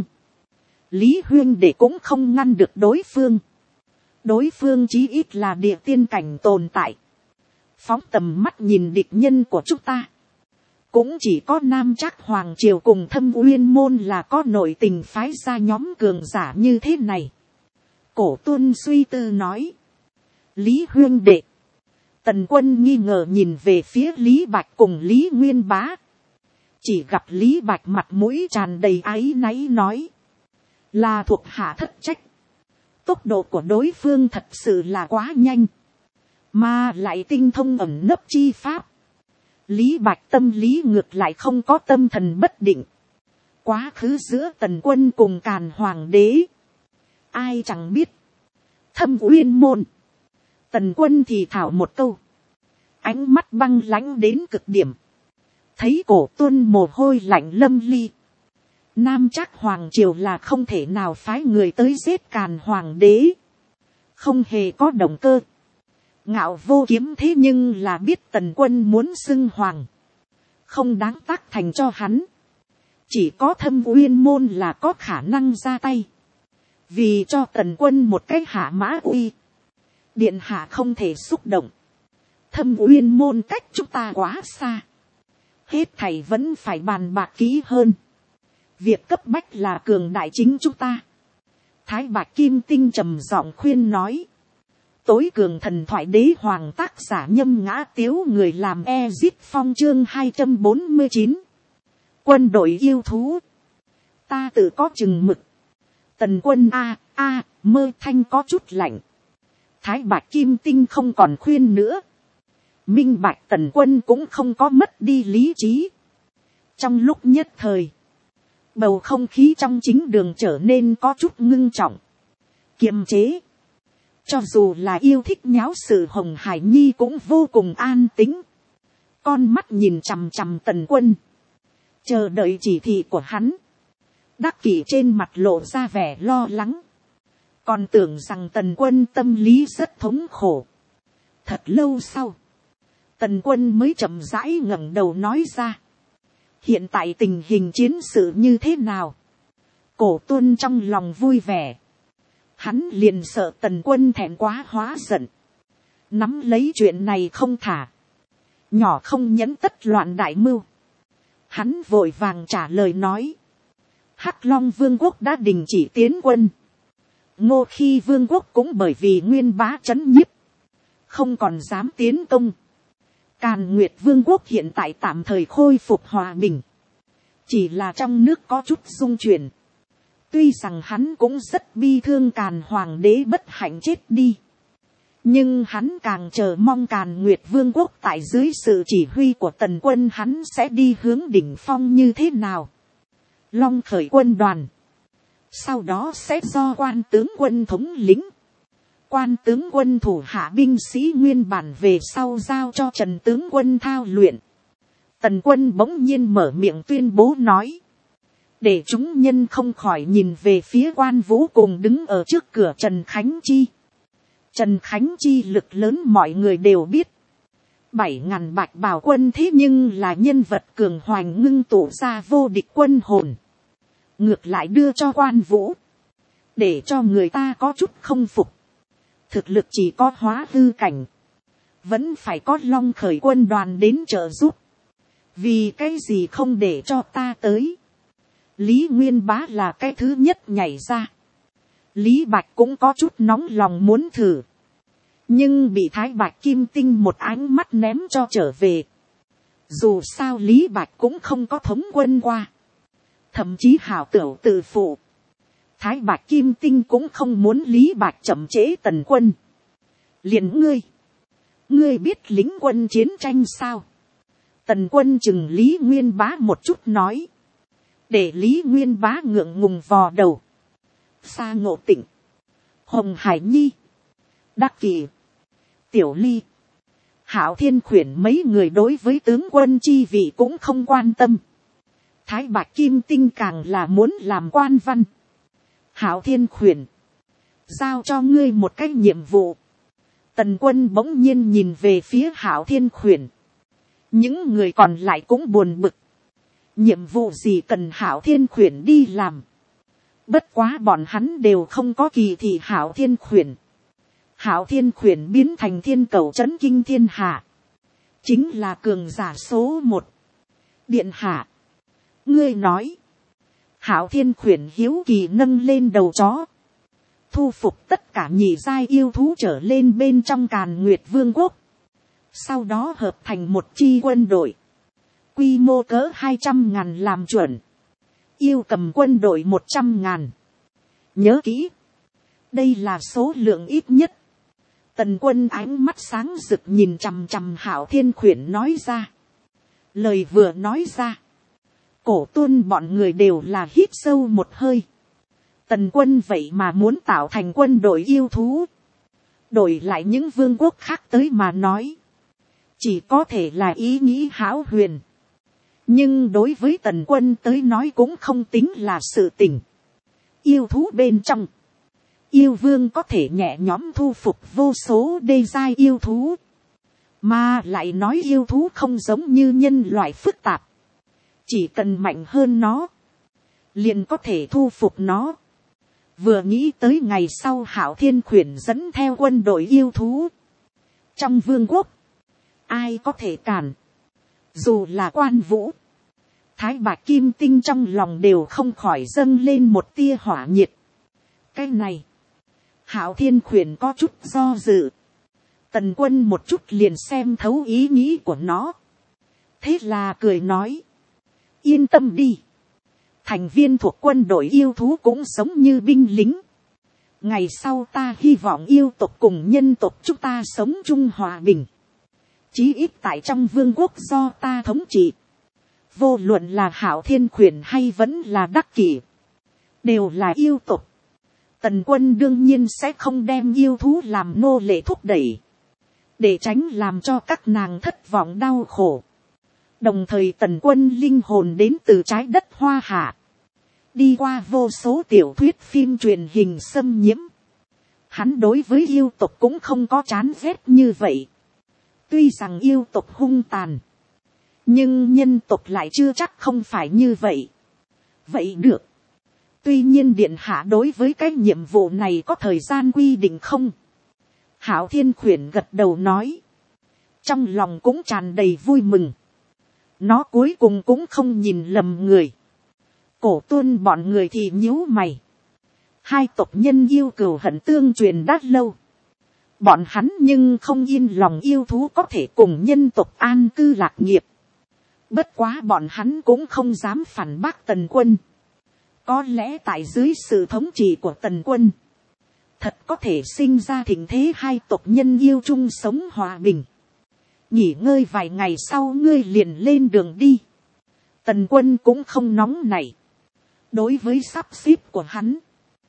Lý Huyên để cũng không ngăn được đối phương. Đối phương chí ít là địa tiên cảnh tồn tại. Phóng tầm mắt nhìn địch nhân của chúng ta, cũng chỉ có Nam Trác Hoàng Triều cùng Thâm Uyên Môn là có nội tình phái ra nhóm cường giả như thế này. Cổ Tuân suy tư nói. Lý Huyên đệ. Tần quân nghi ngờ nhìn về phía Lý Bạch cùng Lý Nguyên Bá. Chỉ gặp Lý Bạch mặt mũi tràn đầy áy náy nói. Là thuộc hạ thất trách. Tốc độ của đối phương thật sự là quá nhanh. Mà lại tinh thông ẩn nấp chi pháp. Lý Bạch tâm lý ngược lại không có tâm thần bất định. Quá khứ giữa tần quân cùng Càn hoàng đế, ai chẳng biết. Thâm Uyên Môn. Tần quân thì thảo một câu. Ánh mắt băng lãnh đến cực điểm. Thấy Cổ Tuân mồ hôi lạnh lâm ly. Nam Trác Hoàng Triều là không thể nào phái người tới giết Càn hoàng đế. Không hề có động cơ. Ngạo Vô Kiếm thế nhưng là biết tần quân muốn xưng hoàng, không đáng tác thành cho hắn. Chỉ có Thâm Uyên Môn là có khả năng ra tay. Vì cho tần quân một cái hạ mã uy, điện hạ không thể xúc động. Thâm Uyên Môn cách chúng ta quá xa. Hết thảy vẫn phải bàn bạc kỹ hơn. Việc cấp bách là cường đại chính chúng ta. Thái Bạch Kim Tinh trầm giọng khuyên nói. Tối cường thần thoại đế hoàng tác giả Nhâm Ngã Tiếu, người làm Ezit Phong chương 249. Quân đội yêu thú. Ta tự có chừng mực. Tần quân mơ thanh có chút lạnh. Thái Bạch Kim Tinh không còn khuyên nữa. Minh bạch tần quân cũng không có mất đi lý trí. Trong lúc nhất thời, bầu không khí trong chính đường trở nên có chút ngưng trọng, kiềm chế. Cho dù là yêu thích nháo sự Hồng Hải Nhi cũng vô cùng an tĩnh. Con mắt nhìn chằm chằm tần quân, chờ đợi chỉ thị của hắn. Đắc Kỷ trên mặt lộ ra vẻ lo lắng. Còn tưởng rằng tần quân tâm lý rất thống khổ. Thật lâu sau, tần quân mới chậm rãi ngẩng đầu nói ra. Hiện tại tình hình chiến sự như thế nào? Cổ Tuân trong lòng vui vẻ. Hắn liền sợ tần quân thẹn quá hóa giận, nắm lấy chuyện này không thả, nhỏ không nhẫn tất loạn đại mưu. Hắn vội vàng trả lời nói. Hắc Long Vương quốc đã đình chỉ tiến quân. Ngô Khi Vương quốc cũng bởi vì Nguyên Bá trấn nhiếp, không còn dám tiến công. Càn Nguyệt Vương quốc hiện tại tạm thời khôi phục hòa bình, chỉ là trong nước có chút rung chuyển. Tuy rằng hắn cũng rất bi thương Càn hoàng đế bất hạnh chết đi, nhưng hắn càng chờ mong Càn Nguyệt Vương quốc tại dưới sự chỉ huy của tần quân hắn sẽ đi hướng đỉnh phong như thế nào. Long khởi quân đoàn, sau đó sẽ do Quan tướng quân thống lĩnh. Quan tướng quân thủ hạ binh sĩ nguyên bản về sau giao cho Trần tướng quân thao luyện. Tần quân bỗng nhiên mở miệng tuyên bố nói. để chúng nhân không khỏi nhìn về phía Quan Vũ cùng đứng ở trước cửa Trần Khánh Chi. Trần Khánh Chi lực lớn mọi người đều biết. 7.000 bạch bào quân thế nhưng là nhân vật cường hoành ngưng tụ ra vô địch quân hồn. Ngược lại đưa cho Quan Vũ, để cho người ta có chút không phục. Thực lực chỉ có hóa hư cảnh, vẫn phải có Long Khởi quân đoàn đến trợ giúp. Vì cái gì không để cho ta tới? Lý Nguyên Bá là cái thứ nhất nhảy ra. Lý Bạch cũng có chút nóng lòng muốn thử, nhưng bị Thái Bạch Kim Tinh một ánh mắt ném cho trở về. Dù sao Lý Bạch cũng không có thống quân qua, thậm chí hảo tửu tự phụ. Thái Bạch Kim Tinh cũng không muốn Lý Bạch chậm trễ tần quân. Liền ngươi biết lính quân chiến tranh sao? Tần quân chừng Lý Nguyên Bá một chút nói, để Lý Nguyên Bá ngượng ngùng vò đầu. Sa Ngộ Tịnh, Hồng Hải Nhi, Đắc Kỳ, Tiểu Ly, Hạo Thiên Khuyển mấy người đối với tướng quân chi vị cũng không quan tâm. Thái Bạch Kim Tinh càng là muốn làm quan văn. Hạo Thiên Khuyển, giao cho ngươi một cái nhiệm vụ. Tần quân bỗng nhiên nhìn về phía Hạo Thiên Khuyển. Những người còn lại cũng buồn bực. Nhiệm vụ gì cần Hạo Thiên Khuyển đi làm? Bất quá bọn hắn đều không có kỳ thị Hạo Thiên Khuyển. Hạo Thiên Khuyển biến thành thiên cầu chấn kinh thiên hạ, chính là cường giả số 1. Điện hạ, ngươi nói. Hạo Thiên Khuyển hiếu kỳ nâng lên đầu chó. Thu phục tất cả nhị giai yêu thú trở lên bên trong Càn Nguyệt Vương quốc. Sau đó hợp thành một chi quân đội. Quy mô cỡ 200.000 làm chuẩn. Yêu cầm quân đội 100.000. Nhớ kỹ, đây là số lượng ít nhất. Tần quân ánh mắt sáng rực nhìn chằm chằm Hạo Thiên Khuyển nói ra. Lời vừa nói ra, Cổ Tuân bọn người đều là hít sâu một hơi. Tần quân vậy mà muốn tạo thành quân đội yêu thú. Đổi lại những vương quốc khác tới mà nói, chỉ có thể là ý nghĩ hão huyền. Nhưng đối với tần quân tới nói cũng không tính là sự tình. Yêu thú bên trong, yêu vương có thể nhẹ nhõm thu phục vô số đê giai yêu thú. Mà lại nói yêu thú không giống như nhân loại phức tạp. Chỉ cần mạnh hơn nó, liền có thể thu phục nó. Vừa nghĩ tới ngày sau Hạo Thiên Khuyển dẫn theo quân đội yêu thú. Trong vương quốc, ai có thể cản? Dù là Quan Vũ, Thái Bạch Kim Tinh trong lòng đều không khỏi dâng lên một tia hỏa nhiệt. Cái này, Hạo Thiên Khuyển có chút do dự. Tần quân một chút liền xem thấu ý nghĩ của nó. Thế là cười nói, yên tâm đi. Thành viên thuộc quân đội yêu thú cũng giống như binh lính. Ngày sau ta hy vọng yêu tộc cùng nhân tộc chúng ta sống chung hòa bình. Chí ít tại trong vương quốc do ta thống trị. Vô luận là Hạo Thiên Khuyển hay vẫn là Đắc Kỷ, đều là yêu tộc. Tần quân đương nhiên sẽ không đem yêu thú làm nô lệ thúc đẩy, để tránh làm cho các nàng thất vọng đau khổ. Đồng thời tần quân linh hồn đến từ trái đất Hoa Hạ, đi qua vô số tiểu thuyết phim truyền hình xâm nhiễm. Hắn đối với yêu tộc cũng không có chán ghét như vậy. Tuy rằng yêu tộc hung tàn, nhưng nhân tộc lại chưa chắc không phải như vậy. Vậy được. Tuy nhiên điện hạ đối với cái nhiệm vụ này có thời gian quy định không? Hạo Thiên Khuyển gật đầu nói. Trong lòng cũng tràn đầy vui mừng. Nó cuối cùng cũng không nhìn lầm người. Cổ Tuân bọn người thì nhíu mày. Hai tộc nhân yêu cừu hận tương truyền đã lâu. Bọn hắn nhưng không yên lòng yêu thú có thể cùng nhân tộc an cư lạc nghiệp. Bất quá bọn hắn cũng không dám phản bác tần quân. Có lẽ tại dưới sự thống trị của tần quân, thật có thể sinh ra thịnh thế hai tộc nhân yêu chung sống hòa bình. Nghỉ ngơi vài ngày sau ngươi liền lên đường đi. Tần quân cũng không nóng nảy. Đối với sắp xếp của hắn,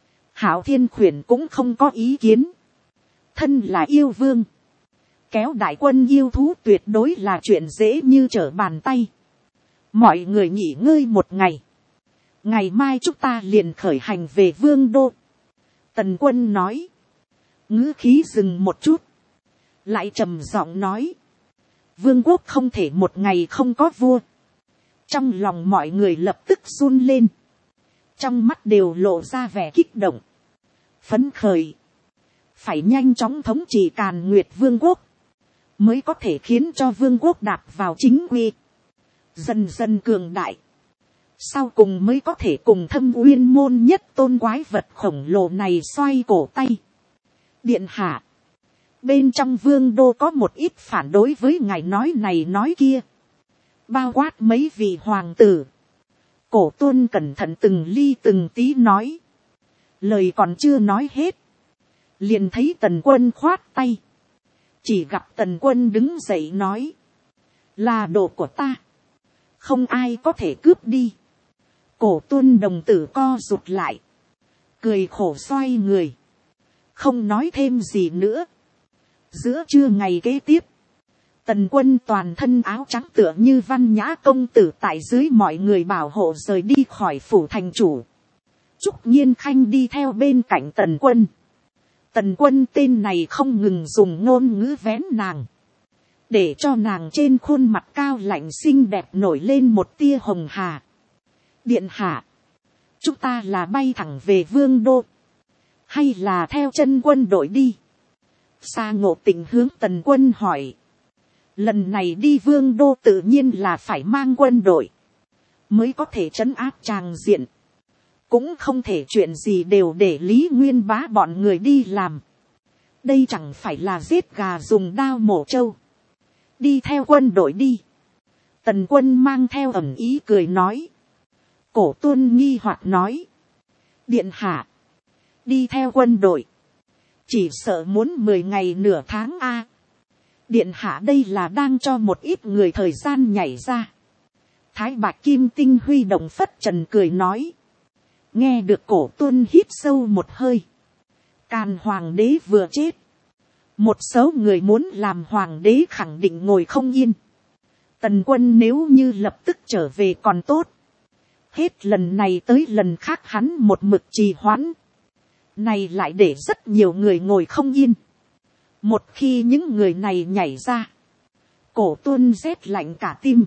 Hạo Thiên Khuyển cũng không có ý kiến. Thân là yêu vương, kéo đại quân yêu thú tuyệt đối là chuyện dễ như trở bàn tay. Mọi người nghỉ ngơi một ngày. ngày mai chúng ta liền khởi hành về vương đô. Tần quân nói, ngữ khí dừng một chút, lại trầm giọng nói, vương quốc không thể một ngày không có vua. Trong lòng mọi người lập tức run lên, trong mắt đều lộ ra vẻ kích động, phấn khởi, phải nhanh chóng thống trị Càn Nguyệt vương quốc, mới có thể khiến cho vương quốc đạp vào chính quy, dần dần cường đại, sau cùng mới có thể cùng Thâm Uyên môn nhất tôn quái vật khổng lồ này xoay cổ tay. Điện hạ, bên trong vương đô có một ít phản đối với ngài nói này nói kia, bao quát mấy vị hoàng tử. Cổ Tuân cẩn thận từng ly từng tí nói, lời còn chưa nói hết, liền thấy Tần Quân khoát tay, chỉ gặp Tần Quân đứng dậy nói, là đồ của ta, không ai có thể cướp đi. Cổ Tuân đồng tử co rụt lại, cười khổ xoay người, không nói thêm gì nữa. Giữa trưa ngày kế tiếp, Tần Quân toàn thân áo trắng tựa như văn nhã công tử tại dưới mọi người bảo hộ rời đi khỏi phủ thành chủ. Trúc Nhiên Khanh đi theo bên cạnh Tần Quân. Tần Quân tên này không ngừng dùng ngôn ngữ vén nàng, để cho nàng trên khuôn mặt cao lạnh xinh đẹp nổi lên một tia hồng hà. Điện hạ, chúng ta là bay thẳng về vương đô, hay là theo chân quân đội đi? Sa Ngộ Tịnh hướng Tần Quân hỏi. Lần này đi vương đô tự nhiên là phải mang quân đội, mới có thể trấn áp tràng diện. Cũng không thể chuyện gì đều để Lý Nguyên Bá bọn người đi làm. Đây chẳng phải là giết gà dùng đao mổ trâu. Đi theo quân đội đi. Tần Quân mang theo ẩn ý cười nói. Cổ Tuân nghi hoặc nói, điện hạ, đi theo quân đội, chỉ sợ muốn 10 ngày nửa tháng a. Điện hạ đây là đang cho một ít người thời gian nhảy ra. Thái Bạch Kim Tinh huy động phất trần cười nói. Nghe được Cổ Tuân hít sâu một hơi. Càn hoàng đế vừa chết, một số người muốn làm hoàng đế khẳng định ngồi không yên. Tần Quân nếu như lập tức trở về còn tốt, hết lần này tới lần khác hắn một mực trì hoãn, này lại để rất nhiều người ngồi không yên. Một khi những người này nhảy ra, Cổ Tuân rét lạnh cả tim,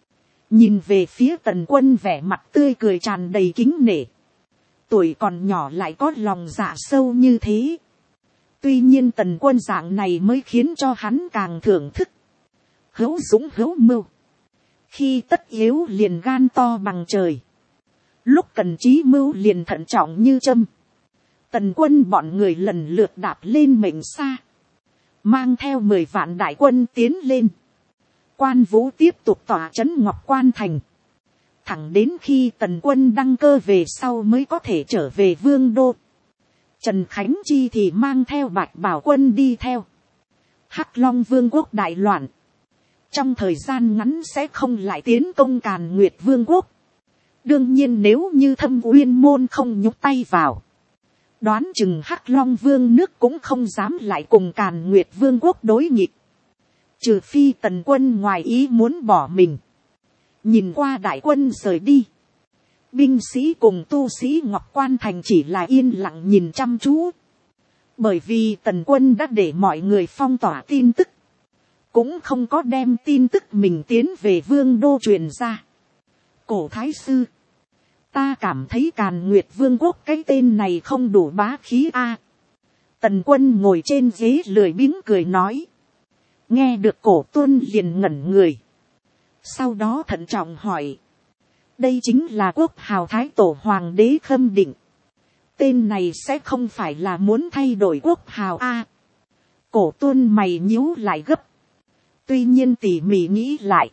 nhìn về phía Tần Quân vẻ mặt tươi cười tràn đầy kính nể. Tuổi còn nhỏ lại có lòng dạ sâu như thế. Tuy nhiên Tần Quân dạng này mới khiến cho hắn càng thưởng thức. Hữu dũng hữu mưu, khi tất yếu liền gan to bằng trời, lúc cần trí mưu liền thận trọng như châm. Tần Quân bọn người lần lượt đạp lên mệnh xa, mang theo 10 vạn đại quân tiến lên. Quan Vũ tiếp tục tỏa trấn Ngọc Quan Thành, thẳng đến khi Tần Quân đăng cơ về sau mới có thể trở về vương đô. Trần Khánh Chi thì mang theo Bạch Bảo Quân đi theo. Hắc Long vương quốc đại loạn, trong thời gian ngắn sẽ không lại tiến công Càn Nguyệt vương quốc. Đương nhiên nếu như Thâm Uyên môn không nhúc tay vào, đoán chừng Hắc Long vương nước cũng không dám lại cùng Càn Nguyệt vương quốc đối nghịch. Trừ phi Tần Quân ngoài ý muốn bỏ mình. Nhìn qua đại quân rời đi, binh sĩ cùng tu sĩ Ngọc Quan Thành chỉ là yên lặng nhìn chăm chú. Bởi vì Tần Quân đã để mọi người phong tỏa tin tức, cũng không có đem tin tức mình tiến về vương đô truyền ra. Cổ thái sư, ta cảm thấy Càn Nguyệt vương quốc cái tên này không đủ bá khí a. Tần Quân ngồi trên ghế lười biếng cười nói. Nghe được Cổ Tuân liền ngẩn người, sau đó thận trọng hỏi. Đây chính là quốc hào thái tổ hoàng đế Khâm Định, tên này sẽ không phải là muốn thay đổi quốc hào a? Cổ Tuân mày nhíu lại gấp, tuy nhiên tỉ mỉ nghĩ lại,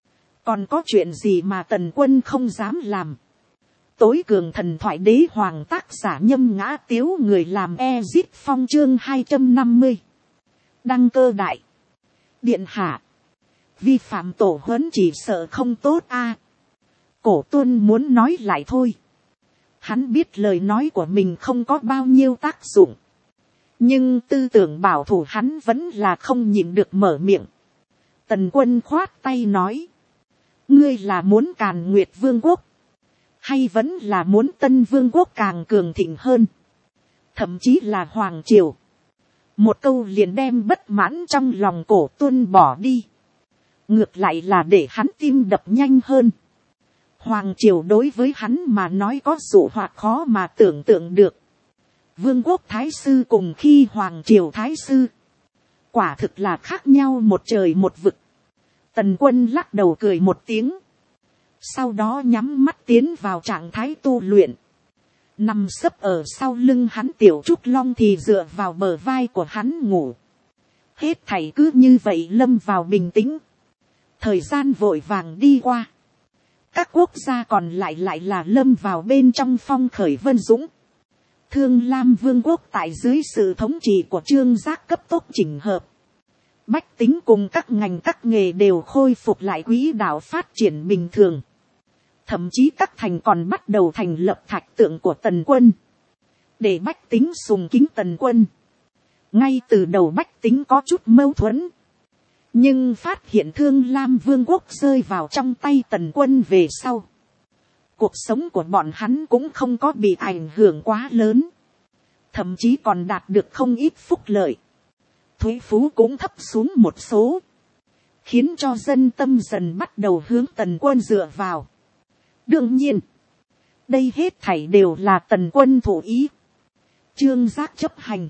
còn có chuyện gì mà Tần Quân không dám làm. Tối cường thần thoại đế hoàng tác giả Nhâm Ngã Tiếu, người làm Ezit Phong chương 250. Đăng cơ đại. Điện hạ, vi phạm tổ huấn chỉ sợ không tốt a. Cổ Tuân muốn nói lại thôi. Hắn biết lời nói của mình không có bao nhiêu tác dụng, nhưng tư tưởng bảo thủ hắn vẫn là không nhịn được mở miệng. Tần Quân khoát tay nói. Ngươi là muốn Càn Nguyệt vương quốc, hay vẫn là muốn tân vương quốc càng cường thịnh hơn, thậm chí là hoàng triều. Một câu liền đem bất mãn trong lòng cổ tuân bỏ đi, ngược lại là để hắn tim đập nhanh hơn. Hoàng triều đối với hắn mà nói có dụ hoặc khó mà tưởng tượng được. Vương quốc thái sư cùng khi hoàng triều thái sư, quả thực là khác nhau một trời một vực. Tần Quân lắc đầu cười một tiếng, sau đó nhắm mắt tiến vào trạng thái tu luyện. Nằm sấp ở sau lưng hắn tiểu trúc long thì dựa vào bờ vai của hắn ngủ. Hết thảy cứ như vậy lâm vào bình tĩnh. Thời gian vội vàng đi qua. Các quốc gia còn lại là lâm vào bên trong phong khởi vân dũng. Thương Lam Vương quốc tại dưới sự thống trị của Trương Giác cấp tốc chỉnh hợp. Bách tính cùng các ngành các nghề đều khôi phục lại quỹ đạo phát triển bình thường. Thậm chí các thành còn bắt đầu thành lập thạch tượng của Tần Quân, để bách tính sùng kính Tần Quân. Ngay từ đầu bách tính có chút mâu thuẫn, nhưng phát hiện Thương Lam Vương quốc rơi vào trong tay Tần Quân về sau, cuộc sống của bọn hắn cũng không có bị ảnh hưởng quá lớn, thậm chí còn đạt được không ít phúc lợi. Thuế phú cũng thấp xuống một số, khiến cho dân tâm dần bắt đầu hướng Tần Quân dựa vào. Đương nhiên, đây hết thảy đều là Tần Quân thủ ý, Trương Giác chấp hành.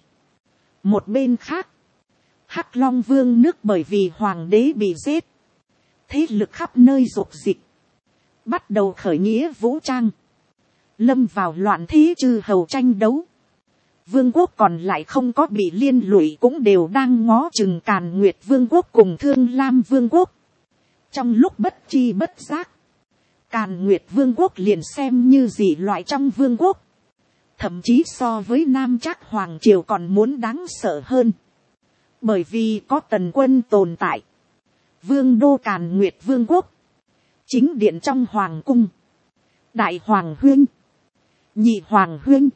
Một bên khác, Hắc Long Vương nước bởi vì hoàng đế bị giết, thế lực khắp nơi rục dịch, bắt đầu khởi nghĩa vũ trang, lâm vào loạn thế chư hầu tranh đấu. Vương quốc còn lại không có bị liên lụy cũng đều đang ngó chừng Càn Nguyệt Vương quốc cùng Thương Lam Vương quốc. Trong lúc bất chi bất giác, Càn Nguyệt Vương quốc liền xem như dị loại trong vương quốc, thậm chí so với Nam Trác Hoàng triều còn muốn đáng sợ hơn. Bởi vì có Tần Quân tồn tại, vương đô Càn Nguyệt Vương quốc, chính điện trong hoàng cung, đại hoàng huynh, nhị hoàng huynh,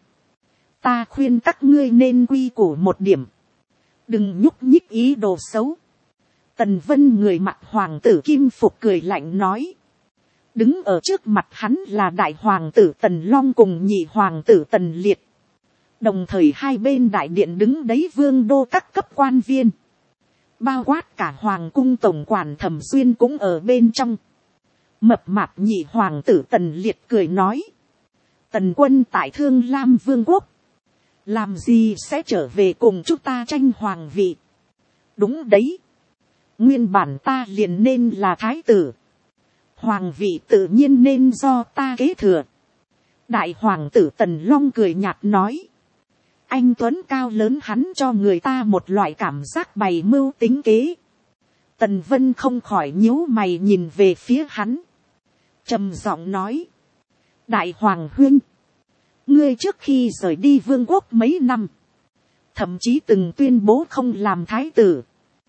ta khuyên các ngươi nên quy củ một điểm, đừng nhúc nhích ý đồ xấu. Tần Vân người mặc hoàng tử kim phục cười lạnh nói, đứng ở trước mặt hắn là đại hoàng tử Tần Long cùng nhị hoàng tử Tần Liệt. Đồng thời hai bên đại điện đứng đấy vương đô các cấp quan viên, bao quát cả hoàng cung tổng quản Thẩm Xuyên cũng ở bên trong. Mập mạp nhị hoàng tử Tần Liệt cười nói, Tần Quân tại Thương Lam Vương quốc, làm gì sẽ trở về cùng chúng ta tranh hoàng vị? Đúng đấy, nguyên bản ta liền nên là thái tử, hoàng vị tự nhiên nên do ta kế thừa. Đại hoàng tử Tần Long cười nhạt nói, anh tuấn cao lớn hắn cho người ta một loại cảm giác bày mưu tính kế. Tần Vân không khỏi nhíu mày nhìn về phía hắn, trầm giọng nói, đại hoàng huynh, ngươi trước khi rời đi vương quốc mấy năm, thậm chí từng tuyên bố không làm thái tử,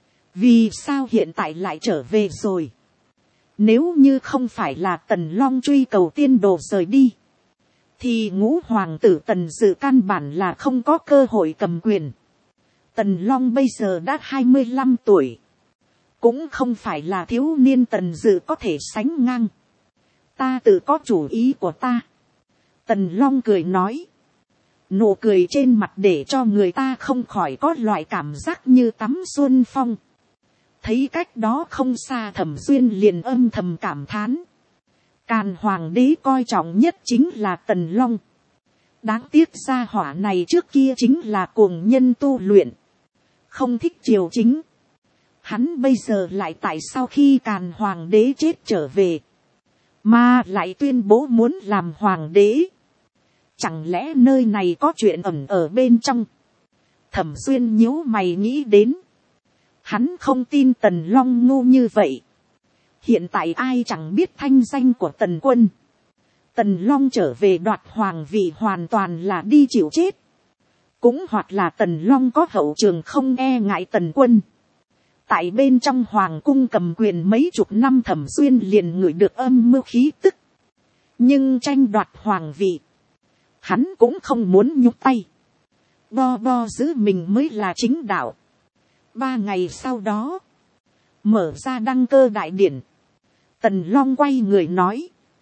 vì sao hiện tại lại trở về rồi? Nếu như không phải là Tần Long truy cầu tiên đồ rời đi, thì ngũ hoàng tử Tần Dự căn bản là không có cơ hội cầm quyền. Tần Long bây giờ đã 25 tuổi, cũng không phải là thiếu niên Tần Dự có thể sánh ngang. Ta tự có chủ ý của ta. Tần Long cười nói, nụ cười trên mặt để cho người ta không khỏi có loại cảm giác như tắm xuân phong. Thấy cách đó không xa Thẩm Xuyên liền âm thầm cảm thán, Càn hoàng đế coi trọng nhất chính là Tần Long. Đáng tiếc gia hỏa này trước kia chính là cuồng nhân tu luyện, không thích triều chính. Hắn bây giờ lại tại sao khi Càn hoàng đế chết trở về, mà lại tuyên bố muốn làm hoàng đế? Chẳng lẽ nơi này có chuyện ẩn ở bên trong? Thẩm Xuyên nhíu mày nghĩ đến, hắn không tin Tần Long ngu như vậy. Hiện tại ai chẳng biết thanh danh của Tần Quân. Tần Long trở về đoạt hoàng vị hoàn toàn là đi chịu chết. Cũng hoặc là Tần Long có hậu trường không e ngại Tần Quân. Tại bên trong hoàng cung cầm quyền mấy chục năm Thẩm Xuyên liền ngửi được âm mưu khí tức. Nhưng tranh đoạt hoàng vị, hắn cũng không muốn nhúc tay. Bo giữ mình mới là chính đạo. 3 ngày sau đó, mở ra đăng cơ đại điển, Tần Long quay người nói,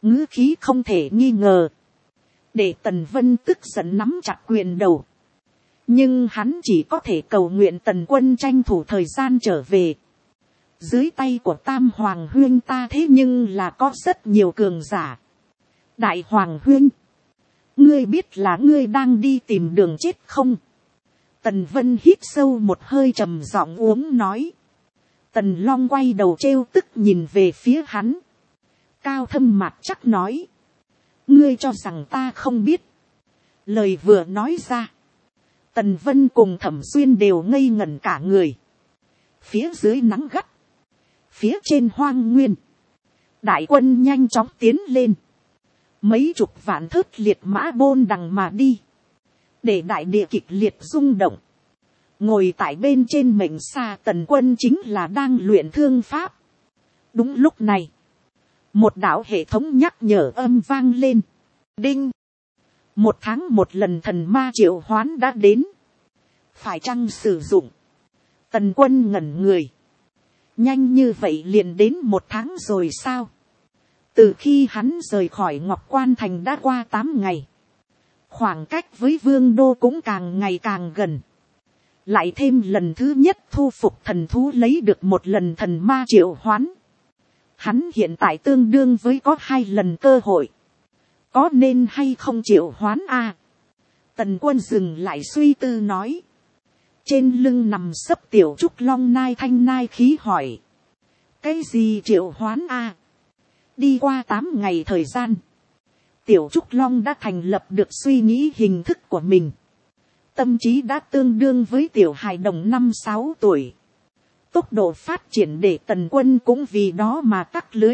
ngữ khí không thể nghi ngờ, để Tần Vân tức giận nắm chặt quyền đầu. Nhưng hắn chỉ có thể cầu nguyện Tần Quân tranh thủ thời gian trở về. Dưới tay của Tam Hoàng Huynh ta thế nhưng là có rất nhiều cường giả. Đại Hoàng Huynh, ngươi biết là ngươi đang đi tìm đường chết không? Tần Vân hít sâu một hơi, trầm giọng uống nói. Tần Long quay đầu trêu tức nhìn về phía hắn. Cao thâm mặt chắc nói. Ngươi cho rằng ta không biết. Lời vừa nói ra, Tần Vân cùng Thẩm Xuyên đều ngây ngẩn cả người. Phía dưới nắng gắt, phía trên hoang nguyên, đại quân nhanh chóng tiến lên. Mấy chục vạn thớt liệt mã bôn đằng mà đi, để đại địa kịch liệt rung động. Ngồi tại bên trên mệnh xa Tần Quân chính là đang luyện thương pháp. Đúng lúc này, một đạo hệ thống nhắc nhở âm vang lên. Đinh! 1 tháng 1 lần thần ma triệu hoán đã đến. Phải chăng sử dụng? Tần Quân ngẩn người. Nhanh như vậy liền đến 1 tháng rồi sao? Từ khi hắn rời khỏi Ngọc Quan Thành đã qua 8 ngày. Khoảng cách với Vương Đô cũng càng ngày càng gần. Lại thêm lần thứ nhất thu phục thần thú lấy được 1 lần thần ma triệu hoán. Hắn hiện tại tương đương với có 2 lần cơ hội. Có nên hay không triệu hoán a? Tần Quân dừng lại suy tư nói. Trên lưng nằm sấp Tiểu Trúc Long nai thanh nai khí hỏi. Cái gì triệu hoán a? Đi qua 8 ngày thời gian, Tiểu Trúc Long đã thành lập được suy nghĩ hình thức của mình. Tâm trí đã tương đương với tiểu hài đồng 5-6 tuổi. Tốc độ phát triển để Tần Quân cũng vì đó mà tắc lưới.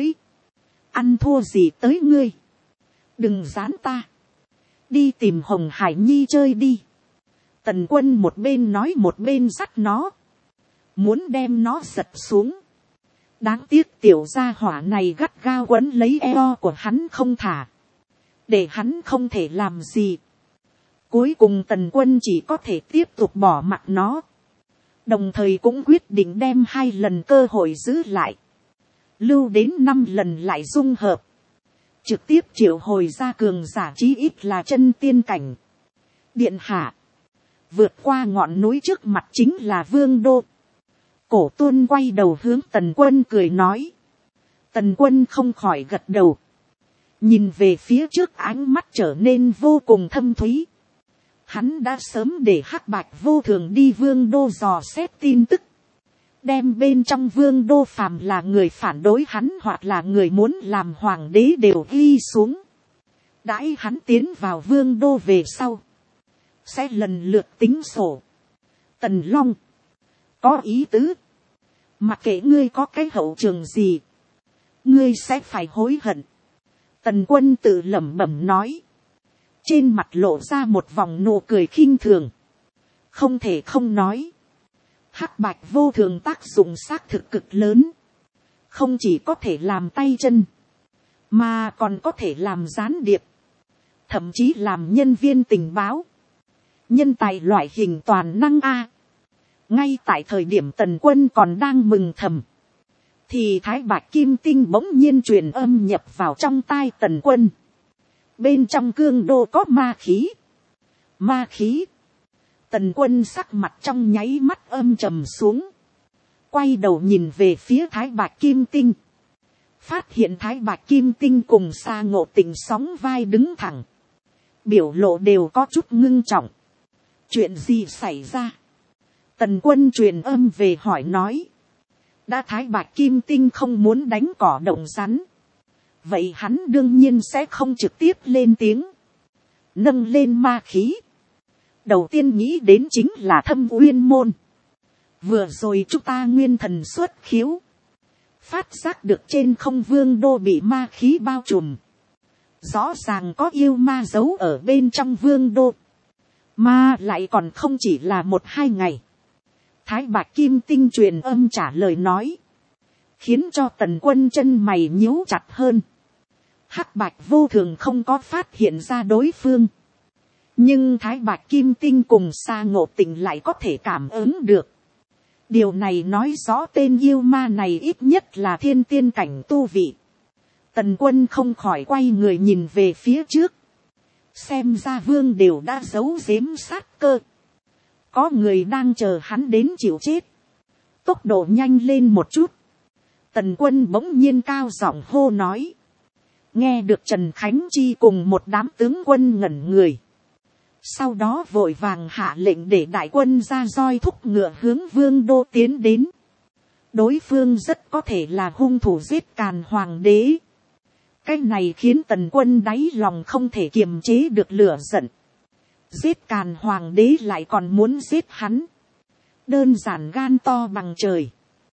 Ăn thua gì tới ngươi? Đừng dán ta. Đi tìm Hồng Hải Nhi chơi đi. Tần Quân một bên nói một bên dắt nó. Muốn đem nó giật xuống. Đáng tiếc tiểu gia hỏa này gắt gao quấn lấy eo của hắn không thả. Để hắn không thể làm gì. Cuối cùng Tần Quân chỉ có thể tiếp tục bỏ mặc nó. Đồng thời cũng quyết định đem 2 lần cơ hội giữ lại. Lưu đến 5 lần lại dung hợp. Trực tiếp triệu hồi ra cường giả chí ít là chân tiên cảnh. Điện hạ. Vượt qua ngọn núi trước mặt chính là Vương Đô. Cổ Tuân quay đầu hướng Tần Quân cười nói. Tần Quân không khỏi gật đầu. Nhìn về phía trước ánh mắt trở nên vô cùng thâm thúy. Hắn đã sớm để Hắc Bạch Vô Thường đi Vương Đô dò xét tin tức. Đem bên trong Vương Đô phàm là người phản đối hắn hoặc là người muốn làm hoàng đế đều ghi xuống. Đãi hắn tiến vào Vương Đô về sau. Sẽ lần lượt tính sổ. Tần Long. Có ý tứ. Mặc kệ ngươi có cái hậu trường gì. Ngươi sẽ phải hối hận. Tần Quân tự lẩm bẩm nói. Trên mặt lộ ra một vòng nụ cười khinh thường. Không thể không nói. Hắc Bạch Vô Thường tác dụng xác thực cực lớn. Không chỉ có thể làm tay chân. Mà còn có thể làm gián điệp. Thậm chí làm nhân viên tình báo. Nhân tài loại hình toàn năng A. Ngay tại thời điểm Tần Quân còn đang mừng thầm. Thì Thái Bạch Kim Tinh bỗng nhiên truyền âm nhập vào trong tai Tần Quân. Bên trong cương đô có ma khí. Ma khí. Tần Quân sắc mặt trong nháy mắt âm trầm xuống. Quay đầu nhìn về phía Thái Bạch Kim Tinh. Phát hiện Thái Bạch Kim Tinh cùng Sa Ngộ Tình sóng vai đứng thẳng. Biểu lộ đều có chút ngưng trọng. Chuyện gì xảy ra? Tần Quân truyền âm về hỏi nói. Đã Thái Bạch Kim Tinh không muốn đánh cỏ động rắn. Vậy hắn đương nhiên sẽ không trực tiếp lên tiếng. Nâng lên ma khí. Đầu tiên nghĩ đến chính là Thâm Uyên Môn. Vừa rồi chúng ta nguyên thần xuất khiếu. Phát giác được trên không Vương Đô bị ma khí bao trùm. Rõ ràng có yêu ma giấu ở bên trong Vương Đô. Mà lại còn không chỉ là 1-2 ngày. Thái Bạch Kim Tinh truyền âm trả lời nói. Khiến cho Tần Quân chân mày nhíu chặt hơn. Hắc Bạch Vô Thường không có phát hiện ra đối phương. Nhưng Thái Bạch Kim Tinh cùng Sa Ngộ Tình lại có thể cảm ứng được. Điều này nói rõ tên yêu ma này ít nhất là thiên tiên cảnh tu vị. Tần quân không khỏi quay người nhìn về phía trước. Xem ra vương đều đã giấu giếm sát cơ. Có người đang chờ hắn đến chịu chết. Tốc độ nhanh lên một chút. Tần quân bỗng nhiên cao giọng hô nói. Nghe được Trần Khánh Chi cùng một đám tướng quân ngẩn người. Sau đó vội vàng hạ lệnh để đại quân ra roi thúc ngựa hướng vương đô tiến đến. Đối phương rất có thể là hung thủ giết Càn hoàng đế. Cái này khiến tần quân đáy lòng không thể kiềm chế được lửa giận. Giết Càn hoàng đế lại còn muốn giết hắn. Đơn giản gan to bằng trời.